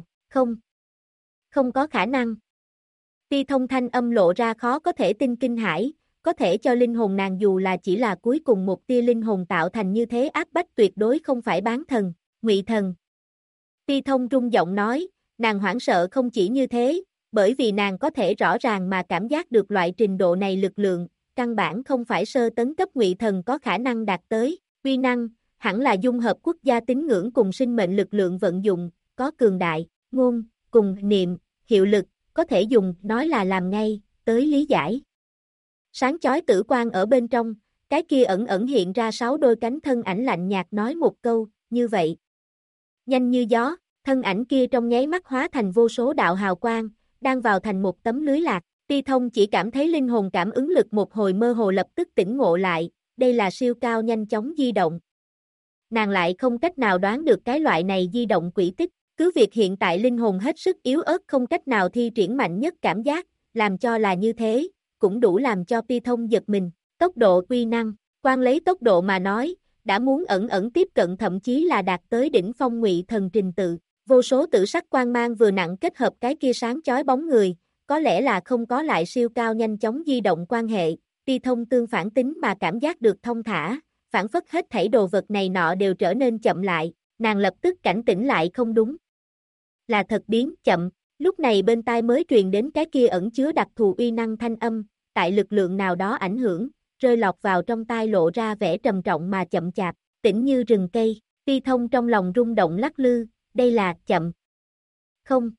không có khả năng. Pi Thông thanh âm lộ ra khó có thể tin kinh hãi, có thể cho linh hồn nàng dù là chỉ là cuối cùng một tia linh hồn tạo thành như thế áp bách tuyệt đối không phải bán thần, ngụy thần. Pi Thông rung giọng nói, nàng hoảng sợ không chỉ như thế, bởi vì nàng có thể rõ ràng mà cảm giác được loại trình độ này lực lượng, căn bản không phải sơ tấn cấp ngụy thần có khả năng đạt tới, uy năng, hẳn là dung hợp quốc gia tín ngưỡng cùng sinh mệnh lực lượng vận dụng, có cường đại, ngôn, cùng niệm, hiệu lực, có thể dùng, nói là làm ngay, tới lý giải. Sáng chói tử quang ở bên trong, cái kia ẩn hiện ra 6 đôi cánh thân ảnh lạnh nhạt nói một câu, như vậy. Nhanh như gió, thân ảnh kia trong nháy mắt hóa thành vô số đạo hào quang, đang vào thành một tấm lưới lạc. Pi Thông chỉ cảm thấy linh hồn cảm ứng lực một hồi mơ hồ lập tức tỉnh ngộ lại, đây là siêu cao nhanh chóng di động. Nàng lại không cách nào đoán được cái loại này di động quỹ tích, cứ việc hiện tại linh hồn hết sức yếu ớt không cách nào thi triển mạnh nhất cảm giác, làm cho là như thế, cũng đủ làm cho Pi Thông giật mình. Tốc độ uy năng, quan lấy tốc độ mà nói, đã muốn ẩn tiếp cận thậm chí là đạt tới đỉnh phong ngụy thần trình tự. Vô số tử sắc quang mang vừa nặng kết hợp cái kia sáng chói bóng người, có lẽ là không có lại siêu cao nhanh chóng di động quan hệ, Pi Thông tương phản tính mà cảm giác được thông thả, phản phất hết thảy đồ vật này nọ đều trở nên chậm lại, nàng lập tức cảnh tỉnh lại không đúng. Là thật biến chậm, lúc này bên tai mới truyền đến cái kia ẩn chứa đặc thù uy năng thanh âm, tại lực lượng nào đó ảnh hưởng, rơi lọt vào trong tai lộ ra vẻ trầm trọng mà chậm chạp, tĩnh như rừng cây, Pi Thông trong lòng rung động lắc lư, đây là chậm. Không.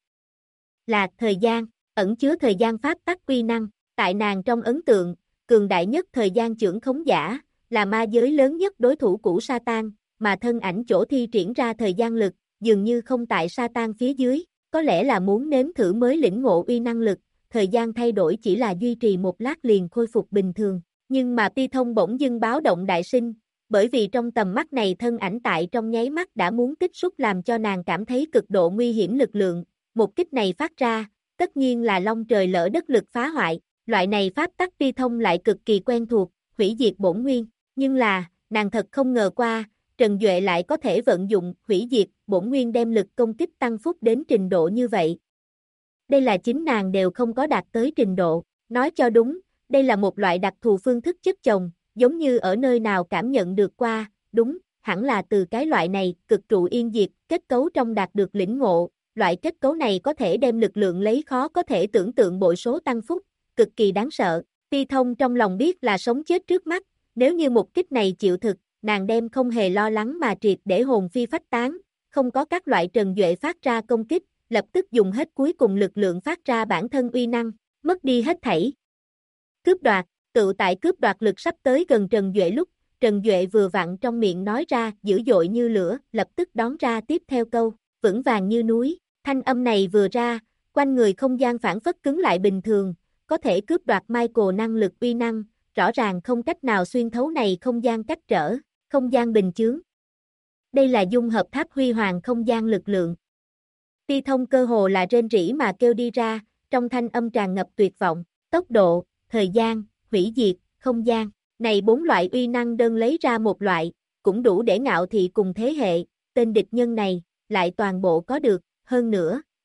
Là thời gian, ẩn chứa thời gian pháp tắc uy năng, tại nàng trong ấn tượng, cường đại nhất thời gian chưởng khống giả, là ma giới lớn nhất đối thủ của Satan, mà thân ảnh chỗ thi triển ra thời gian lực, dường như không tại Satan phía dưới, có lẽ là muốn nếm thử mới lĩnh ngộ uy năng lực, thời gian thay đổi chỉ là duy trì một lát liền khôi phục bình thường, nhưng mà Pi Thông bỗng dưng báo động đại sinh, bởi vì trong tầm mắt này thân ảnh tại trong nháy mắt đã muốn kích xúc làm cho nàng cảm thấy cực độ nguy hiểm lực lượng, một kích này phát ra, tất nhiên là long trời lỡ đất lực phá hoại, loại này pháp tắc Pi Thông lại cực kỳ quen thuộc, hủy diệt bổn nguyên, nhưng là, nàng thật không ngờ qua, Trần Duệ lại có thể vận dụng hủy diệt bổn nguyên đem lực công kích tăng phúc đến trình độ như vậy. Đây là chính nàng đều không có đạt tới trình độ, nói cho đúng, đây là một loại đặc thù phương thức chất chồng, giống như ở nơi nào cảm nhận được qua, đúng, hẳn là từ cái loại này, cực trụ yên diệt, kết cấu trong đạt được lĩnh ngộ, loại kết cấu này có thể đem lực lượng lấy khó có thể tưởng tượng bội số tăng phúc, cực kỳ đáng sợ, Pi Thông trong lòng biết là sống chết trước mắt, nếu như một kích này chịu thực, nàng đem không hề lo lắng mà triệt để hồn phi phách tán, không có các loại Trần Duệ phát ra công kích, lập tức dùng hết cuối cùng lực lượng phát ra bản thân uy năng, mất đi hết thảy. Cướp đoạt, tự tại cướp đoạt lực sắp tới gần Trần Duệ lúc, Trần Duệ vừa vặn trong miệng nói ra dữ dội như lửa, lập tức đón ra tiếp theo câu, vững vàng như núi, thanh âm này vừa ra, quanh người không gian phản phất cứng lại bình thường, có thể cướp đoạt Michael năng lực uy năng, rõ ràng không cách nào xuyên thấu này không gian cách trở, không gian bình chướng. Đây là dung hợp tháp huy hoàng không gian lực lượng. Pi Thông cơ hồ là rên rỉ mà kêu đi ra, trong thanh âm tràn ngập tuyệt vọng, tốc độ, thời gian, hủy diệt, không gian, này 4 loại uy năng đơn lấy ra một loại, cũng đủ để ngạo thị cùng thế hệ, tên địch nhân này, lại toàn bộ có được, hơn nữa,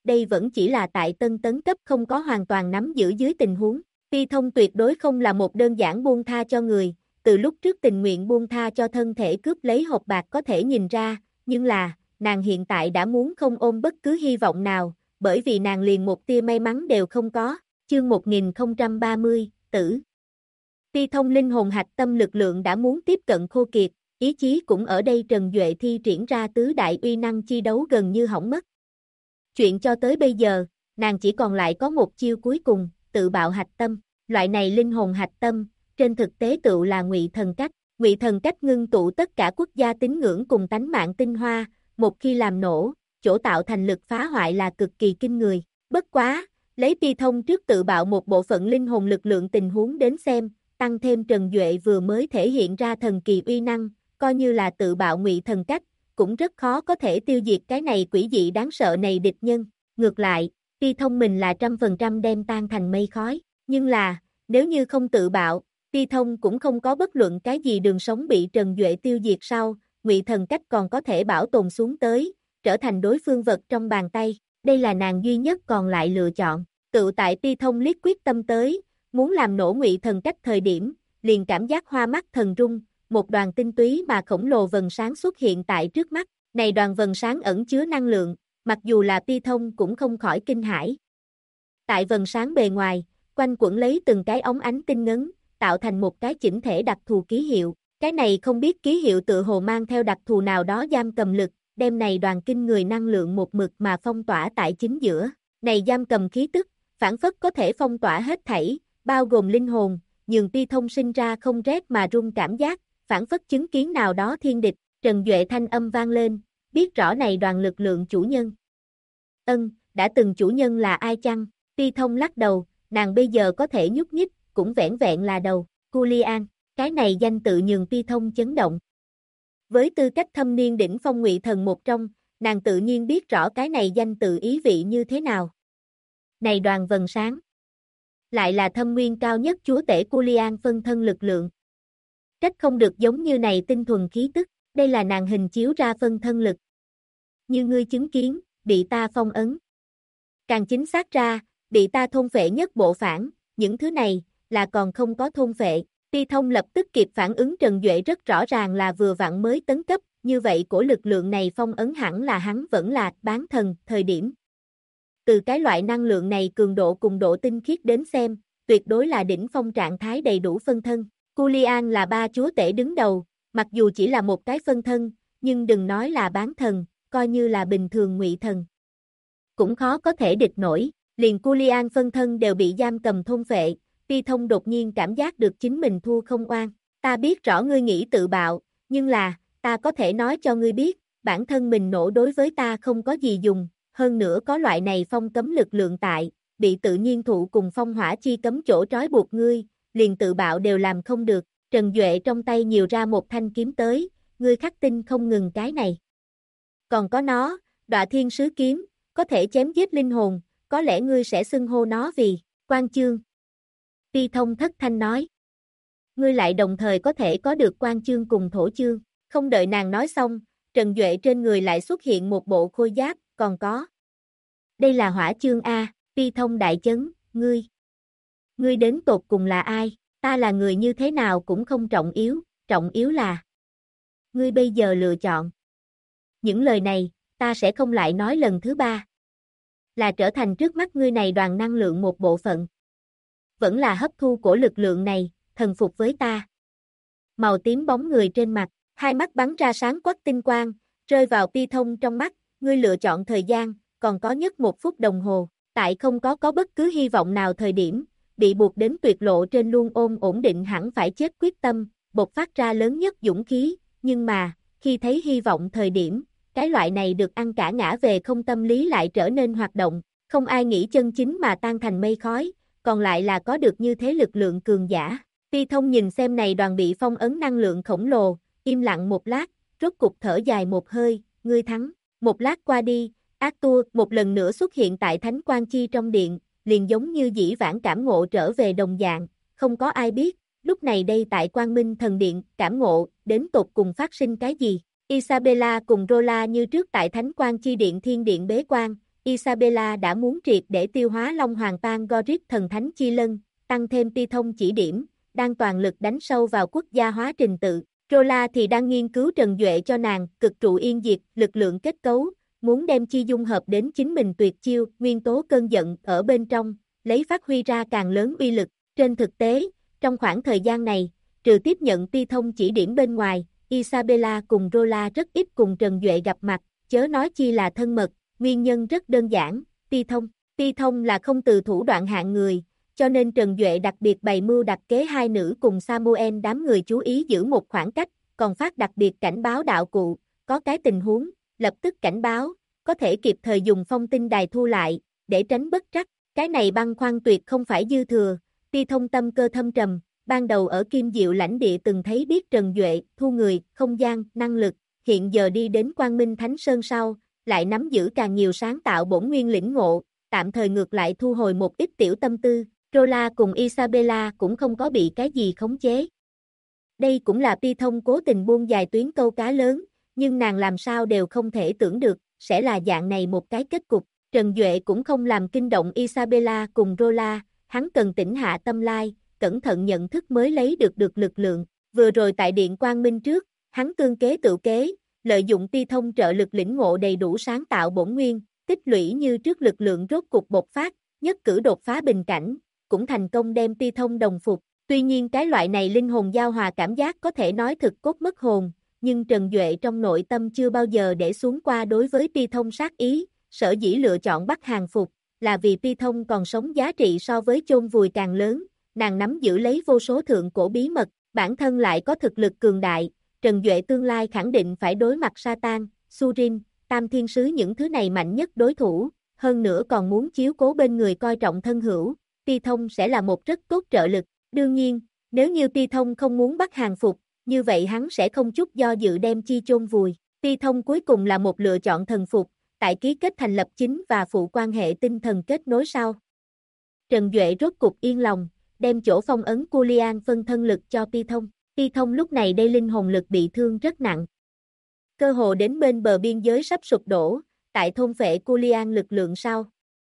đây vẫn chỉ là tại tân tấn cấp không có hoàn toàn nắm giữ dưới tình huống. Ti Thông tuyệt đối không là một đơn giản buông tha cho người, từ lúc trước tình nguyện buông tha cho thân thể cướp lấy hộp bạc có thể nhìn ra, nhưng là, nàng hiện tại đã muốn không ôm bất cứ hy vọng nào, bởi vì nàng liền một tia may mắn đều không có. Chương 1030, tử. Ti Thông linh hồn hạch tâm lực lượng đã muốn tiếp cận khô kiệt, ý chí cũng ở đây Trần Duệ thi triển ra tứ đại uy năng chi đấu gần như hỏng mất. Chuyện cho tới bây giờ, nàng chỉ còn lại có một chiêu cuối cùng, tự bạo hạch tâm. Loại này linh hồn hạch tâm, trên thực tế tựu là ngụy thần cách. Ngụy thần cách ngưng tụ tất cả quốc gia tín ngưỡng cùng tánh mạng tinh hoa, một khi làm nổ, chỗ tạo thành lực phá hoại là cực kỳ kinh người. Bất quá, lấy Ti Thông trước tự bạo một bộ phận linh hồn lực lượng tình huống đến xem, tăng thêm Trần Duệ vừa mới thể hiện ra thần kỳ uy năng, coi như là tự bạo ngụy thần cách, cũng rất khó có thể tiêu diệt cái này quỷ dị đáng sợ này địch nhân. Ngược lại, Ti Thông mình là 100% đem tan thành mây khói, nhưng là, nếu như không tự bạo, Ti Thông cũng không có bất luận cái gì đường sống bị Trần Duệ tiêu diệt sau, ngụy thần cách còn có thể bảo tồn xuống tới, trở thành đối phương vật trong bàn tay. Đây là nàng duy nhất còn lại lựa chọn. Tự tại Ti Thông liếc quyết tâm tới, muốn làm nổ ngụy thần cách thời điểm, liền cảm giác hoa mắt thần rung, một đoàn tinh túy mà khổng lồ vầng sáng xuất hiện tại trước mắt. Này đoàn vầng sáng ẩn chứa năng lượng, mặc dù là Ti Thông cũng không khỏi kinh hãi. Tại vầng sáng bề ngoài, quanh quẩn lấy từng cái ống ánh tinh ngấn, tạo thành một cái chỉnh thể đặc thù ký hiệu. Cái này không biết ký hiệu tự hồ mang theo đặc thù nào đó giam cầm lực, đem này đoàn kinh người năng lượng một mực mà phong tỏa tại chính giữa. Này giam cầm khí tức, phản phất có thể phong tỏa hết thảy, bao gồm linh hồn, nhường Ti Thông sinh ra không rét mà run cảm giác, phản phất chứng kiến nào đó thiên địch. Trần Duệ thanh âm vang lên, biết rõ này đoàn lực lượng chủ nhân. Đã từng chủ nhân là ai chăng? Ti Thông lắc đầu, nàng bây giờ có thể nhúc nhích, cũng vẻn vẹn là đầu, Culian. Cái này danh tự nhường Ti Thông chấn động. Với tư cách thâm niên đỉnh phong ngụy thần một trong, nàng tự nhiên biết rõ cái này danh tự ý vị như thế nào. Này đoàn vầng sáng, lại là thâm nguyên cao nhất chúa tể Culian phân thân lực lượng. Trách không được giống như này tinh thuần khí tức, đây là nàng hình chiếu ra phân thân lực. Như ngươi chứng kiến, bị ta phong ấn. Càng chính xác ra, bị ta thôn phệ nhất bộ phản, những thứ này, là còn không có thôn phệ. Ti Thông lập tức kịp phản ứng Trần Duệ rất rõ ràng là vừa vặn mới tấn cấp, như vậy của lực lượng này phong ấn hẳn là hắn vẫn là bán thần, thời điểm. Từ cái loại năng lượng này cường độ cùng độ tinh khiết đến xem, tuyệt đối là đỉnh phong trạng thái đầy đủ phân thân. Culian là ba chúa tể đứng đầu, mặc dù chỉ là một cái phân thân, nhưng đừng nói là bán thần, coi như là bình thường ngụy thần. Cũng khó có thể địch nổi, liền Culian phân thân đều bị giam cầm thôn phệ. Ti Thông đột nhiên cảm giác được chính mình thua không oan. Ta biết rõ ngươi nghĩ tự bạo, nhưng là, ta có thể nói cho ngươi biết, bản thân mình nổ đối với ta không có gì dùng, hơn nữa có loại này phong cấm lực lượng tại, bị tự nhiên thụ cùng phong hỏa chi cấm chỗ trói buộc ngươi, liền tự bạo đều làm không được. Trần Duệ trong tay nhiều ra một thanh kiếm tới, ngươi khắc tinh không ngừng cái này. Còn có nó, Đọa Thiên Sứ Kiếm, có thể chém giết linh hồn, có lẽ ngươi sẽ xưng hô nó vì Quan Chương. Ti Thông thất thanh nói. Ngươi lại đồng thời có thể có được Quan Chương cùng Thổ Chương. Không đợi nàng nói xong, Trần Duệ trên người lại xuất hiện một bộ khôi giáp, còn có. Đây là Hỏa Chương A, Ti Thông đại chấn, ngươi. Ngươi đến tột cùng là ai? Ta là người như thế nào cũng không trọng yếu là. Ngươi bây giờ lựa chọn. Những lời này, ta sẽ không lại nói lần thứ ba. Là trở thành trước mắt ngươi này đoàn năng lượng một bộ phận. Vẫn là hấp thu của lực lượng này, thần phục với ta. Màu tím bóng người trên mặt, hai mắt bắn ra sáng quắc tinh quang, rơi vào Ti Thông trong mắt, ngươi lựa chọn thời gian, còn có nhất 1 phút đồng hồ, tại không có bất cứ hy vọng nào thời điểm, bị buộc đến tuyệt lộ trên luôn ôm ổn định hẳn phải chết quyết tâm, bộc phát ra lớn nhất dũng khí, nhưng mà, khi thấy hy vọng thời điểm, cái loại này được ăn cả ngã về không tâm lý lại trở nên hoạt động, không ai nghĩ chân chính mà tan thành mây khói, còn lại là có được như thế lực lượng cường giả. Ti Thông nhìn xem này đoàn bị phong ấn năng lượng khổng lồ, im lặng một lát, rốt cục thở dài một hơi, ngươi thắng. Một lát qua đi, Arthur một lần nữa xuất hiện tại Thánh Quang Chi trong điện, liền giống như dĩ vãng cảm ngộ trở về đồng dạng, không có ai biết, lúc này đây tại Quang Minh Thần Điện, cảm ngộ, đến tột cùng phát sinh cái gì. Isabella cùng Rola như trước tại Thánh Quang Chi Điện Thiên Điện bế quan, Isabella đã muốn triệt để tiêu hóa Long Hoàng Pan-Gorik thần thánh chi lân, tăng thêm ti thông chỉ điểm, đang toàn lực đánh sâu vào quốc gia hóa trình tự. Rola thì đang nghiên cứu Trần Duệ cho nàng, cực trụ yên diệt, lực lượng kết cấu, muốn đem chi dung hợp đến chính mình tuyệt chiêu, nguyên tố cơn giận ở bên trong, lấy phát huy ra càng lớn uy lực. Trên thực tế, trong khoảng thời gian này, trừ tiếp nhận ti thông chỉ điểm bên ngoài, Isabella cùng Rola rất ít cùng Trần Duệ gặp mặt, chớ nói chi là thân mật, nguyên nhân rất đơn giản, Ti thông là không từ thủ đoạn hạng người, cho nên Trần Duệ đặc biệt bày mưu đặt kế hai nữ cùng Samuel đám người chú ý giữ một khoảng cách, còn phát đặc biệt cảnh báo đạo cụ, có cái tình huống, lập tức cảnh báo, có thể kịp thời dùng phong tinh đài thu lại, để tránh bất trắc, cái này băn khoăn tuyệt không phải dư thừa, Ti thông tâm cơ thâm trầm, ban đầu ở Kim Diệu lãnh địa từng thấy biết Trần Duệ, thu người, không gian, năng lực, hiện giờ đi đến Quang Minh Thánh Sơn sau, lại nắm giữ càng nhiều sáng tạo bổn nguyên lĩnh ngộ, tạm thời ngược lại thu hồi một ít tiểu tâm tư, Rola cùng Isabella cũng không có bị cái gì khống chế. Đây cũng là Ti thông cố tình buông dài tuyến câu cá lớn, nhưng nàng làm sao đều không thể tưởng được, sẽ là dạng này một cái kết cục. Trần Duệ cũng không làm kinh động Isabella cùng Rola, hắn cần tĩnh hạ tâm lai, cẩn thận nhận thức mới lấy được lực lượng. Vừa rồi tại Điện Quang Minh trước, hắn tương kế tự kế, lợi dụng Ti thông trợ lực lĩnh ngộ đầy đủ sáng tạo bổn nguyên, tích lũy như trước lực lượng rốt cục bộc phát, nhất cử đột phá bình cảnh, cũng thành công đem Ti thông đồng phục. Tuy nhiên cái loại này linh hồn giao hòa cảm giác có thể nói thực cốt mất hồn, nhưng Trần Duệ trong nội tâm chưa bao giờ để xuống qua đối với Ti thông sát ý, sở dĩ lựa chọn bắt hàng phục, là vì Ti thông còn sống giá trị so với chôn vùi càng lớn, nàng nắm giữ lấy vô số thượng cổ bí mật, bản thân lại có thực lực cường đại, Trần Duệ tương lai khẳng định phải đối mặt Satan, Surin, Tam Thiên Sứ những thứ này mạnh nhất đối thủ, hơn nữa còn muốn chiếu cố bên người coi trọng thân hữu, Ti thông sẽ là một rất tốt trợ lực. Đương nhiên, nếu như Ti thông không muốn bắt hàng phục, như vậy hắn sẽ không chút do dự đem chi chôn vùi. Ti thông cuối cùng là một lựa chọn thần phục, tại ký kết thành lập chính và phụ quan hệ tinh thần kết nối sau. Trần Duệ rốt cục yên lòng, đem chỗ phong ấn Culian phân thân lực cho Ti thông. Ti thông lúc này đây linh hồn lực bị thương rất nặng. Cơ hồ đến bên bờ biên giới sắp sụp đổ, tại thôn phệ Culian lực lượng sau.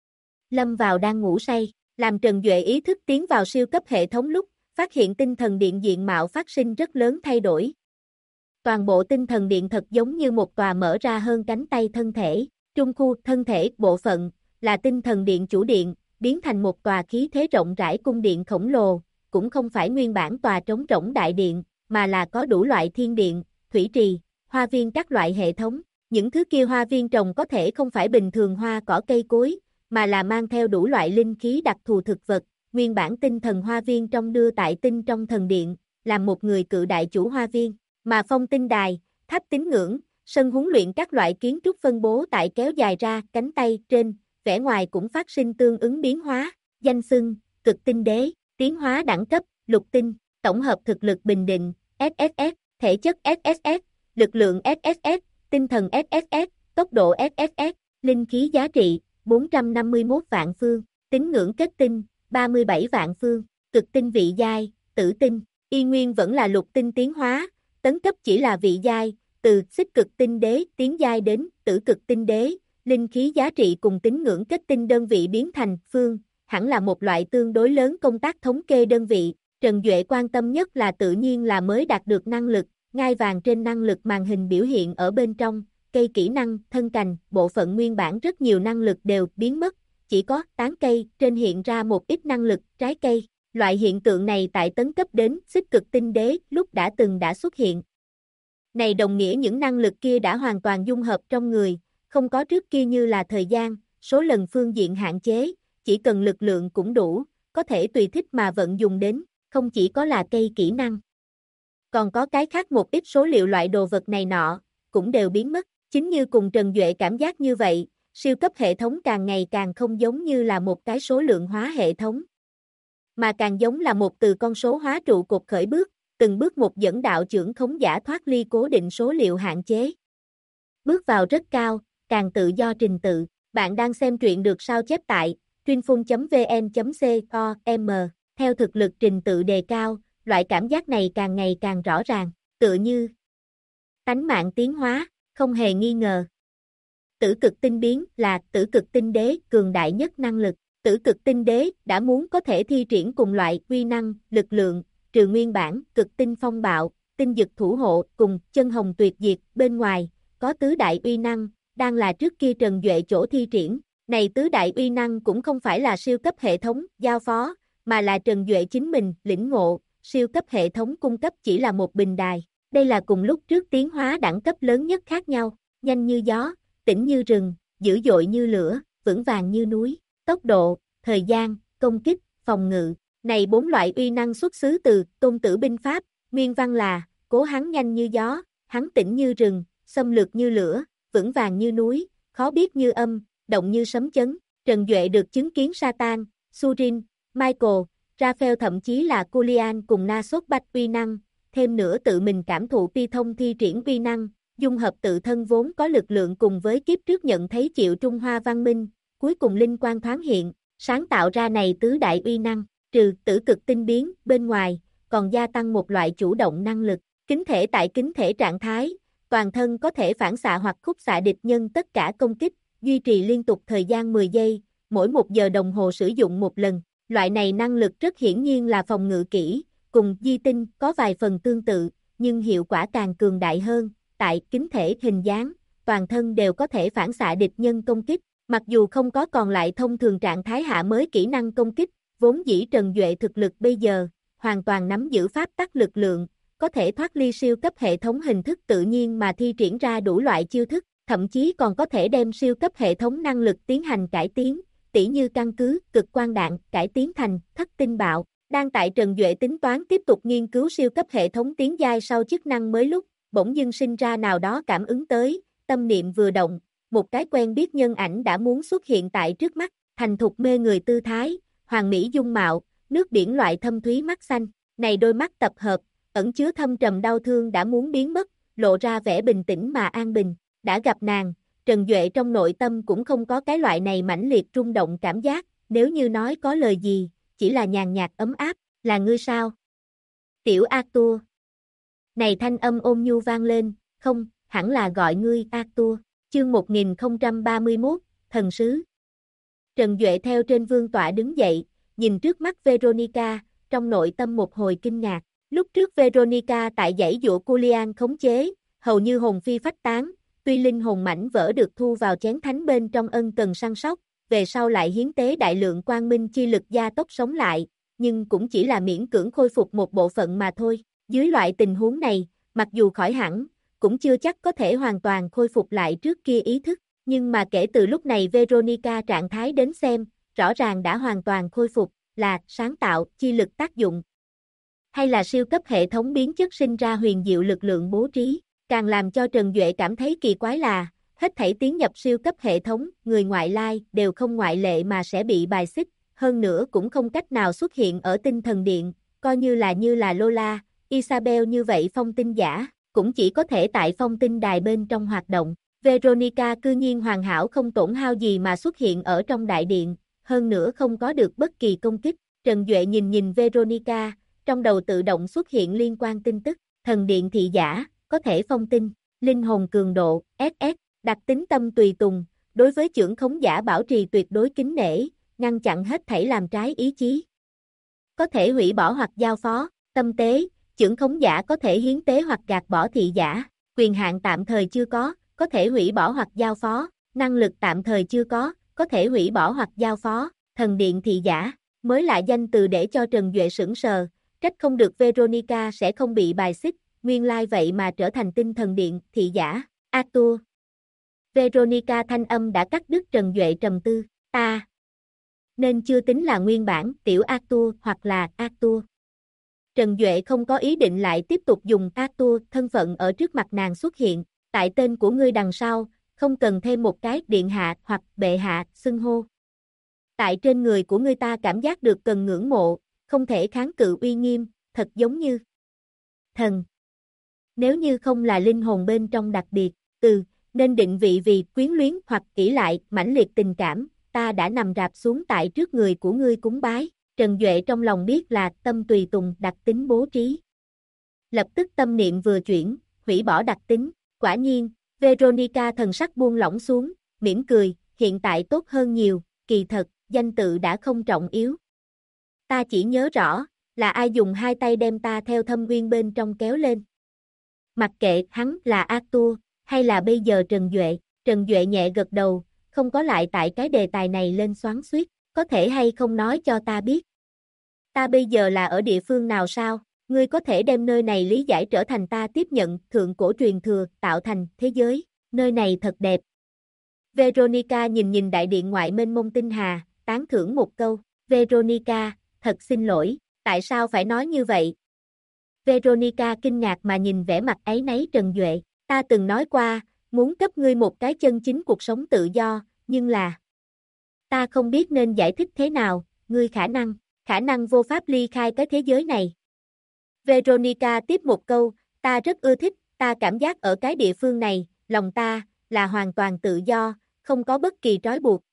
Lâm vào đang ngủ say, làm Trần Duệ ý thức tiến vào siêu cấp hệ thống lúc, phát hiện tinh thần điện diện mạo phát sinh rất lớn thay đổi. Toàn bộ tinh thần điện thật giống như một tòa mở ra hơn cánh tay thân thể, trung khu thân thể bộ phận, là tinh thần điện chủ điện, biến thành một tòa khí thế rộng rãi cung điện khổng lồ, cũng không phải nguyên bản tòa trống rỗng đại điện, mà là có đủ loại thiên điện, thủy trì, hoa viên các loại hệ thống. Những thứ kia hoa viên trồng có thể không phải bình thường hoa cỏ cây cối, mà là mang theo đủ loại linh khí đặc thù thực vật, nguyên bản tinh thần hoa viên trong đưa tại tinh trong thần điện, làm một người cự đại chủ hoa viên, mà phong tinh đài, tháp tín ngưỡng, sân huấn luyện các loại kiến trúc phân bố tại kéo dài ra cánh tay trên, vẻ ngoài cũng phát sinh tương ứng biến hóa, danh xưng, cực tinh đế, tiến hóa đẳng cấp, lục tinh, tổng hợp thực lực bình định, SSS, thể chất SSS, lực lượng SSS, tinh thần SSS, tốc độ SSS, linh khí giá trị, 451 vạn phương, tín ngưỡng kết tinh, 37 vạn phương, cực tinh vị giai, tử tinh, y nguyên vẫn là lục tinh tiến hóa, tấn cấp chỉ là vị giai, từ xích cực tinh đế tiến giai đến tử cực tinh đế, linh khí giá trị cùng tín ngưỡng kết tinh đơn vị biến thành phương, hẳn là một loại tương đối lớn công tác thống kê đơn vị. Trần Duệ quan tâm nhất là tự nhiên là mới đạt được năng lực, ngai vàng trên năng lực màn hình biểu hiện ở bên trong, cây kỹ năng, thân cành, bộ phận nguyên bản rất nhiều năng lực đều biến mất, chỉ có tán cây trên hiện ra một ít năng lực trái cây. Loại hiện tượng này tại tấn cấp đến xích cực tinh đế lúc đã xuất hiện. Này đồng nghĩa những năng lực kia đã hoàn toàn dung hợp trong người, không có trước kia như là thời gian, số lần phương diện hạn chế, chỉ cần lực lượng cũng đủ, có thể tùy thích mà vận dùng đến, không chỉ có là cây kỹ năng. Còn có cái khác một ít số liệu loại đồ vật này nọ, cũng đều biến mất, chính như cùng Trần Duệ cảm giác như vậy, siêu cấp hệ thống càng ngày càng không giống như là một cái số lượng hóa hệ thống, mà càng giống là một từ con số hóa trụ cột khởi bước, từng bước một dẫn đạo trưởng khống giả thoát ly cố định số liệu hạn chế. Bước vào rất cao, càng tự do trình tự. Bạn đang xem truyện được sao chép tại truyinphun.vn.com. Theo thực lực trình tự đề cao, loại cảm giác này càng ngày càng rõ ràng, tựa như tánh mạng tiến hóa, không hề nghi ngờ. Tử cực tinh biến là tử cực tinh đế cường đại nhất năng lực. Tử cực tinh đế đã muốn có thể thi triển cùng loại uy năng, lực lượng, trừ nguyên bản, cực tinh phong bạo, tinh dực thủ hộ cùng chân hồng tuyệt diệt bên ngoài, có tứ đại uy năng, đang là trước kia Trần Duệ chỗ thi triển. Này tứ đại uy năng cũng không phải là siêu cấp hệ thống, giao phó, mà là Trần Duệ chính mình, lĩnh ngộ, siêu cấp hệ thống cung cấp chỉ là một bình đài. Đây là cùng lúc trước tiến hóa đẳng cấp lớn nhất khác nhau, nhanh như gió, tĩnh như rừng, dữ dội như lửa, vững vàng như núi, tốc độ, thời gian, công kích, phòng ngự. Này 4 loại uy năng xuất xứ từ Tôn Tử binh pháp, nguyên văn là, cố hắn nhanh như gió, hắn tĩnh như rừng, xâm lược như lửa, vững vàng như núi, khó biết như âm, động như sấm chấn. Trần Duệ được chứng kiến Satan, Surin, Michael, Raphael thậm chí là Kulian cùng Nasốt Bách uy năng, thêm nữa tự mình cảm thụ pi thông thi triển uy năng, dung hợp tự thân vốn có lực lượng cùng với kiếp trước nhận thấy chịu Trung Hoa văn minh, cuối cùng linh quang thoáng hiện, sáng tạo ra này tứ đại uy năng, trừ tử cực tinh biến bên ngoài, còn gia tăng một loại chủ động năng lực, kính thể tại kính thể trạng thái, toàn thân có thể phản xạ hoặc khúc xạ địch nhân tất cả công kích, duy trì liên tục thời gian 10 giây, mỗi 1 giờ đồng hồ sử dụng một lần. Loại này năng lực rất hiển nhiên là phòng ngự kỹ, cùng di tinh có vài phần tương tự, nhưng hiệu quả càng cường đại hơn, tại kính thể hình dáng, toàn thân đều có thể phản xạ địch nhân công kích, mặc dù không có còn lại thông thường trạng thái hạ mới kỹ năng công kích, vốn dĩ Trần Duệ thực lực bây giờ, hoàn toàn nắm giữ pháp tắc lực lượng, có thể thoát ly siêu cấp hệ thống hình thức tự nhiên mà thi triển ra đủ loại chiêu thức, thậm chí còn có thể đem siêu cấp hệ thống năng lực tiến hành cải tiến, tỉ như căn cứ, cực quang đạn, cải tiến thành, thất tinh bạo. Đang tại Trần Duệ tính toán tiếp tục nghiên cứu siêu cấp hệ thống tiến giai sau chức năng mới lúc, bỗng dưng sinh ra nào đó cảm ứng tới, tâm niệm vừa động, một cái quen biết nhân ảnh đã muốn xuất hiện tại trước mắt, thành thục mê người tư thái, hoàn mỹ dung mạo, nước biển loại thâm thúy mắt xanh, này đôi mắt tập hợp, ẩn chứa thâm trầm đau thương đã muốn biến mất, lộ ra vẻ bình tĩnh mà an bình, đã gặp nàng, Trần Duệ trong nội tâm cũng không có cái loại này mãnh liệt rung động cảm giác, nếu như nói có lời gì, chỉ là nhàn nhạt ấm áp, là ngươi sao? Tiểu Arthur. Này thanh âm ôn nhu vang lên, không, hẳn là gọi ngươi Arthur, chương 1031, thần sứ. Trần Duệ theo trên vương tọa đứng dậy, nhìn trước mắt Veronica, trong nội tâm một hồi kinh ngạc, lúc trước Veronica tại dãy dụa Kulian khống chế, hầu như hồn phi phách tán, tuy linh hồn mảnh vỡ được thu vào chén thánh bên trong ân cần săn sóc, về sau lại hiến tế đại lượng quang minh chi lực gia tốc sống lại, nhưng cũng chỉ là miễn cưỡng khôi phục một bộ phận mà thôi. Dưới loại tình huống này, mặc dù khỏi hẳn, cũng chưa chắc có thể hoàn toàn khôi phục lại trước kia ý thức, nhưng mà kể từ lúc này Veronica trạng thái đến xem, rõ ràng đã hoàn toàn khôi phục, là sáng tạo chi lực tác dụng. Hay là siêu cấp hệ thống biến chất sinh ra huyền diệu lực lượng bố trí, càng làm cho Trần Duệ cảm thấy kỳ quái là, hết thảy tiến nhập siêu cấp hệ thống, người ngoại lai đều không ngoại lệ mà sẽ bị bài xích, hơn nữa cũng không cách nào xuất hiện ở tinh thần điện, coi như là Lola, Isabel như vậy phong tinh giả, cũng chỉ có thể tại phong tinh đài bên trong hoạt động. Veronica cư nhiên hoàn hảo không tổn hao gì mà xuất hiện ở trong đại điện, hơn nữa không có được bất kỳ công kích. Trần Duệ nhìn Veronica, trong đầu tự động xuất hiện liên quan tin tức, thần điện thị giả, có thể phong tinh, linh hồn cường độ, SS, đặc tính tâm tùy tùng, đối với chưởng khống giả bảo trì tuyệt đối kính nể, ngăn chặn hết thảy làm trái ý chí. Có thể hủy bỏ hoặc giao phó, tâm tế, chưởng khống giả có thể hiến tế hoặc gạt bỏ thị giả, quyền hạn tạm thời chưa có thể hủy bỏ hoặc giao phó, năng lực tạm thời chưa có thể hủy bỏ hoặc giao phó, thần điện thị giả, mới là danh từ để cho Trần Duệ sửng sờ, trách không được Veronica sẽ không bị bài xích, nguyên lai vậy mà trở thành tinh thần điện thị giả, Arthur. Veronica thanh âm đã cắt đứt Trần Duệ trầm tư, ta nên chưa tính là nguyên bản tiểu Arthur hoặc là Arthur. Trần Duệ không có ý định lại tiếp tục dùng Arthur thân phận ở trước mặt nàng xuất hiện, tại tên của ngươi đằng sau, không cần thêm một cái điện hạ hoặc bệ hạ xưng hô. Tại trên người của ngươi ta cảm giác được cần ngưỡng mộ, không thể kháng cự uy nghiêm, thật giống như thần. Nếu như không là linh hồn bên trong đặc biệt, nên định vị vì quyến luyến hoặc ỷ lại, mãnh liệt tình cảm, ta đã nằm rạp xuống tại trước người của ngươi cúng bái. Trần Duệ trong lòng biết là tâm tùy tùng đặc tính bố trí. Lập tức tâm niệm vừa chuyển, hủy bỏ đặc tính, quả nhiên, Veronica thần sắc buông lỏng xuống, mỉm cười, hiện tại tốt hơn nhiều, kỳ thật, danh tự đã không trọng yếu. Ta chỉ nhớ rõ, là ai dùng hai tay đem ta theo thâm uyên bên trong kéo lên. Mặc kệ hắn là Arthur, hay là bây giờ Trần Duệ nhẹ gật đầu, không có lại tại cái đề tài này lên xoắn xuýt, có thể hay không nói cho ta biết. Ta bây giờ là ở địa phương nào sao? Ngươi có thể đem nơi này lý giải trở thành ta tiếp nhận thượng cổ truyền thừa tạo thành thế giới, nơi này thật đẹp. Veronica nhìn đại điện ngoại mênh mông tinh hà, tán thưởng một câu, Veronica, thật xin lỗi, tại sao phải nói như vậy? Veronica kinh ngạc mà nhìn vẻ mặt áy náy Trần Duệ, ta từng nói qua, muốn cấp ngươi một cái chân chính cuộc sống tự do, nhưng là ta không biết nên giải thích thế nào, ngươi khả năng vô pháp ly khai cái thế giới này. Veronica tiếp một câu, ta rất ưa thích, ta cảm giác ở cái địa phương này, lòng ta, là hoàn toàn tự do, không có bất kỳ trói buộc.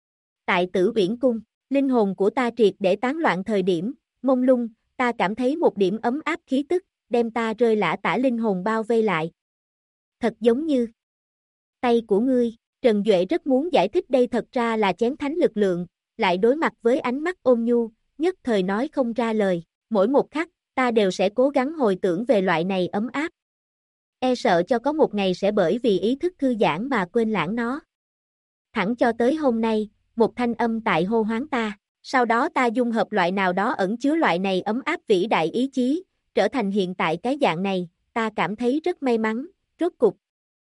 Tại Tử Uyển Cung, linh hồn của ta triệt để tán loạn thời điểm, mông lung, ta cảm thấy một điểm ấm áp khí tức, đem ta rơi lả tả linh hồn bao vây lại. Thật giống như tay của ngươi, Trần Duệ rất muốn giải thích đây thật ra là chén thánh lực lượng, lại đối mặt với ánh mắt ôn nhu, nhất thời nói không ra lời, mỗi một khắc, ta đều sẽ cố gắng hồi tưởng về loại này ấm áp. E sợ cho có một ngày sẽ bởi vì ý thức thư giãn mà quên lãng nó. Thẳng cho tới hôm nay, một thanh âm tại hô hoán ta, sau đó ta dung hợp loại nào đó ẩn chứa loại này ấm áp vĩ đại ý chí, trở thành hiện tại cái dạng này, ta cảm thấy rất may mắn, rốt cục.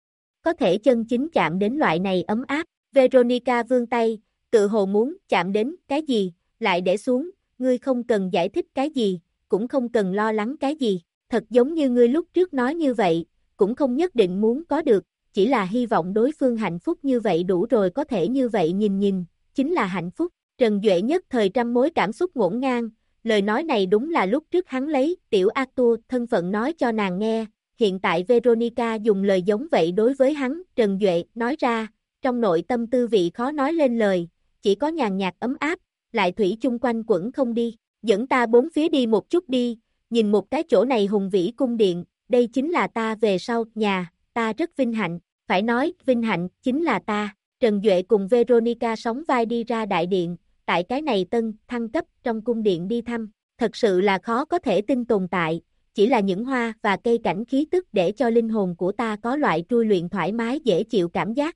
Có thể chân chính chạm đến loại này ấm áp, Veronica vươn tay, tự hồ muốn chạm đến cái gì, lại để xuống, ngươi không cần giải thích cái gì, cũng không cần lo lắng cái gì, thật giống như ngươi lúc trước nói như vậy, cũng không nhất định muốn có được, chỉ là hy vọng đối phương hạnh phúc như vậy đủ rồi có thể như vậy nhìn, chính là hạnh phúc. Trần Duệ nhất thời trăm mối cảm xúc ngổn ngang, lời nói này đúng là lúc trước hắn lấy tiểu Arthur thân phận nói cho nàng nghe, hiện tại Veronica dùng lời giống vậy đối với hắn, Trần Duệ nói ra, trong nội tâm tư vị khó nói lên lời, chỉ có nhàn nhạt ấm áp, lại thủy chung quanh quẩn không đi, dẫn ta bốn phía đi một chút đi, nhìn một cái chỗ này hùng vĩ cung điện, đây chính là ta về sau nhà, ta rất vinh hạnh, phải nói vinh hạnh chính là ta. Trần Duệ cùng Veronica sóng vai đi ra đại điện, tại cái này tân thăng cấp trong cung điện đi thăm, thật sự là khó có thể tin tồn tại, chỉ là những hoa và cây cảnh khí tức để cho linh hồn của ta có loại trui luyện thoải mái dễ chịu cảm giác.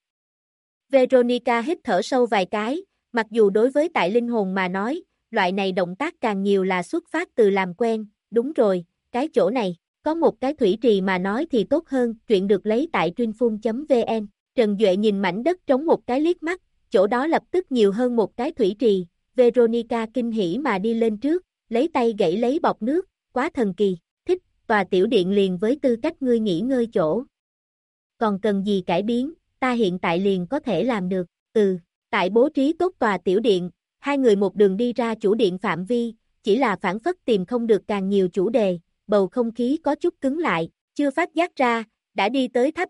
Veronica hít thở sâu vài cái, mặc dù đối với tại linh hồn mà nói, loại này động tác càng nhiều là xuất phát từ làm quen, đúng rồi, cái chỗ này, có một cái thủy trì mà nói thì tốt hơn, truyện được lấy tại truyinphun.vn. Trần Duệ nhìn mảnh đất trống một cái liếc mắt, chỗ đó lập tức nhiều hơn một cái thủy trì, Veronica kinh hỉ mà đi lên trước, lấy tay gãy lấy bọt nước, quá thần kỳ, thích, tòa tiểu điện liền với tư cách ngươi nghỉ ngơi chỗ. Còn cần gì cải biến, ta hiện tại liền có thể làm được, tại bố trí tốt tòa tiểu điện, hai người một đường đi ra chủ điện phạm vi, chỉ là phản phất tìm không được càng nhiều chủ đề, bầu không khí có chút cứng lại, chưa phát giác ra, đã đi tới tháp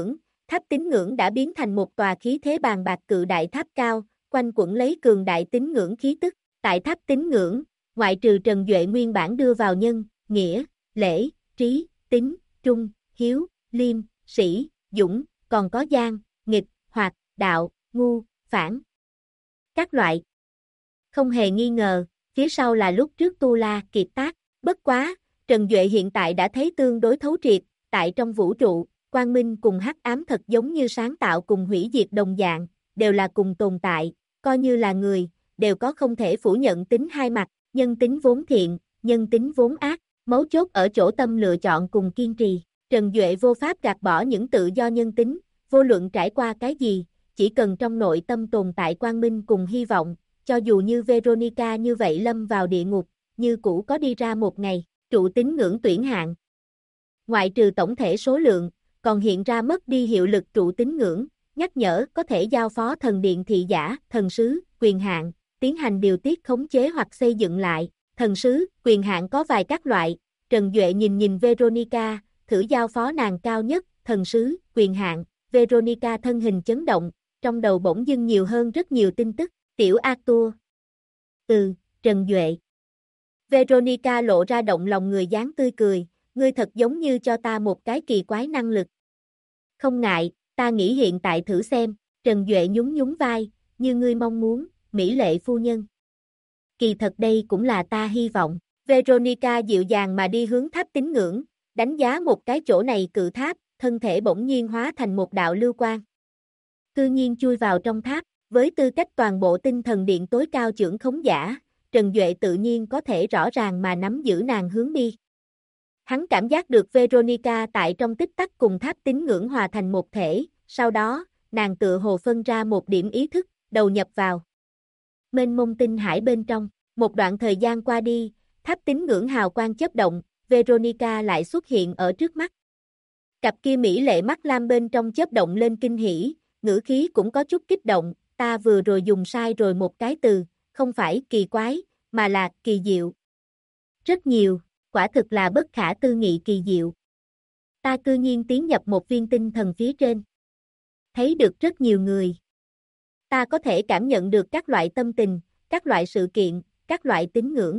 tín ngưỡng đã biến thành một tòa khí thế bàn bạc cự đại tháp cao, quanh quẩn lấy cường đại tín ngưỡng khí tức, tại tháp tín ngưỡng, ngoại trừ Trần Duệ nguyên bản đưa vào nhân, nghĩa, lễ, trí, tín, trung, hiếu, liêm, sĩ, dũng, còn có gian, nghịch, hoạt, đạo, ngu, phản. Các loại. Không hề nghi ngờ, phía sau là lúc trước Tu La Kiệt Tác, bất quá, Trần Duệ hiện tại đã thấy tương đối thấu triệt, tại trong vũ trụ, quang minh cùng hắc ám thật giống như sáng tạo cùng hủy diệt đồng dạng, đều là cùng tồn tại, coi như là người, đều có không thể phủ nhận tính hai mặt, nhân tính vốn thiện, nhân tính vốn ác, mấu chốt ở chỗ tâm lựa chọn cùng kiên trì. Trần Duệ vô pháp gạt bỏ những tự do nhân tính, vô luận trải qua cái gì, chỉ cần trong nội tâm tồn tại quang minh cùng hy vọng, cho dù như Veronica như vậy lâm vào địa ngục, như cũ có đi ra một ngày, trụ tín ngưỡng tuyển hạng. Ngoại trừ tổng thể số lượng, còn hiện ra mất đi hiệu lực trụ tín ngưỡng, nhắc nhở có thể giao phó thần điện thị giả, thần sứ, quyền hạn, tiến hành điều tiết khống chế hoặc xây dựng lại, thần sứ, quyền hạn có vài các loại, Trần Duệ nhìn Veronica, thử giao phó nàng cao nhất, thần sứ, quyền hạn, Veronica thân hình chấn động, trong đầu bỗng dưng nhiều hơn rất nhiều tin tức, tiểu Arthur. Trần Duệ. Veronica lộ ra động lòng người dáng tươi cười, ngươi thật giống như cho ta một cái kỳ quái năng lực. Không ngại, ta nghĩ hiện tại thử xem, Trần Duệ nhún nhún vai, như ngươi mong muốn, mỹ lệ phu nhân. Kỳ thật đây cũng là ta hy vọng. Veronica dịu dàng mà đi hướng tháp tín ngưỡng, đánh giá một cái chỗ này cự tháp, thân thể bỗng nhiên hóa thành một đạo lưu quang. Cư nhiên chui vào trong tháp, với tư cách toàn bộ tinh thần điện tối cao trưởng khống giả, Trần Duệ tự nhiên có thể rõ ràng mà nắm giữ nàng hướng đi. Hắn cảm giác được Veronica tại trong tích tắc cùng tháp tín ngưỡng hòa thành một thể, sau đó, nàng tựa hồ phân ra một điểm ý thức, đầu nhập vào mênh mông tinh hải bên trong. Một đoạn thời gian qua đi, tháp tín ngưỡng hào quang chớp động, Veronica lại xuất hiện ở trước mắt. Cặp kia mỹ lệ mắt lam bên trong chớp động lên kinh hỉ, ngữ khí cũng có chút kích động, ta vừa rồi dùng sai rồi một cái từ, không phải kỳ quái, mà là kỳ diệu. Rất nhiều, quả thực là bất khả tư nghị kỳ diệu. Ta cư nhiên tiến nhập một viên tinh thần phía trên. Thấy được rất nhiều người. Ta có thể cảm nhận được các loại tâm tình, các loại sự kiện, các loại tín ngưỡng.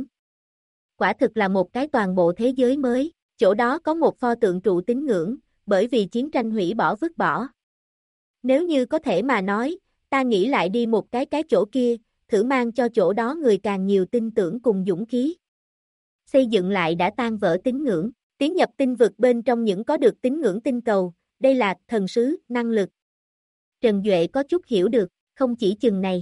Quả thực là một cái toàn bộ thế giới mới, chỗ đó có một pho tượng trụ tín ngưỡng, bởi vì chiến tranh hủy bỏ vứt bỏ. Nếu như có thể mà nói, ta nghĩ lại đi một cái chỗ kia, thử mang cho chỗ đó người càng nhiều tin tưởng cùng dũng khí. Xây dựng lại đã tan vỡ tín ngưỡng, tiến nhập tinh vực bên trong những có được tín ngưỡng tinh cầu, đây là thần sứ, năng lực. Trần Duệ có chút hiểu được, không chỉ chừng này.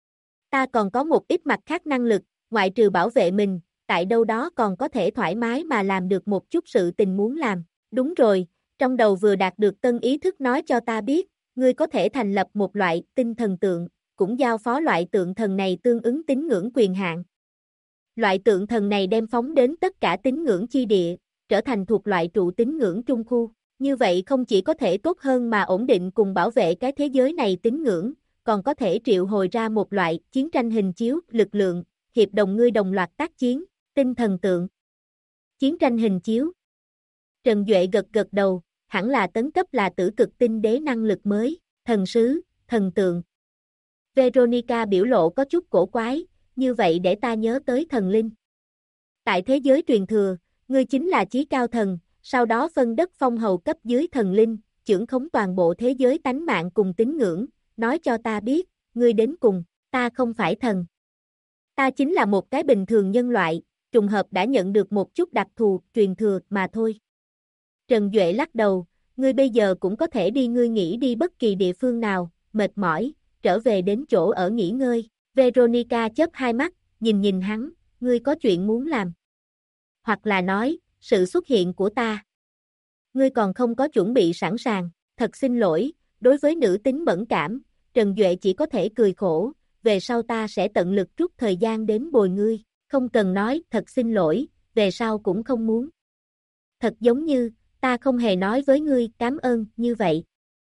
Ta còn có một ít mặt khác năng lực, ngoại trừ bảo vệ mình, tại đâu đó còn có thể thoải mái mà làm được một chút sự tình muốn làm. Đúng rồi, trong đầu vừa đạt được tân ý thức nói cho ta biết, ngươi có thể thành lập một loại tinh thần tượng, cũng giao phó loại tượng thần này tương ứng tín ngưỡng quyền hạn. Loại tượng thần này đem phóng đến tất cả tín ngưỡng chi địa, trở thành thuộc loại trụ tín ngưỡng trung khu. Như vậy không chỉ có thể tốt hơn mà ổn định cùng bảo vệ cái thế giới này tín ngưỡng, còn có thể triệu hồi ra một loại chiến tranh hình chiếu, lực lượng, hiệp đồng ngươi đồng loạt tác chiến, tinh thần tượng. Chiến tranh hình chiếu. Trần Duệ gật đầu, hẳn là tấn cấp là tử cực tinh đế năng lực mới, thần sứ, thần tượng. Veronica biểu lộ có chút cổ quái, như vậy để ta nhớ tới thần linh. Tại thế giới truyền thừa, ngươi chính là chí cao thần, sau đó phân đất phong hầu cấp dưới thần linh, trưởng khống toàn bộ thế giới tánh mạng cùng tín ngưỡng, nói cho ta biết, ngươi đến cùng, ta không phải thần. Ta chính là một cái bình thường nhân loại, trùng hợp đã nhận được một chút đặc thù, truyền thừa mà thôi. Trần Duệ lắc đầu, ngươi bây giờ cũng có thể đi ngươi nghĩ đi bất kỳ địa phương nào, mệt mỏi, trở về đến chỗ ở nghỉ ngơi. Veronica chớp hai mắt, nhìn hắn, ngươi có chuyện muốn làm. Hoặc là nói, sự xuất hiện của ta. Ngươi còn không có chuẩn bị sẵn sàng, thật xin lỗi, đối với nữ tính mẫn cảm, Trần Duệ chỉ có thể cười khổ, về sau ta sẽ tận lực rút thời gian đến bồi ngươi, không cần nói thật xin lỗi, về sau cũng không muốn. Thật giống như, ta không hề nói với ngươi cảm ơn như vậy.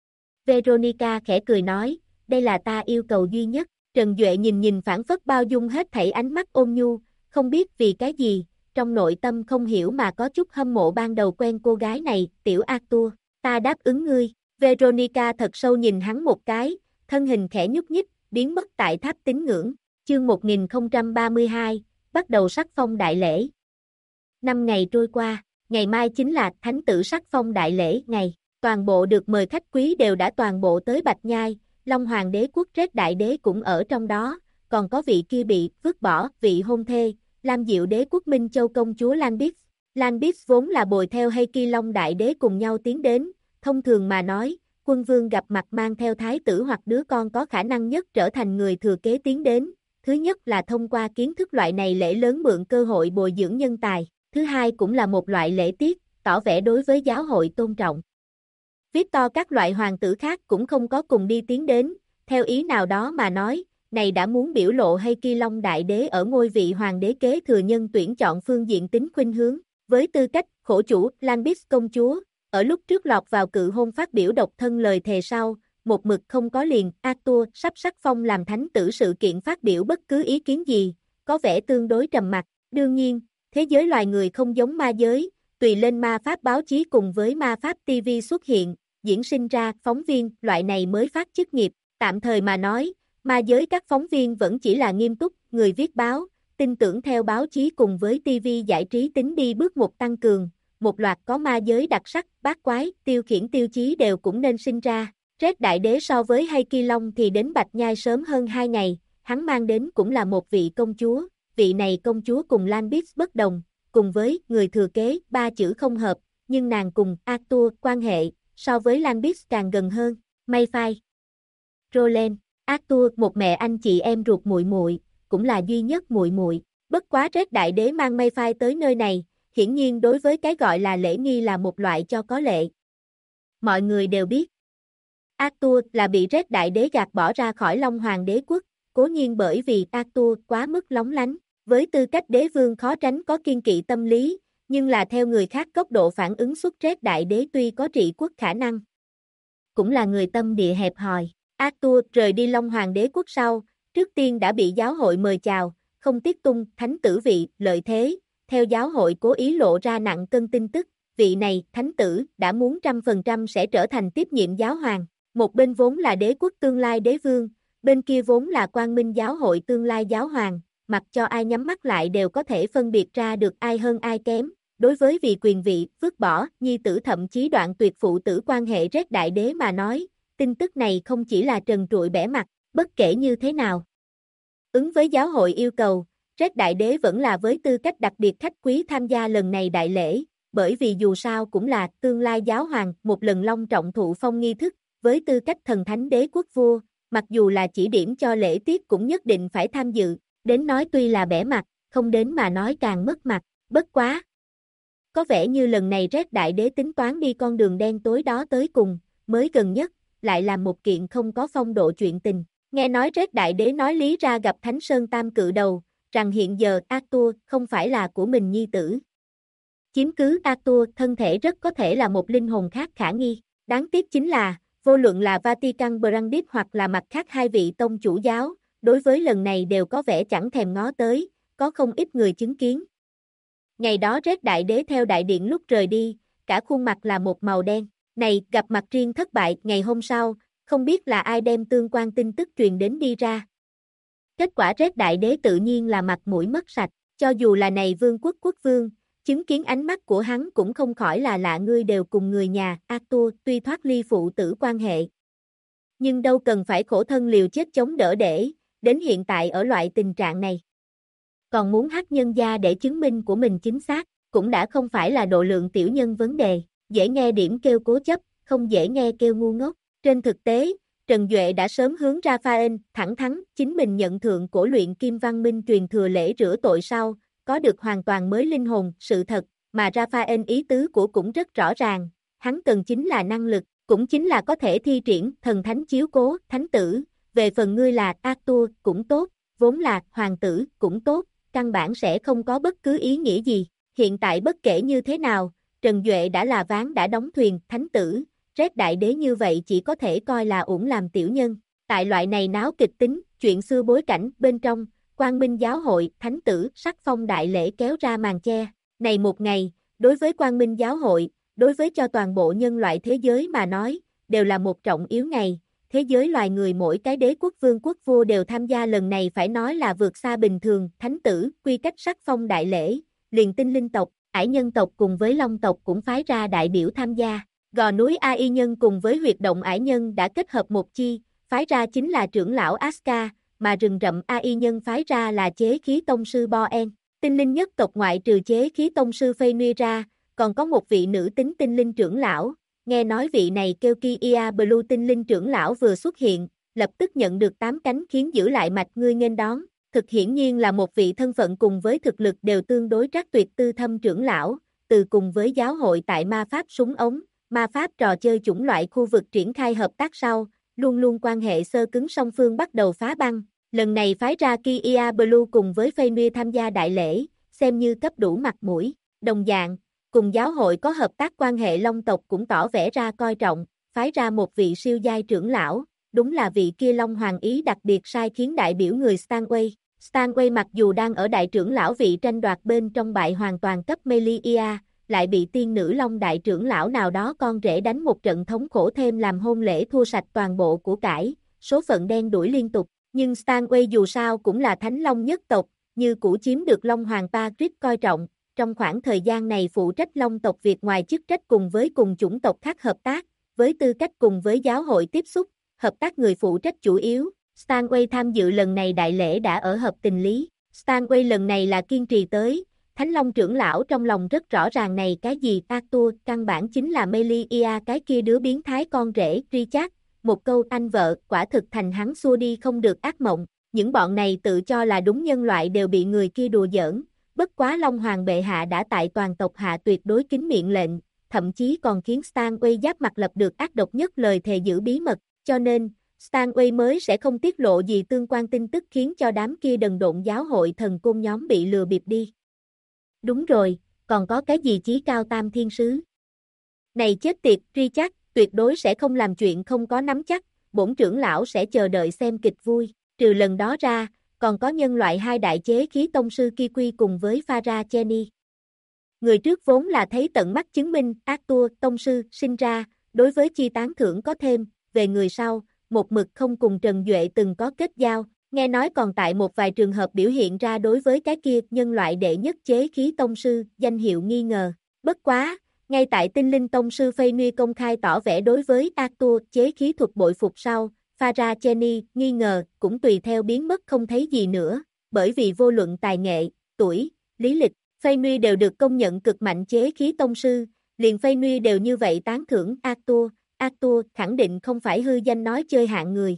Veronica khẽ cười nói, đây là ta yêu cầu duy nhất. Trần Duệ nhìn phảng phất bao dung hết thảy ánh mắt ôn nhu, không biết vì cái gì, trong nội tâm không hiểu mà có chút hâm mộ ban đầu quen cô gái này, tiểu Arthur, ta đáp ứng ngươi. Veronica thật sâu nhìn hắn một cái, thân hình khẽ nhúc nhích, biến mất tại tháp tín ngưỡng. Chương 1032, bắt đầu sắc phong đại lễ. 5 ngày trôi qua, ngày mai chính là thánh tử sắc phong đại lễ ngày, toàn bộ được mời khách quý đều đã toàn bộ tới Bạch Nhai. Long Hoàng đế quốc Trết Đại đế cũng ở trong đó, còn có vị kia bị vứt bỏ, vị hôn thê, Lam Diệu đế quốc Minh Châu công chúa Lan Bích. Lan Bích vốn là bồi theo Heike Long Đại đế cùng nhau tiến đến, thông thường mà nói, quân vương gặp mặt mang theo thái tử hoặc đứa con có khả năng nhất trở thành người thừa kế tiến đến. Thứ nhất là thông qua kiến thức loại này lễ lớn mượn cơ hội bồi dưỡng nhân tài, thứ hai cũng là một loại lễ tiết, tỏ vẻ đối với giáo hội tôn trọng. Victor các loại hoàng tử khác cũng không có cùng đi tiến đến, theo ý nào đó mà nói, này đã muốn biểu lộ Heike Long Đại đế ở ngôi vị hoàng đế kế thừa nhân tuyển chọn phương diện tính khuynh hướng, với tư cách khổ chủ Lan Bích công chúa, ở lúc trước lọt vào cự hôn phát biểu độc thân lời thề sau, một mực không có liền Arthur sắp sắc phong làm thánh tử sự kiện phát biểu bất cứ ý kiến gì, có vẻ tương đối trầm mặc. Đương nhiên, thế giới loài người không giống ma giới, tùy lên ma pháp báo chí cùng với ma pháp TV xuất hiện, diễn sinh ra phóng viên loại này mới phát chức nghiệp, tạm thời mà nói, ma giới các phóng viên vẫn chỉ là nghiêm túc, người viết báo, tin tưởng theo báo chí cùng với TV giải trí tính đi bước một tăng cường, một loạt có ma giới đặc sắc, bát quái, tiêu khiển tiêu chí đều cũng nên sinh ra, Rết Đại Đế so với Hay Long thì đến Bạch Nhai sớm hơn 2 ngày, hắn mang đến cũng là một vị công chúa, vị này công chúa cùng Lan Bips bất đồng, cùng với người thừa kế, ba chữ không hợp, nhưng nàng cùng Arthur quan hệ, so với Lan Bips càng gần hơn, Mayfai. Roland, Arthur một mẹ anh chị em ruột muội muội, cũng là duy nhất muội muội. Bất quá Rết Đại Đế mang Mayfai tới nơi này, hiển nhiên đối với cái gọi là lễ nghi là một loại cho có lệ. Mọi người đều biết, Arthur là bị Rết Đại Đế gạt bỏ ra khỏi Long Hoàng Đế quốc, cố nhiên bởi vì Arthur quá mức lóng lánh, với tư cách đế vương khó tránh có kiên kỵ tâm lý, nhưng là theo người khác góc độ phản ứng xuất Rết Đại Đế tuy có trị quốc khả năng, cũng là người tâm địa hẹp hòi. Arthur rời đi Long Hoàng Đế quốc sau, trước tiên đã bị giáo hội mời chào, không tiết tung thánh tử vị, lợi thế, theo giáo hội cố ý lộ ra nặng cân tin tức, vị này, thánh tử, đã muốn 100% sẽ trở thành tiếp nhiệm giáo hoàng. Một bên vốn là đế quốc tương lai đế vương, bên kia vốn là Quang Minh giáo hội tương lai giáo hoàng, mặc cho ai nhắm mắt lại đều có thể phân biệt ra được ai hơn ai kém. Đối với vì quyền vị, vứt bỏ, nhi tử thậm chí đoạn tuyệt phụ tử quan hệ Rết Đại Đế mà nói, tin tức này không chỉ là trần trụi bẻ mặt, bất kể như thế nào. Ứng với giáo hội yêu cầu, Rết Đại Đế vẫn là với tư cách đặc biệt khách quý tham gia lần này đại lễ, bởi vì dù sao cũng là tương lai giáo hoàng, một lần long trọng thụ phong nghi thức, với tư cách thần thánh đế quốc vua, mặc dù là chỉ điểm cho lễ tiết cũng nhất định phải tham dự, đến nói tuy là bẻ mặt, không đến mà nói càng mất mặt, bất quá. Có vẻ như lần này Rết Đại Đế tính toán đi con đường đen tối đó tới cùng, mới gần nhất, lại làm một kiện không có phong độ chuyện tình. Nghe nói Rết Đại Đế nói lý ra gặp Thánh Sơn Tam Cự Đầu, rằng hiện giờ Arthur không phải là của mình nhi tử. Chiếm cứ Arthur thân thể rất có thể là một linh hồn khác khả nghi. Đáng tiếc chính là, vô luận là Vatican Brandip hoặc là mặt khác hai vị tông chủ giáo, đối với lần này đều có vẻ chẳng thèm ngó tới, có không ít người chứng kiến. Ngày đó Rết Đại Đế theo đại điện lúc rời đi, cả khuôn mặt là một màu đen. Này, gặp mặt riêng thất bại, ngày hôm sau, không biết là ai đem tương quan tin tức truyền đến đi ra. Kết quả Rết Đại Đế tự nhiên là mặt mũi mất sạch, cho dù là này vương quốc quốc vương, chứng kiến ánh mắt của hắn cũng không khỏi là lạ, ngươi đều cùng người nhà, Arthur tuy thoát ly phụ tử quan hệ. Nhưng đâu cần phải khổ thân liều chết chống đỡ để, đến hiện tại ở loại tình trạng này. Còn muốn hắc nhân gia để chứng minh của mình chính xác, cũng đã không phải là độ lượng tiểu nhân vấn đề, dễ nghe điểm kêu cố chấp, không dễ nghe kêu ngu ngốc. Trên thực tế, Trần Duệ đã sớm hướng Raphael thẳng thắn chính mình nhận thượng cổ luyện kim văn minh truyền thừa lễ rửa tội sau, có được hoàn toàn mới linh hồn, sự thật, mà Raphael ý tứ của cũng rất rõ ràng, hắn cần chính là năng lực, cũng chính là có thể thi triển thần thánh chiếu cố, thánh tử, về phần ngươi là Arthur cũng tốt, vốn là hoàng tử cũng tốt, căn bản sẽ không có bất cứ ý nghĩa gì, hiện tại bất kể như thế nào, Trần Duệ đã là ván đã đóng thuyền, thánh tử, Rết Đại Đế như vậy chỉ có thể coi là uổng làm tiểu nhân, tại loại này náo kịch tính, chuyện xưa bối cảnh bên trong, Quang Minh giáo hội, thánh tử, sắc phong đại lễ kéo ra màn che, này một ngày, đối với Quang Minh giáo hội, đối với cho toàn bộ nhân loại thế giới mà nói, đều là một trọng yếu ngày, thế giới loài người mỗi cái đế quốc vương quốc vua đều tham gia lần này phải nói là vượt xa bình thường, thánh tử, quy cách sắc phong đại lễ, liền tinh linh tộc, ải nhân tộc cùng với long tộc cũng phái ra đại biểu tham gia. Gò núi AI nhân cùng với huyệt động ải nhân đã kết hợp một chi, phái ra chính là trưởng lão Aska, mà rừng rậm AI nhân phái ra là chế khí tông sư Boen. Tinh linh nhất tộc ngoại trừ chế khí tông sư Phê Nuy ra, còn có một vị nữ tính tinh linh trưởng lão, nghe nói vị này kêu Kia Blue tinh linh trưởng lão vừa xuất hiện, lập tức nhận được 8 cánh khiến giữ lại mạch ngươi nghênh đón, thực hiển nhiên là một vị thân phận cùng với thực lực đều tương đối trác tuyệt tư thâm trưởng lão, từ cùng với giáo hội tại ma pháp súng ống, ma pháp trò chơi chủng loại khu vực triển khai hợp tác sau, luôn luôn quan hệ xơ cứng song phương bắt đầu phá băng. Lần này phái ra Kia Blue cùng với Phê Nuy tham gia đại lễ, xem như cấp đủ mặt mũi. Đồng dạng, cùng giáo hội có hợp tác quan hệ long tộc cũng tỏ vẻ ra coi trọng, phái ra một vị siêu giai trưởng lão, đúng là vị kia Long Hoàng ý đặc biệt sai khiến đại biểu người Stanway. Stanway mặc dù đang ở đại trưởng lão vị tranh đoạt bên trong bại hoàn toàn cấp Melia, lại bị tiên nữ Long đại trưởng lão nào đó con rể đánh một trận thống khổ thêm làm hôn lễ thua sạch toàn bộ của cải, số phận đen đuổi liên tục. Nhưng Stanway dù sao cũng là Thánh Long nhất tộc, như cũ chiếm được Long Hoàng Patrick coi trọng, trong khoảng thời gian này phụ trách Long tộc việc ngoài chức trách cùng với cùng chủng tộc khác hợp tác, với tư cách cùng với giáo hội tiếp xúc, hợp tác người phụ trách chủ yếu, Stanway tham dự lần này đại lễ đã ở hợp tình lý. Stanway lần này là kiên trì tới, Thánh Long trưởng lão trong lòng rất rõ ràng này cái gì Arthur, căn bản chính là Melia cái kia đứa biến thái con rể, Richard, một câu anh vợ, quả thực thành hắn xua đi không được ác mộng, những bọn này tự cho là đúng nhân loại đều bị người kia đùa giỡn, bất quá Long Hoàng bệ hạ đã tại toàn tộc hạ tuyệt đối kín miệng lệnh, thậm chí còn khiến Stanway giáp mặt lập được ác độc nhất lời thề giữ bí mật, cho nên, Stanway mới sẽ không tiết lộ gì tương quan tin tức khiến cho đám kia đần độn giáo hội thần côn nhóm bị lừa bịp đi. Đúng rồi, còn có cái gì chí cao tam thiên sứ? Này chết tiệt, Richard, tuyệt đối sẽ không làm chuyện không có nắm chắc, bổn trưởng lão sẽ chờ đợi xem kịch vui, trừ lần đó ra, còn có nhân loại hai đại chế khí tông sư Kiwi cùng với Farah Jenny. Người trước vốn là thấy tận mắt chứng minh Arthur, tông sư, sinh ra, đối với chi tán thưởng có thêm, về người sau, một mực không cùng Trần Duệ từng có kết giao, nghe nói còn tại một vài trường hợp biểu hiện ra đối với cái kia nhân loại đệ nhất chế khí tông sư, danh hiệu nghi ngờ. Bất quá, ngay tại tinh linh tông sư Phây công khai tỏ vẻ đối với Arthur chế khí thuật bội phục sau, Farah Jenny nghi ngờ cũng tùy theo biến mất không thấy gì nữa, bởi vì vô luận tài nghệ, tuổi, lý lịch, Phây đều được công nhận cực mạnh chế khí tông sư, liền Phây đều như vậy tán thưởng Arthur khẳng định không phải hư danh nói chơi hạng người.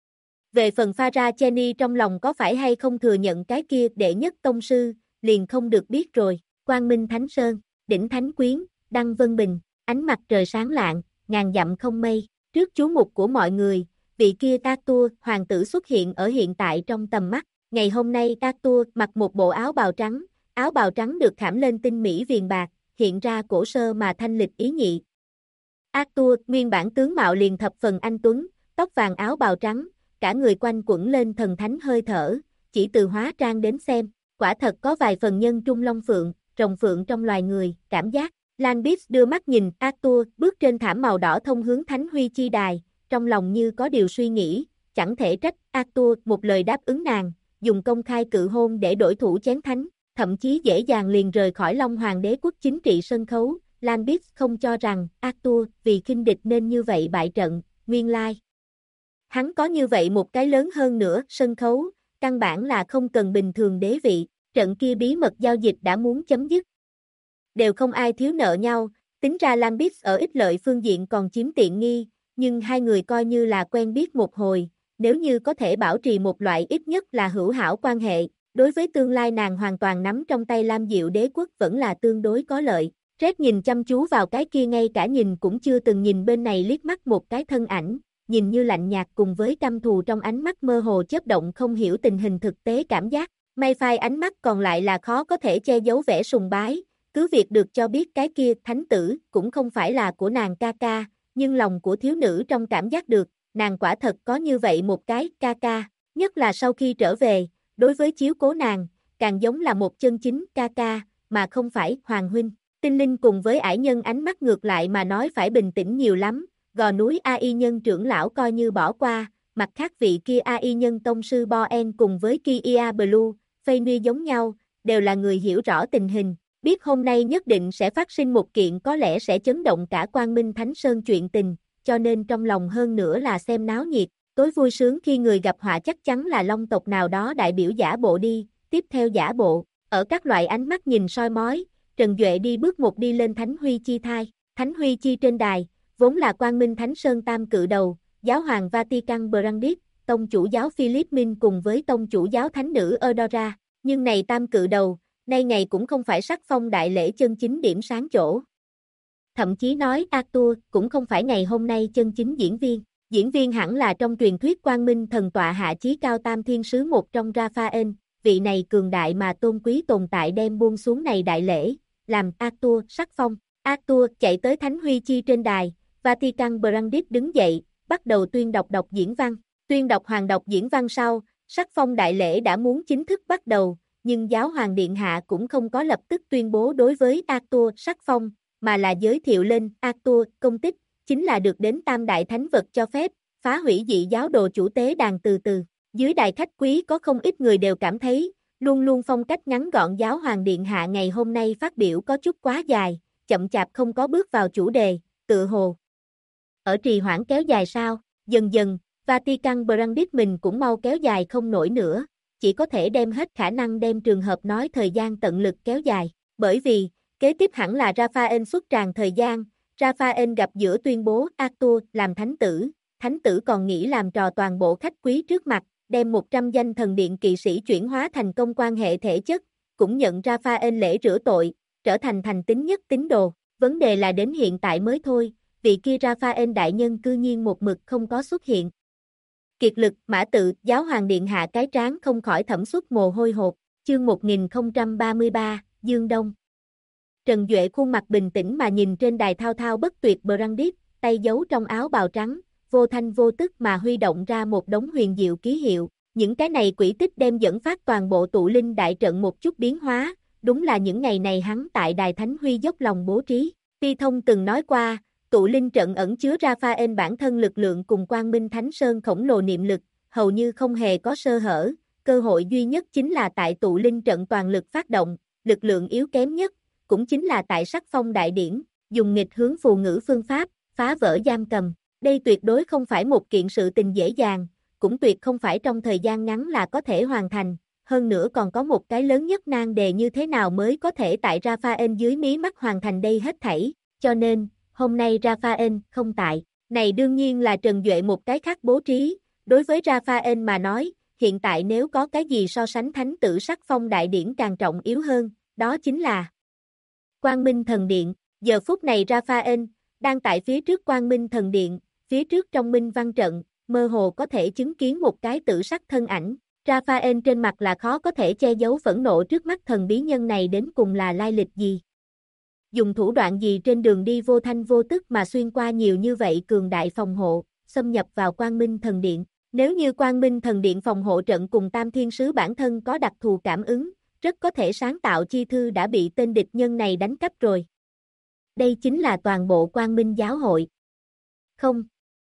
Về phần Farah Jenny trong lòng có phải hay không thừa nhận cái kia đệ nhất tông sư, liền không được biết rồi. Quang Minh Thánh Sơn, đỉnh Thánh Quyến, Đăng Vân Bình, ánh mặt trời sáng lạng, ngàn dặm không mây, trước chú mục của mọi người, vị kia Arthur hoàng tử xuất hiện ở hiện tại trong tầm mắt. Ngày hôm nay Arthur mặc một bộ áo bào trắng được khảm lên tinh mỹ viền bạc, hiện ra cổ sơ mà thanh lịch ý nhị. Arthur nguyên bản tướng mạo liền thập phần anh tuấn, tóc vàng áo bào trắng, cả người quanh quẩn lên thần thánh hơi thở, chỉ từ hóa trang đến xem, quả thật có vài phần nhân trung long phượng, rồng phượng trong loài người, cảm giác. Lan Bips đưa mắt nhìn Arthur bước trên thảm màu đỏ thông hướng Thánh Huy chi đài, trong lòng như có điều suy nghĩ, chẳng thể trách Arthur một lời đáp ứng nàng, dùng công khai cự hôn để đổi thủ chén thánh, thậm chí dễ dàng liền rời khỏi Long Hoàng đế quốc chính trị sân khấu. Lan Bips không cho rằng Arthur vì khinh địch nên như vậy bại trận, nguyên lai. Hắn có như vậy một cái lớn hơn nữa sân khấu, căn bản là không cần bình thường đế vị, trận kia bí mật giao dịch đã muốn chấm dứt. Đều không ai thiếu nợ nhau, tính ra Lan Bips ở ích lợi phương diện còn chiếm tiện nghi, nhưng hai người coi như là quen biết một hồi, nếu như có thể bảo trì một loại ít nhất là hữu hảo quan hệ, đối với tương lai nàng hoàn toàn nắm trong tay Lam Diệu đế quốc vẫn là tương đối có lợi. Red nhìn chăm chú vào cái kia ngay cả nhìn cũng chưa từng nhìn bên này liếc mắt một cái thân ảnh, nhìn như lạnh nhạt cùng với căm thù trong ánh mắt mơ hồ chớp động không hiểu tình hình thực tế cảm giác, may phai ánh mắt còn lại là khó có thể che giấu vẻ sùng bái, cứ việc được cho biết cái kia thánh tử cũng không phải là của nàng ca ca, nhưng lòng của thiếu nữ trong cảm giác được, nàng quả thật có như vậy một cái ca ca, nhất là sau khi trở về, đối với chiếu cố nàng, càng giống là một chân chính ca ca, mà không phải hoàng huynh. Tinh linh cùng với ải nhân ánh mắt ngược lại mà nói phải bình tĩnh nhiều lắm, gò núi AI nhân trưởng lão coi như bỏ qua, mặt khác vị kia AI nhân tông sư Boen cùng với Kia Blue, Phây giống nhau, đều là người hiểu rõ tình hình, biết hôm nay nhất định sẽ phát sinh một kiện có lẽ sẽ chấn động cả Quang Minh Thánh Sơn chuyện tình, cho nên trong lòng hơn nữa là xem náo nhiệt, tối vui sướng khi người gặp họa chắc chắn là Long tộc nào đó đại biểu giả bộ đi, tiếp theo giả bộ, ở các loại ánh mắt nhìn soi mói. Trần Duệ đi bước một đi lên Thánh Huy chi thai, Thánh Huy chi trên đài, vốn là Quang Minh Thánh Sơn tam cự đầu, giáo hoàng Vatican Brandis, tông chủ giáo Philippines cùng với tông chủ giáo thánh nữ Eudora, nhưng này tam cự đầu, nay ngày cũng không phải sắc phong đại lễ chân chính điểm sáng chỗ. Thậm chí nói Arthur cũng không phải ngày hôm nay chân chính diễn viên hẳn là trong truyền thuyết Quang Minh thần tọa hạ chí cao tam thiên sứ một trong Raphael, vị này cường đại mà tôn quý tồn tại đem buông xuống này đại lễ, làm Arthur sắc phong. Arthur chạy tới Thánh Huy chi trên đài, Vatican Brandis đứng dậy, bắt đầu tuyên đọc diễn văn. Tuyên đọc hoàng đọc diễn văn sau, sắc phong đại lễ đã muốn chính thức bắt đầu, nhưng giáo hoàng điện hạ cũng không có lập tức tuyên bố đối với Arthur sắc phong, mà là giới thiệu lên Arthur công tích, chính là được đến tam đại thánh vật cho phép, phá hủy dị giáo đồ chủ tế đàn từ từ. Dưới đài khách quý có không ít người đều cảm thấy, luôn luôn phong cách ngắn gọn giáo hoàng điện hạ ngày hôm nay phát biểu có chút quá dài, chậm chạp không có bước vào chủ đề, tự hồ ở trì hoãn kéo dài sao? Dần dần, Vatican Brandis mình cũng mau kéo dài không nổi nữa, chỉ có thể đem hết khả năng đem trường hợp nói thời gian tận lực kéo dài. Bởi vì, kế tiếp hẳn là Raphael xuất tràng thời gian, Raphael gặp giữa tuyên bố Arthur làm thánh tử còn nghĩ làm trò toàn bộ khách quý trước mặt, đem 100 danh thần điện kỵ sĩ chuyển hóa thành công quan hệ thể chất, cũng nhận Raphael lễ rửa tội, trở thành thành tín nhất tín đồ. Vấn đề là đến hiện tại mới thôi, vị kia Raphael đại nhân cư nhiên một mực không có xuất hiện. Kiệt lực, Mã Tự, giáo hoàng điện hạ cái trán không khỏi thẩm xuất mồ hôi hột, chương 1033, Dương Đông. Trần Duệ khuôn mặt bình tĩnh mà nhìn trên đài thao thao bất tuyệt Brandis, tay giấu trong áo bào trắng, vô thanh vô tức mà huy động ra một đống huyền diệu ký hiệu, những cái này quỹ tích đem dẫn phát toàn bộ tụ linh đại trận một chút biến hóa, đúng là những ngày này hắn tại đài Thánh Huy dốc lòng bố trí. Ti Thông từng nói qua, tụ linh trận ẩn chứa Raphael bản thân lực lượng cùng Quang Minh Thánh Sơn khổng lồ niệm lực, hầu như không hề có sơ hở, cơ hội duy nhất chính là tại tụ linh trận toàn lực phát động, lực lượng yếu kém nhất, cũng chính là tại Sắc Phong đại điển, dùng nghịch hướng phù ngữ phương pháp, phá vỡ giam cầm. Đây tuyệt đối không phải một kiện sự tình dễ dàng, cũng tuyệt không phải trong thời gian ngắn là có thể hoàn thành, hơn nữa còn có một cái lớn nhất nan đề như thế nào mới có thể tại Raphael dưới mí mắt hoàn thành đây hết thảy, cho nên, hôm nay Raphael không tại, này đương nhiên là Trần Duệ một cái khác bố trí, đối với Raphael mà nói, hiện tại nếu có cái gì so sánh thánh tử Sắc Phong đại điển càng trọng yếu hơn, đó chính là Quang Minh Thần Điện. Giờ phút này Raphael đang tại phía trước Quang Minh Thần Điện, phía trước trong Minh Văn Trận, mơ hồ có thể chứng kiến một cái tử sắc thân ảnh. Raphael trên mặt là khó có thể che giấu phẫn nộ trước mắt thần bí nhân này đến cùng là lai lịch gì. Dùng thủ đoạn gì trên đường đi vô thanh vô tức mà xuyên qua nhiều như vậy cường đại phòng hộ, xâm nhập vào Quang Minh Thần Điện. Nếu như Quang Minh Thần Điện phòng hộ trận cùng Tam Thiên Sứ bản thân có đặc thù cảm ứng, rất có thể sáng tạo chi thư đã bị tên địch nhân này đánh cắp rồi. Đây chính là toàn bộ Quang Minh giáo hội. Không.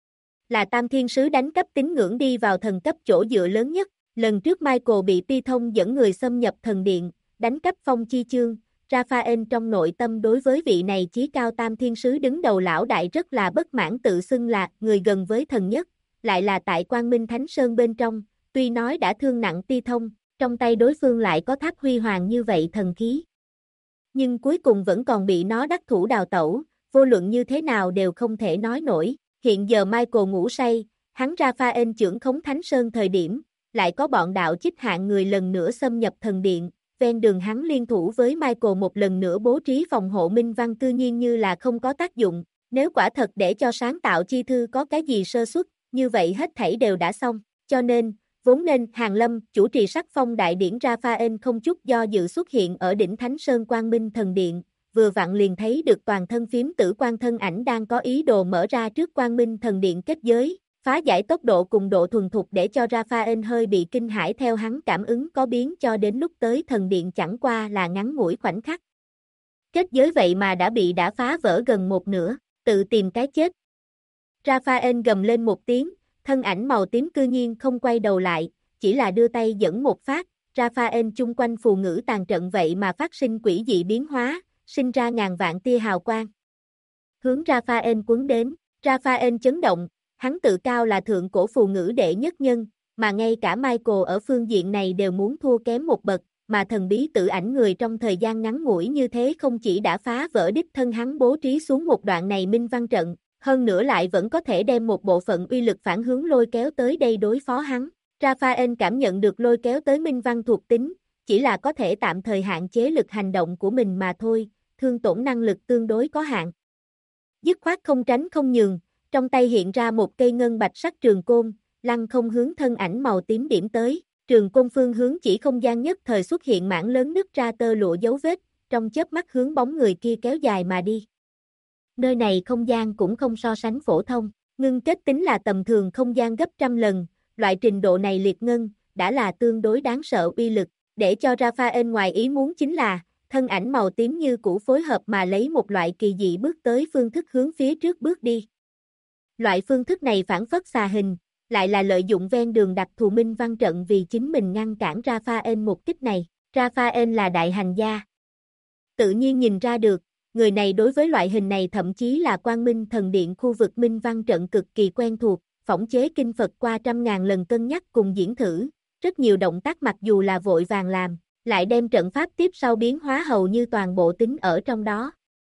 Là Tam Thiên Sứ đánh cắp tín ngưỡng đi vào thần cấp chỗ dựa lớn nhất. Lần trước Michael bị Ti Thông dẫn người xâm nhập thần điện, đánh cắp phong chi chương, Raphael trong nội tâm đối với vị này chí cao Tam Thiên Sứ đứng đầu lão đại rất là bất mãn, tự xưng là người gần với thần nhất, lại là tại Quang Minh Thánh Sơn bên trong, tuy nói đã thương nặng Ti Thông, trong tay đối phương lại có tháp huy hoàng như vậy thần khí. Nhưng cuối cùng vẫn còn bị nó đắc thủ đào tẩu, vô luận như thế nào đều không thể nói nổi. Hiện giờ Michael ngủ say, hắn Raphael trưởng khống Thánh Sơn thời điểm, lại có bọn đạo chích hạng người lần nữa xâm nhập thần điện, ven đường hắn liên thủ với Michael một lần nữa bố trí phòng hộ minh văn cư nhiên như là không có tác dụng, nếu quả thật để cho sáng tạo chi thư có cái gì sơ suất, như vậy hết thảy đều đã xong, cho nên, vốn nên Hàn Lâm, chủ trì Sắc Phong đại điển Raphael không chút do dự xuất hiện ở đỉnh Thánh Sơn Quang Minh thần điện, vừa vặn liền thấy được toàn thân phím tử quan thân ảnh đang có ý đồ mở ra trước Quang Minh thần điện kết giới. Phá giải tốc độ cùng độ thuần thục để cho Raphael hơi bị kinh hãi, theo hắn cảm ứng có biến cho đến lúc tới thần điện chẳng qua là ngắn ngủi khoảnh khắc. Kết giới vậy mà đã phá vỡ gần một nửa, tự tìm cái chết. Raphael gầm lên một tiếng, thân ảnh màu tím cư nhiên không quay đầu lại, chỉ là đưa tay dẫn một phát, Raphael chung quanh phù ngữ tàn trận vậy mà phát sinh quỷ dị biến hóa, sinh ra ngàn vạn tia hào quang. Hướng Raphael cuốn đến, Raphael chấn động. Hắn tự cao là thượng cổ phù ngữ đệ nhất nhân, mà ngay cả Michael ở phương diện này đều muốn thua kém một bậc, mà thần bí tự ảnh người trong thời gian ngắn ngủi như thế không chỉ đã phá vỡ đích thân hắn bố trí xuống một đoạn này minh văn trận, hơn nữa lại vẫn có thể đem một bộ phận uy lực phản hướng lôi kéo tới đây đối phó hắn. Raphael cảm nhận được lôi kéo tới minh văn thuộc tính, chỉ là có thể tạm thời hạn chế lực hành động của mình mà thôi, thương tổn năng lực tương đối có hạn. Dứt khoát không tránh không nhường. Trong tay hiện ra một cây ngân bạch sắc trường côn, lăng không hướng thân ảnh màu tím điểm tới, trường côn phương hướng chỉ không gian nhất thời xuất hiện mảng lớn nứt ra tơ lụa dấu vết, trong chớp mắt hướng bóng người kia kéo dài mà đi. Nơi này không gian cũng không so sánh phổ thông, ngưng kết tính là tầm thường không gian gấp trăm lần, loại trình độ này liệt ngân, đã là tương đối đáng sợ uy lực, để cho Raphael ngoài ý muốn chính là, thân ảnh màu tím như cũ phối hợp mà lấy một loại kỳ dị bước tới phương thức hướng phía trước bước đi. Loại phương thức này phản phất xà hình, lại là lợi dụng ven đường đặc thù minh văn trận vì chính mình ngăn cản Raphael một kích này. Raphael là đại hành gia. Tự nhiên nhìn ra được, người này đối với loại hình này thậm chí là Quang Minh Thần Điện khu vực Minh Văn trận cực kỳ quen thuộc, phỏng chế kinh Phật qua trăm ngàn lần cân nhắc cùng diễn thử, rất nhiều động tác mặc dù là vội vàng làm, lại đem trận pháp tiếp sau biến hóa hầu như toàn bộ tính ở trong đó.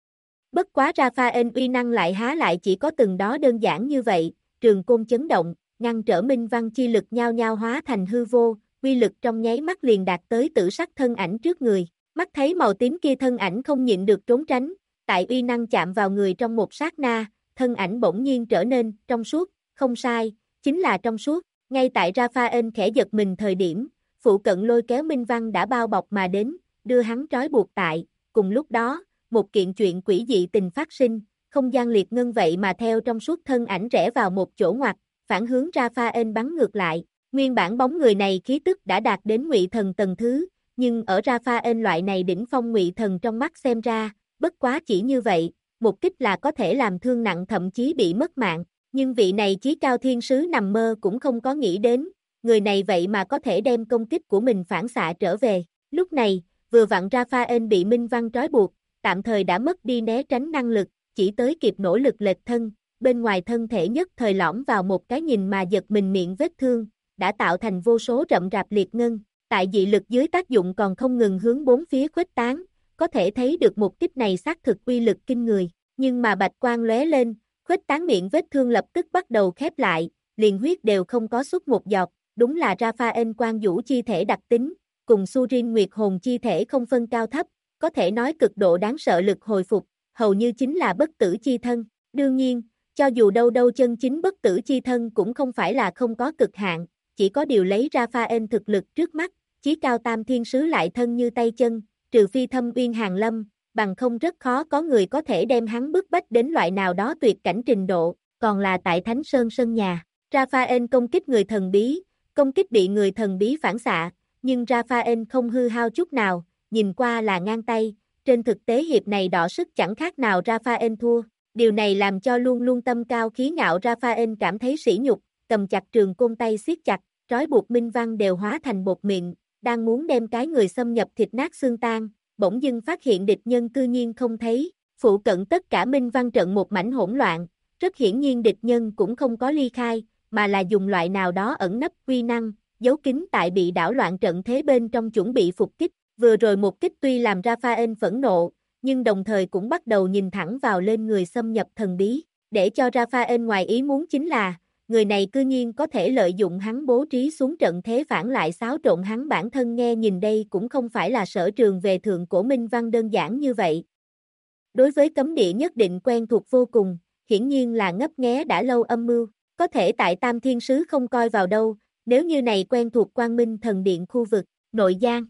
Bất quá Raphael uy năng lại há lại chỉ có từng đó đơn giản như vậy, trường côn chấn động, ngăn trở minh văn chi lực nhao nhao hóa thành hư vô, uy lực trong nháy mắt liền đạt tới tử sắc thân ảnh trước người. Mắt thấy màu tím kia thân ảnh không nhịn được trốn tránh, tại uy năng chạm vào người trong một sát na, thân ảnh bỗng nhiên trở nên trong suốt, không sai, chính là trong suốt. Ngay tại Raphael khẽ giật mình thời điểm, phụ cận lôi kéo minh văn đã bao bọc mà đến, đưa hắn trói buộc tại. Cùng lúc đó, một kiện chuyện quỷ dị tình phát sinh, không gian liệt ngân vậy mà theo trong suốt thân ảnh rẽ vào một chỗ ngoặt, phản hướng Raphael bắn ngược lại. Nguyên bản bóng người này khí tức đã đạt đến ngụy thần tầng thứ, nhưng ở Raphael loại này đỉnh phong ngụy thần trong mắt xem ra, bất quá chỉ như vậy, một kích là có thể làm thương nặng thậm chí bị mất mạng, nhưng vị này chí cao thiên sứ nằm mơ cũng không có nghĩ đến, người này vậy mà có thể đem công kích của mình phản xạ trở về. Lúc này, vừa vặn Raphael bị minh văn trói buộc, tạm thời đã mất đi né tránh năng lực, chỉ tới kịp nỗ lực lệch thân, bên ngoài thân thể nhất thời lõm vào một cái nhìn mà giật mình miệng vết thương, đã tạo thành vô số rậm rạp liệt ngân, tại dị lực dưới tác dụng còn không ngừng hướng bốn phía khuếch tán, có thể thấy được một kích này xác thực uy lực kinh người, nhưng mà bạch quang lóe lên, khuếch tán miệng vết thương lập tức bắt đầu khép lại, liền huyết đều không có xuất một giọt, đúng là Raphael Quang Vũ chi thể đặc tính, cùng Surin Nguyệt hồn chi thể không phân cao thấp, có thể nói cực độ đáng sợ lực hồi phục, hầu như chính là bất tử chi thân. Đương nhiên, cho dù đâu đâu chân chính bất tử chi thân cũng không phải là không có cực hạn, chỉ có điều lấy Raphael thực lực trước mắt, chí cao tam thiên sứ lại thân như tay chân, trừ phi thâm uyên hàng lâm, bằng không rất khó có người có thể đem hắn bức bách đến loại nào đó tuyệt cảnh trình độ, còn là tại Thánh Sơn sân nhà. Raphael công kích người thần bí, công kích bị người thần bí phản xạ, nhưng Raphael không hư hao chút nào, nhìn qua là ngang tay, trên thực tế hiệp này đọ sức chẳng khác nào Raphael thua. Điều này làm cho luôn luôn tâm cao khí ngạo Raphael cảm thấy sỉ nhục, cầm chặt trường côn tay siết chặt, trói buộc minh văn đều hóa thành bột mịn, đang muốn đem cái người xâm nhập thịt nát xương tan, bỗng dưng phát hiện địch nhân cư nhiên không thấy, phụ cận tất cả minh văn trận một mảnh hỗn loạn, rất hiển nhiên địch nhân cũng không có ly khai, mà là dùng loại nào đó ẩn nấp uy năng, giấu kín tại bị đảo loạn trận thế bên trong chuẩn bị phục kích. Vừa rồi một kích tuy làm Raphael phẫn nộ, nhưng đồng thời cũng bắt đầu nhìn thẳng vào lên người xâm nhập thần bí, để cho Raphael ngoài ý muốn chính là, người này cư nhiên có thể lợi dụng hắn bố trí xuống trận thế phản lại xáo trộn hắn bản thân. Nghe nhìn đây cũng không phải là sở trường về thượng cổ minh văn đơn giản như vậy. Đối với cấm địa nhất định quen thuộc vô cùng, hiển nhiên là ngấp nghé đã lâu âm mưu, có thể tại Tam Thiên Sứ không coi vào đâu, nếu như này quen thuộc Quang Minh Thần Điện khu vực, nội gian.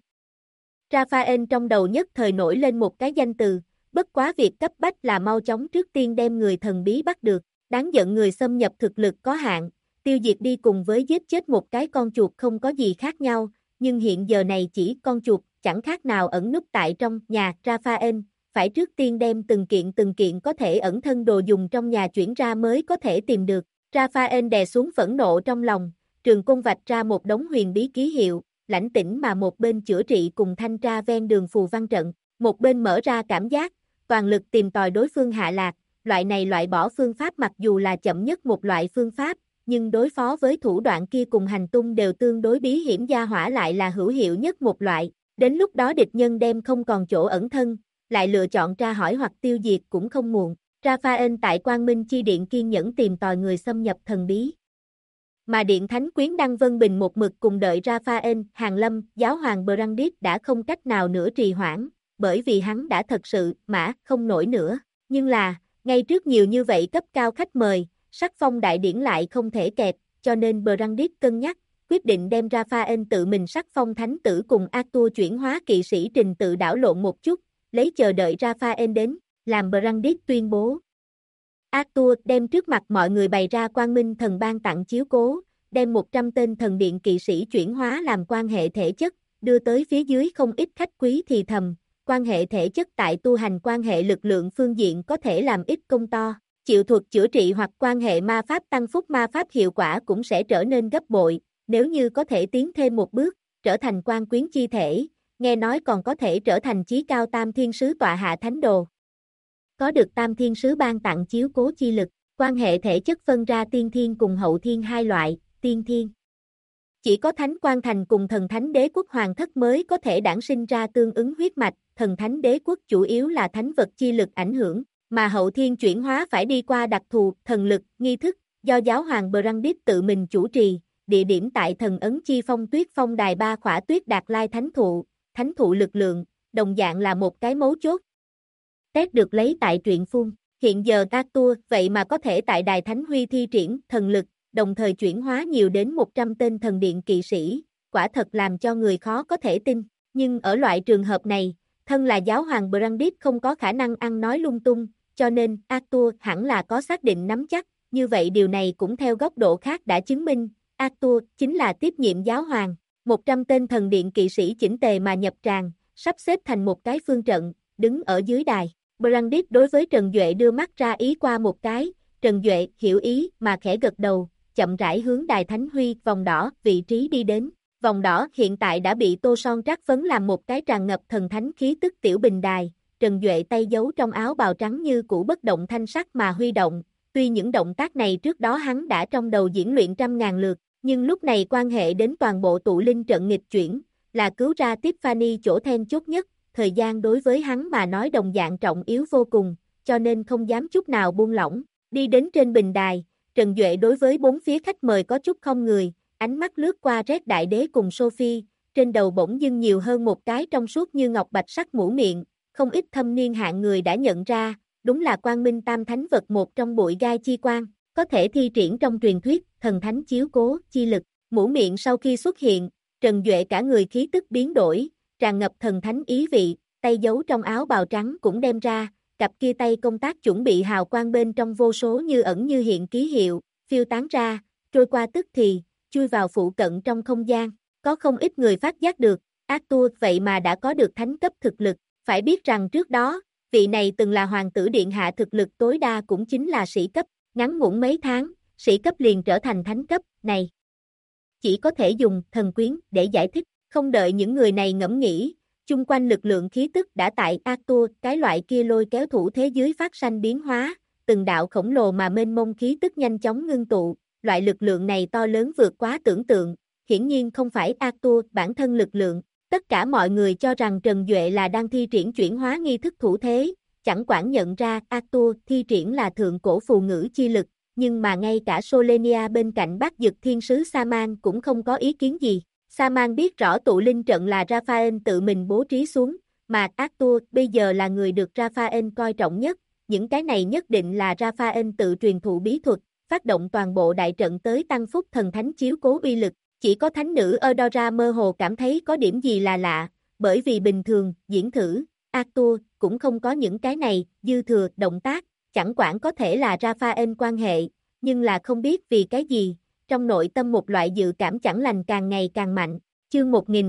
Raphael trong đầu nhất thời nổi lên một cái danh từ, bất quá việc cấp bách là mau chóng trước tiên đem người thần bí bắt được, đáng giận người xâm nhập thực lực có hạn, tiêu diệt đi cùng với giết chết một cái con chuột không có gì khác nhau, nhưng hiện giờ này chỉ con chuột chẳng khác nào ẩn núp tại trong nhà Raphael, phải trước tiên đem từng kiện có thể ẩn thân đồ dùng trong nhà chuyển ra mới có thể tìm được. Raphael đè xuống phẫn nộ trong lòng, trường côn vạch ra một đống huyền bí ký hiệu, lãnh tĩnh mà một bên chữa trị cùng thanh tra ven đường phù văn trận, một bên mở ra cảm giác, toàn lực tìm tòi đối phương hạ lạc, loại này loại bỏ phương pháp mặc dù là chậm nhất một loại phương pháp, nhưng đối phó với thủ đoạn kia cùng hành tung đều tương đối bí hiểm gia hỏa lại là hữu hiệu nhất một loại, đến lúc đó địch nhân đem không còn chỗ ẩn thân, lại lựa chọn tra hỏi hoặc tiêu diệt cũng không muộn. Raphael tại Quang Minh Chi Điện kiên nhẫn tìm tòi người xâm nhập thần bí. Mà Điện Thánh Quyến Đăng Vân Bình một mực cùng đợi Raphael, Hàng Lâm, Giáo hoàng Brandit đã không cách nào nữa trì hoãn, bởi vì hắn đã thật sự mã không nổi nữa. Nhưng là, ngay trước nhiều như vậy cấp cao khách mời, sắc phong đại điển lại không thể kẹp, cho nên Brandit cân nhắc, quyết định đem Raphael tự mình sắc phong thánh tử cùng Arthur chuyển hóa kỵ sĩ trình tự đảo lộn một chút, lấy chờ đợi Raphael đến, làm Brandit tuyên bố. Arthur đem trước mặt mọi người bày ra Quang Minh thần ban tặng chiếu cố, đem 100 tên thần điện kỵ sĩ chuyển hóa làm quan hệ thể chất, đưa tới phía dưới không ít khách quý thì thầm, quan hệ thể chất tại tu hành quan hệ lực lượng phương diện có thể làm ít công to, chịu thuật chữa trị hoặc quan hệ ma pháp tăng phúc ma pháp hiệu quả cũng sẽ trở nên gấp bội, nếu như có thể tiến thêm một bước, trở thành quan quyến chi thể, nghe nói còn có thể trở thành chí cao tam thiên sứ tọa hạ thánh đồ. có được Tam Thiên Sứ ban tặng chiếu cố chi lực, quan hệ thể chất phân ra tiên thiên cùng hậu thiên hai loại, tiên thiên. Chỉ có Thánh Quan Thành cùng Thần Thánh Đế Quốc Hoàng Thất mới có thể đản sinh ra tương ứng huyết mạch, Thần Thánh Đế Quốc chủ yếu là thánh vật chi lực ảnh hưởng, mà hậu thiên chuyển hóa phải đi qua đặc thù, thần lực, nghi thức, do Giáo hoàng Brandis tự mình chủ trì, địa điểm tại Thần Ấn Chi Phong Tuyết Phong Đài Ba Khỏa Tuyết Đạt Lai Thánh thụ lực lượng, đồng dạng là một cái mấu chốt. Test được lấy tại truyện phun, hiện giờ Arthur vậy mà có thể tại Đài Thánh Huy thi triển thần lực, đồng thời chuyển hóa nhiều đến 100 tên thần điện kỵ sĩ, quả thật làm cho người khó có thể tin, nhưng ở loại trường hợp này, thân là Giáo hoàng Brandis không có khả năng ăn nói lung tung, cho nên Arthur hẳn là có xác định nắm chắc, như vậy điều này cũng theo góc độ khác đã chứng minh, Arthur chính là tiếp nhiệm Giáo hoàng, 100 tên thần điện kỵ sĩ chỉnh tề mà nhập tràng, sắp xếp thành một cái phương trận, đứng ở dưới đài. Brandis đối với Trần Duệ đưa mắt ra ý qua một cái, Trần Duệ hiểu ý mà khẽ gật đầu, chậm rãi hướng Đài Thánh Huy vòng đỏ vị trí đi đến. Vòng đỏ hiện tại đã bị tô son trắc phấn làm một cái tràn ngập thần thánh khí tức tiểu bình đài, Trần Duệ tay giấu trong áo bào trắng như cũ bất động thanh sắc mà huy động, tuy những động tác này trước đó hắn đã trong đầu diễn luyện trăm ngàn lượt, nhưng lúc này quan hệ đến toàn bộ tụ linh trận nghịch chuyển, là cứu ra Tiffany chỗ then chốt nhất, thời gian đối với hắn mà nói đồng dạng trọng yếu vô cùng, cho nên không dám chút nào buông lỏng, đi đến trên bình đài, Trần Duệ đối với bốn phía khách mời có chút không người, ánh mắt lướt qua Red Đại Đế cùng Sophie, trên đầu bỗng dưng nhiều hơn một cái trong suốt như ngọc bạch sắc mũ miệng, không ít thâm niên hạng người đã nhận ra, đúng là Quang Minh Tam Thánh vật một trong bụi gai chi quang, có thể thi triển trong truyền thuyết, thần thánh chiếu cố, chi lực, mũ miệng sau khi xuất hiện, Trần Duệ cả người khí tức biến đổi, tràn ngập thần thánh ý vị, tay giấu trong áo bào trắng cũng đem ra, cặp kia tay công tác chuẩn bị hào quang bên trong vô số như ẩn như hiện ký hiệu, phiêu tán ra, trôi qua tức thì, chui vào phụ cận trong không gian, có không ít người phát giác được, Arthur vậy mà đã có được thánh cấp thực lực, phải biết rằng trước đó, vị này từng là hoàng tử điện hạ thực lực tối đa cũng chính là sĩ cấp, ngắn ngủn mấy tháng, sĩ cấp liền trở thành thánh cấp, này. Chỉ có thể dùng thần quyến để giải thích, không đợi những người này ngẫm nghĩ, chung quanh lực lượng khí tức đã tại Arthur cái loại kia lôi kéo thủ thế dưới phát sanh biến hóa, từng đạo khổng lồ mà mênh mông khí tức nhanh chóng ngưng tụ, loại lực lượng này to lớn vượt quá tưởng tượng, hiển nhiên không phải Arthur bản thân lực lượng, tất cả mọi người cho rằng Trần Duệ là đang thi triển chuyển hóa nghi thức thủ thế, chẳng quản nhận ra Arthur thi triển là thượng cổ phù ngữ chi lực, nhưng mà ngay cả Solenia bên cạnh Bát Dực Thiên Sứ Saman cũng không có ý kiến gì. Saman biết rõ tụ linh trận là Raphael tự mình bố trí xuống, mà Arthur bây giờ là người được Raphael coi trọng nhất, những cái này nhất định là Raphael tự truyền thụ bí thuật, phát động toàn bộ đại trận tới tăng phúc thần thánh chiếu cố uy lực, chỉ có thánh nữ Eudora mơ hồ cảm thấy có điểm gì là lạ, bởi vì bình thường, diễn thử, Arthur cũng không có những cái này, dư thừa, động tác, chẳng quản có thể là Raphael quan hệ, nhưng là không biết vì cái gì. Trong nội tâm một loại dự cảm chẳng lành càng ngày càng mạnh, chương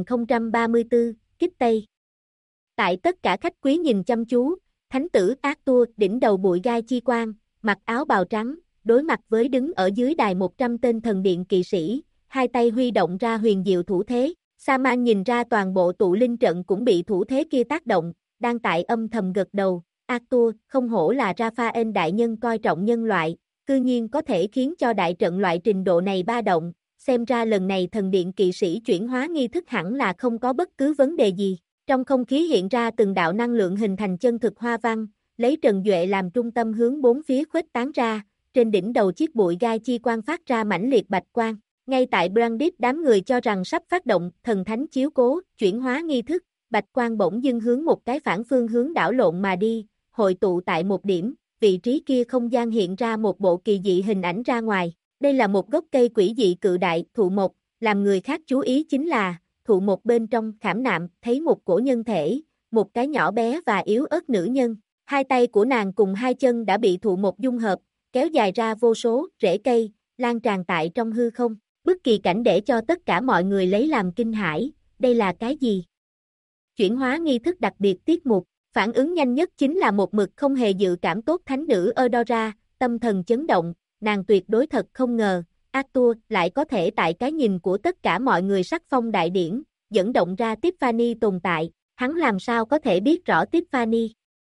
1034, Kích Tây. Tại tất cả khách quý nhìn chăm chú, thánh tử Arthur đỉnh đầu bụi gai chi quang, mặc áo bào trắng, đối mặt với đứng ở dưới đài 100 tên thần điện kỵ sĩ, hai tay huy động ra huyền diệu thủ thế, Saman nhìn ra toàn bộ tụ linh trận cũng bị thủ thế kia tác động, đang tại âm thầm gật đầu, Arthur không hổ là Raphael đại nhân coi trọng nhân loại. Cư nhiên có thể khiến cho đại trận loại trình độ này ba động, xem ra lần này thần điện kỵ sĩ chuyển hóa nghi thức hẳn là không có bất cứ vấn đề gì. Trong không khí hiện ra từng đạo năng lượng hình thành chân thực hoa văn, lấy Trần Duệ làm trung tâm hướng bốn phía khuếch tán ra, trên đỉnh đầu chiếc bụi gai chi quang phát ra mãnh liệt bạch quang. Ngay tại Brandis đám người cho rằng sắp phát động thần thánh chiếu cố, chuyển hóa nghi thức, bạch quang bỗng dưng hướng một cái phản phương hướng đảo lộn mà đi, hội tụ tại một điểm. Vị trí kia không gian hiện ra một bộ kỳ dị hình ảnh ra ngoài, đây là một gốc cây quỷ dị cự đại, thụ mộc, làm người khác chú ý chính là, thụ mộc bên trong khảm nạm, thấy một cổ nhân thể, một cái nhỏ bé và yếu ớt nữ nhân, hai tay của nàng cùng hai chân đã bị thụ mộc dung hợp, kéo dài ra vô số rễ cây, lan tràn tại trong hư không, bất kỳ cảnh để cho tất cả mọi người lấy làm kinh hãi, đây là cái gì? Chuyển hóa nghi thức đặc biệt tiết mục. Phản ứng nhanh nhất chính là một mực không hề dự cảm tốt thánh nữ Eudora, tâm thần chấn động, nàng tuyệt đối thật không ngờ, Arthur lại có thể tại cái nhìn của tất cả mọi người sắc phong đại điển, dẫn động ra Tiffany tồn tại, hắn làm sao có thể biết rõ Tiffany.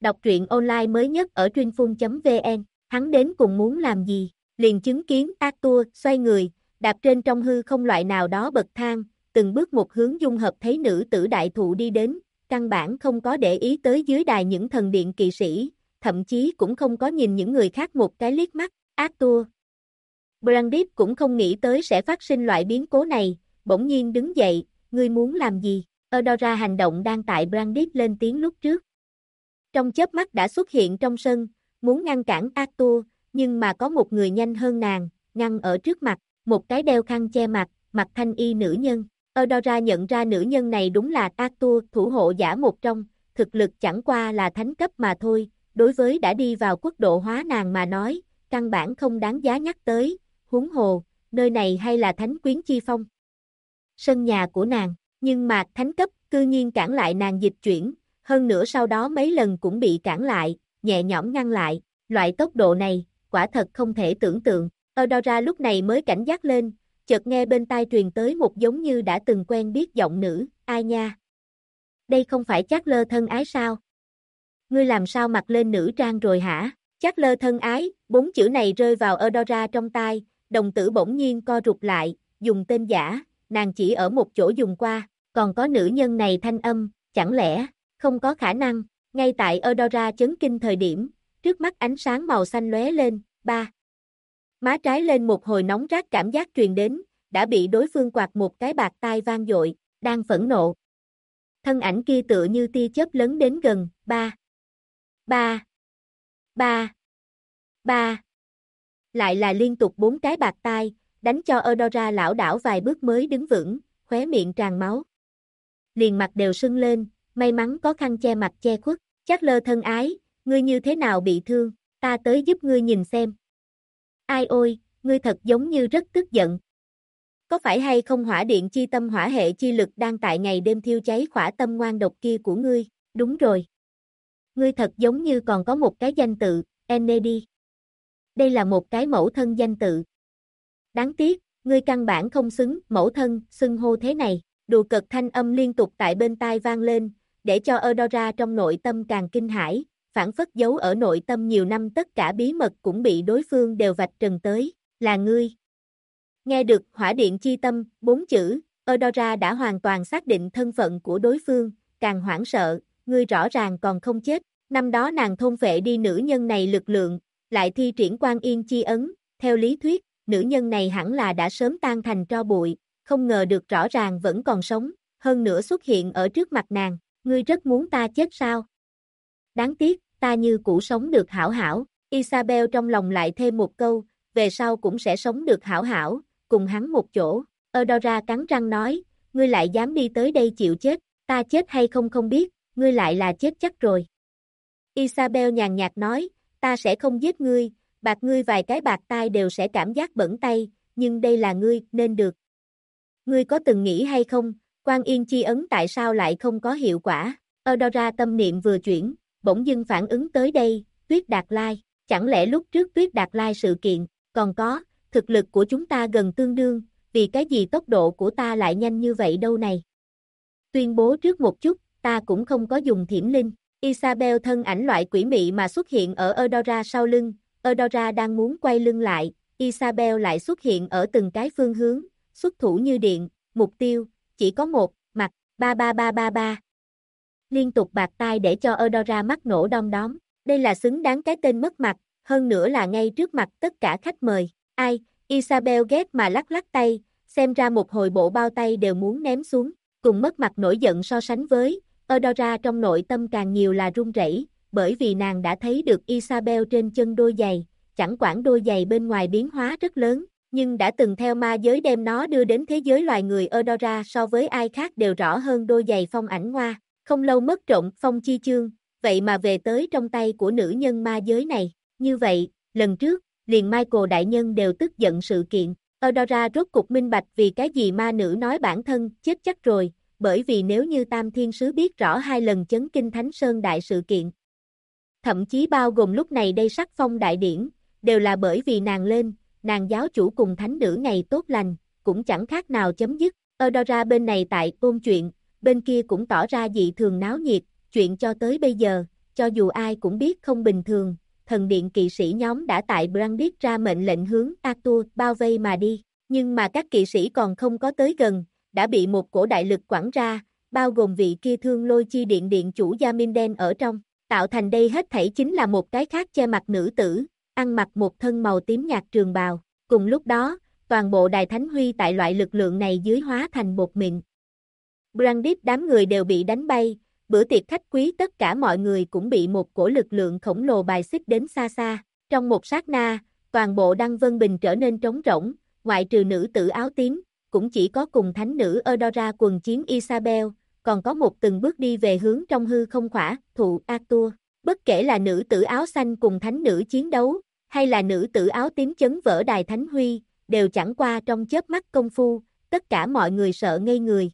Đọc truyện online mới nhất ở truyênphun.vn, hắn đến cùng muốn làm gì? Liền chứng kiến Arthur xoay người, đạp trên trong hư không loại nào đó bậc thang, từng bước một hướng dung hợp thấy nữ tử đại thụ đi đến, căn bản không có để ý tới dưới đài những thần điện kỵ sĩ, thậm chí cũng không có nhìn những người khác một cái liếc mắt. Arthur Brandis cũng không nghĩ tới sẽ phát sinh loại biến cố này, bỗng nhiên đứng dậy, ngươi muốn làm gì? Eudora hành động đang tại Brandis lên tiếng lúc trước. Trong chớp mắt đã xuất hiện trong sân, muốn ngăn cản Arthur, nhưng mà có một người nhanh hơn nàng, ngăn ở trước mặt, một cái đeo khăn che mặt, mặc thanh y nữ nhân. Eudora nhận ra nữ nhân này đúng là Arthur, thủ hộ giả một trong, thực lực chẳng qua là thánh cấp mà thôi, đối với đã đi vào quốc độ hóa nàng mà nói, căn bản không đáng giá nhắc tới, huống hồ, nơi này hay là thánh quyến chi phong. Sân nhà của nàng, nhưng mà thánh cấp, cư nhiên cản lại nàng dịch chuyển, hơn nữa sau đó mấy lần cũng bị cản lại, nhẹ nhõm ngăn lại, loại tốc độ này, quả thật không thể tưởng tượng. Eudora lúc này mới cảnh giác lên, chợt nghe bên tai truyền tới một giống như đã từng quen biết giọng nữ, ai nha? Đây không phải Charles thân ái sao? Ngươi làm sao mặc lên nữ trang rồi hả? Charles thân ái, 4 chữ này rơi vào Eudora trong tai, đồng tử bỗng nhiên co rụt lại, dùng tên giả, nàng chỉ ở một chỗ dùng qua, còn có nữ nhân này thanh âm, chẳng lẽ, không có khả năng, ngay tại Eudora chấn kinh thời điểm, trước mắt ánh sáng màu xanh lóe lên, má trái lên một hồi nóng rát cảm giác truyền đến, đã bị đối phương quạt một cái bạt tai vang dội, đang phẫn nộ. Thân ảnh kia tựa như tia chớp lấn đến gần, ba, lại là liên tục 4 cái bạt tai, đánh cho Eudora lảo đảo vài bước mới đứng vững, khóe miệng tràn máu. Liền mặt đều sưng lên, may mắn có khăn che mặt che khuất, Charles thân ái, ngươi như thế nào bị thương, ta tới giúp ngươi nhìn xem. Ai ôi, ngươi thật giống như rất tức giận. Có phải hay không hỏa điện chi tâm hỏa hệ chi lực đang tại ngày đêm thiêu cháy khỏa tâm ngoan độc kia của ngươi, đúng rồi. Ngươi thật giống như còn có một cái danh tự, Ennedi. Đây là một cái mẫu thân danh tự. Đáng tiếc, ngươi căn bản không xứng, mẫu thân, xưng hô thế này, đùa cợt thanh âm liên tục tại bên tai vang lên, để cho Eudora trong nội tâm càng kinh hãi, phản phất giấu ở nội tâm nhiều năm tất cả bí mật cũng bị đối phương đều vạch trần tới, là ngươi. Nghe được hỏa điện chi tâm, 4 chữ, Eudora đã hoàn toàn xác định thân phận của đối phương, càng hoảng sợ, ngươi rõ ràng còn không chết, năm đó nàng thôn phệ đi nữ nhân này lực lượng, lại thi triển Quan Yên chi ấn, theo lý thuyết, nữ nhân này hẳn là đã sớm tan thành tro bụi, không ngờ được rõ ràng vẫn còn sống, hơn nữa xuất hiện ở trước mặt nàng, ngươi rất muốn ta chết sao? Đáng tiếc, ta như cũ sống được hảo hảo, Isabel trong lòng lại thêm một câu, về sau cũng sẽ sống được hảo hảo, cùng hắn một chỗ, Eudora cắn răng nói, ngươi lại dám đi tới đây chịu chết, ta chết hay không không biết, ngươi lại là chết chắc rồi. Isabel nhàn nhạt nói, ta sẽ không giết ngươi, bạc ngươi vài cái bạc tai đều sẽ cảm giác bẩn tay, nhưng đây là ngươi, nên được. Ngươi có từng nghĩ hay không, Quan Yên chi ấn tại sao lại không có hiệu quả? Eudora tâm niệm vừa chuyển, bỗng dưng phản ứng tới đây, Tuyết Đạt Lai, chẳng lẽ lúc trước Tuyết Đạt Lai sự kiện, còn có, thực lực của chúng ta gần tương đương, vì cái gì tốc độ của ta lại nhanh như vậy đâu này? Tuyên bố trước một chút, ta cũng không có dùng thiểm linh. Isabel thân ảnh loại quỷ mị mà xuất hiện ở Eudora sau lưng, Eudora đang muốn quay lưng lại, Isabel lại xuất hiện ở từng cái phương hướng, xuất thủ như điện, mục tiêu, chỉ có một, mặt, ba. Liên tục bạt tai để cho Eudora mắt nổ đom đóm, đây là xứng đáng cái tên mất mặt, hơn nữa là ngay trước mặt tất cả khách mời, ai, Isabel ghét mà lắc lắc tay, xem ra một hồi bộ bao tay đều muốn ném xuống, cùng mất mặt nổi giận so sánh với, Eudora trong nội tâm càng nhiều là run rẩy, bởi vì nàng đã thấy được Isabel trên chân đôi giày, chẳng quản đôi giày bên ngoài biến hóa rất lớn, nhưng đã từng theo ma giới đem nó đưa đến thế giới loài người Eudora so với ai khác đều rõ hơn đôi giày phong ảnh hoa, không lâu mất trộm phong chi chương, vậy mà về tới trong tay của nữ nhân ma giới này, như vậy, lần trước, liền Michael đại nhân đều tức giận sự kiện, Eudora rốt cục minh bạch vì cái gì ma nữ nói bản thân chết chắc rồi, bởi vì nếu như Tam Thiên Sứ biết rõ 2 lần chấn kinh Thánh Sơn đại sự kiện, thậm chí bao gồm lúc này đây sắc phong đại điển, đều là bởi vì nàng lên, nàng giáo chủ cùng thánh nữ ngày tốt lành, cũng chẳng khác nào chấm dứt, Eudora bên này tại ôn chuyện, bên kia cũng tỏ ra dị thường náo nhiệt, chuyện cho tới bây giờ, cho dù ai cũng biết không bình thường, thần điện kỵ sĩ nhóm đã tại Brandis ra mệnh lệnh hướng Arthur bao vây mà đi, nhưng mà các kỵ sĩ còn không có tới gần, đã bị một cổ đại lực quẳng ra, bao gồm vị kia Thương Lôi Chi Điện điện chủ Yaminden ở trong, tạo thành đây hết thảy chính là một cái khác che mặt nữ tử, ăn mặc một thân màu tím nhạt trường bào, cùng lúc đó, toàn bộ đài thánh huy tại loại lực lượng này dưới hóa thành bột mịn. Brandis đám người đều bị đánh bay, bữa tiệc khách quý tất cả mọi người cũng bị một cổ lực lượng khổng lồ bài xích đến xa xa, trong một sát na, toàn bộ Đăng Vân Bình trở nên trống rỗng, ngoại trừ nữ tử áo tím, cũng chỉ có cùng thánh nữ Eudora quần chiến Isabel, còn có một từng bước đi về hướng trong hư không khỏa, thụ Arthur. Bất kể là nữ tử áo xanh cùng thánh nữ chiến đấu, hay là nữ tử áo tím chấn vỡ đài thánh huy, đều chẳng qua trong chớp mắt công phu, tất cả mọi người sợ ngây người.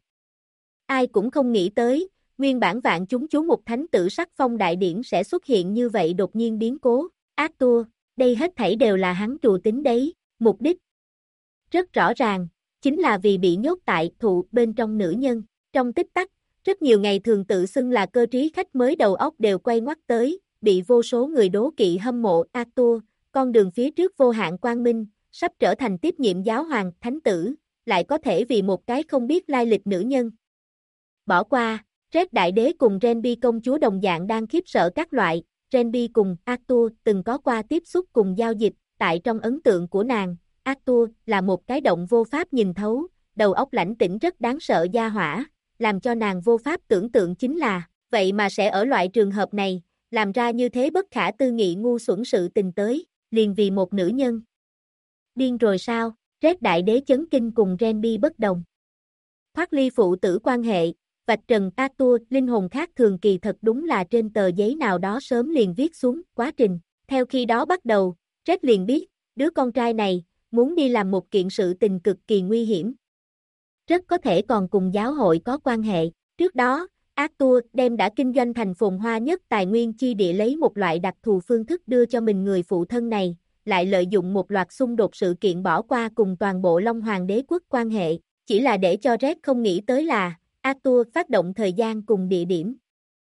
Ai cũng không nghĩ tới, nguyên bản vạn chúng chú mục thánh tử sắc phong đại điển sẽ xuất hiện như vậy đột nhiên biến cố. Arthur, đây hết thảy đều là hắn trù tính đấy, mục đích rất rõ ràng, chính là vì bị nhốt tại thụ bên trong nữ nhân. Trong tích tắc, rất nhiều ngày thường tự xưng là cơ trí khách mới đầu óc đều quay ngoắt tới, bị vô số người đố kỵ hâm mộ. Arthur, con đường phía trước vô hạn quang minh, sắp trở thành tiếp nhiệm giáo hoàng, thánh tử, lại có thể vì một cái không biết lai lịch nữ nhân. Bỏ qua, Red Đại Đế cùng Renby công chúa đồng dạng đang khiếp sợ các loại, Renby cùng Arthur từng có qua tiếp xúc cùng giao dịch, tại trong ấn tượng của nàng, Arthur là một cái động vô pháp nhìn thấu, đầu óc lãnh tĩnh rất đáng sợ gia hỏa, làm cho nàng vô pháp tưởng tượng chính là, vậy mà sẽ ở loại trường hợp này, làm ra như thế bất khả tư nghị ngu xuẩn sự tình tới, liền vì một nữ nhân. Điên rồi sao? Red Đại Đế chấn kinh cùng Renby bất đồng. Thoát ly phụ tử quan hệ, vạch trần Arthur linh hồn khác thường kỳ thật đúng là trên tờ giấy nào đó sớm liền viết xuống quá trình. Theo khi đó bắt đầu, Red liền biết, đứa con trai này, muốn đi làm một kiện sự tình cực kỳ nguy hiểm. Rất có thể còn cùng giáo hội có quan hệ. Trước đó, Arthur đem đã kinh doanh thành phồn hoa nhất tài nguyên chi địa lấy một loại đặc thù phương thức đưa cho mình người phụ thân này, lại lợi dụng một loạt xung đột sự kiện bỏ qua cùng toàn bộ Long Hoàng đế quốc quan hệ, chỉ là để cho Red không nghĩ tới là, Arthur phát động thời gian cùng địa điểm.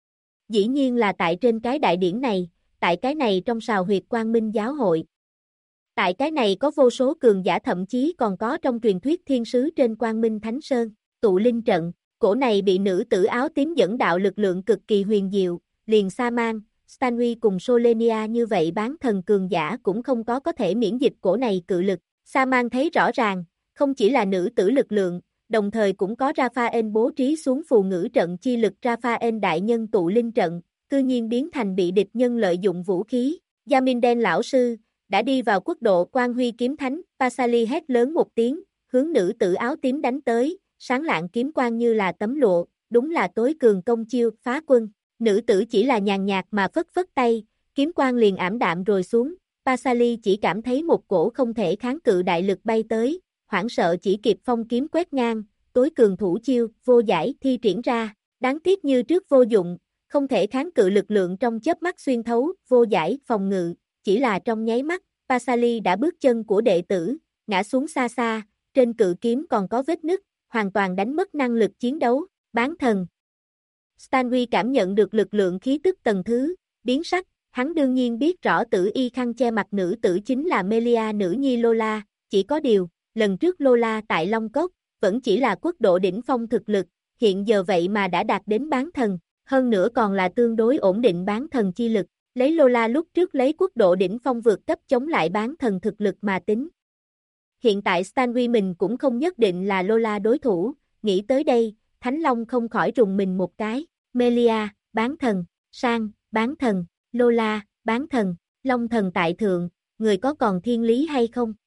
Dĩ nhiên là tại trên cái đại điển này, tại cái này trong sào huyệt quang minh giáo hội. Tại cái này có vô số cường giả thậm chí còn có trong truyền thuyết thiên sứ trên quang minh thánh sơn, tụ linh trận, cổ này bị nữ tử áo tím dẫn đạo lực lượng cực kỳ huyền diệu, liền Saman, Stanley cùng Solenia như vậy bán thần cường giả cũng không có thể miễn dịch cổ này cự lực. Saman thấy rõ ràng, không chỉ là nữ tử lực lượng, đồng thời cũng có Raphael bố trí xuống phù ngữ trận chi lực Raphael đại nhân tụ linh trận, cư nhiên biến thành bị địch nhân lợi dụng vũ khí. Yaminden lão sư, đã đi vào quốc độ Quang Huy kiếm thánh, Pasali hét lớn một tiếng, hướng nữ tử áo tím đánh tới, sáng lạng kiếm quang như là tấm lụa, đúng là tối cường công chiêu, phá quân. Nữ tử chỉ là nhàn nhạt mà phất phất tay, kiếm quang liền ảm đạm rồi xuống, Pasali chỉ cảm thấy một cổ không thể kháng cự đại lực bay tới, hoảng sợ chỉ kịp phong kiếm quét ngang, tối cường thủ chiêu, vô giải thi triển ra, đáng tiếc như trước vô dụng, không thể kháng cự lực lượng trong chớp mắt xuyên thấu, vô giải phòng ngự, chỉ là trong nháy mắt, Pasali đã bước chân của đệ tử, ngã xuống xa xa, trên cự kiếm còn có vết nứt, hoàn toàn đánh mất năng lực chiến đấu, bán thần. Stanley cảm nhận được lực lượng khí tức tầng thứ, biến sắc, hắn đương nhiên biết rõ tử y khăn che mặt nữ tử chính là Melia nữ nhi Lola, chỉ có điều, lần trước Lola tại Long Cốc, vẫn chỉ là quốc độ đỉnh phong thực lực, hiện giờ vậy mà đã đạt đến bán thần, hơn nữa còn là tương đối ổn định bán thần chi lực, lấy Lola lúc trước lấy quốc độ đỉnh phong vượt cấp chống lại bán thần thực lực mà tính. Hiện tại Stanley mình cũng không nhất định là Lola đối thủ, nghĩ tới đây, Thánh Long không khỏi rùng mình một cái, Melia, bán thần, Sang, bán thần, Lola, bán thần, Long thần tại thượng, người có còn thiên lý hay không?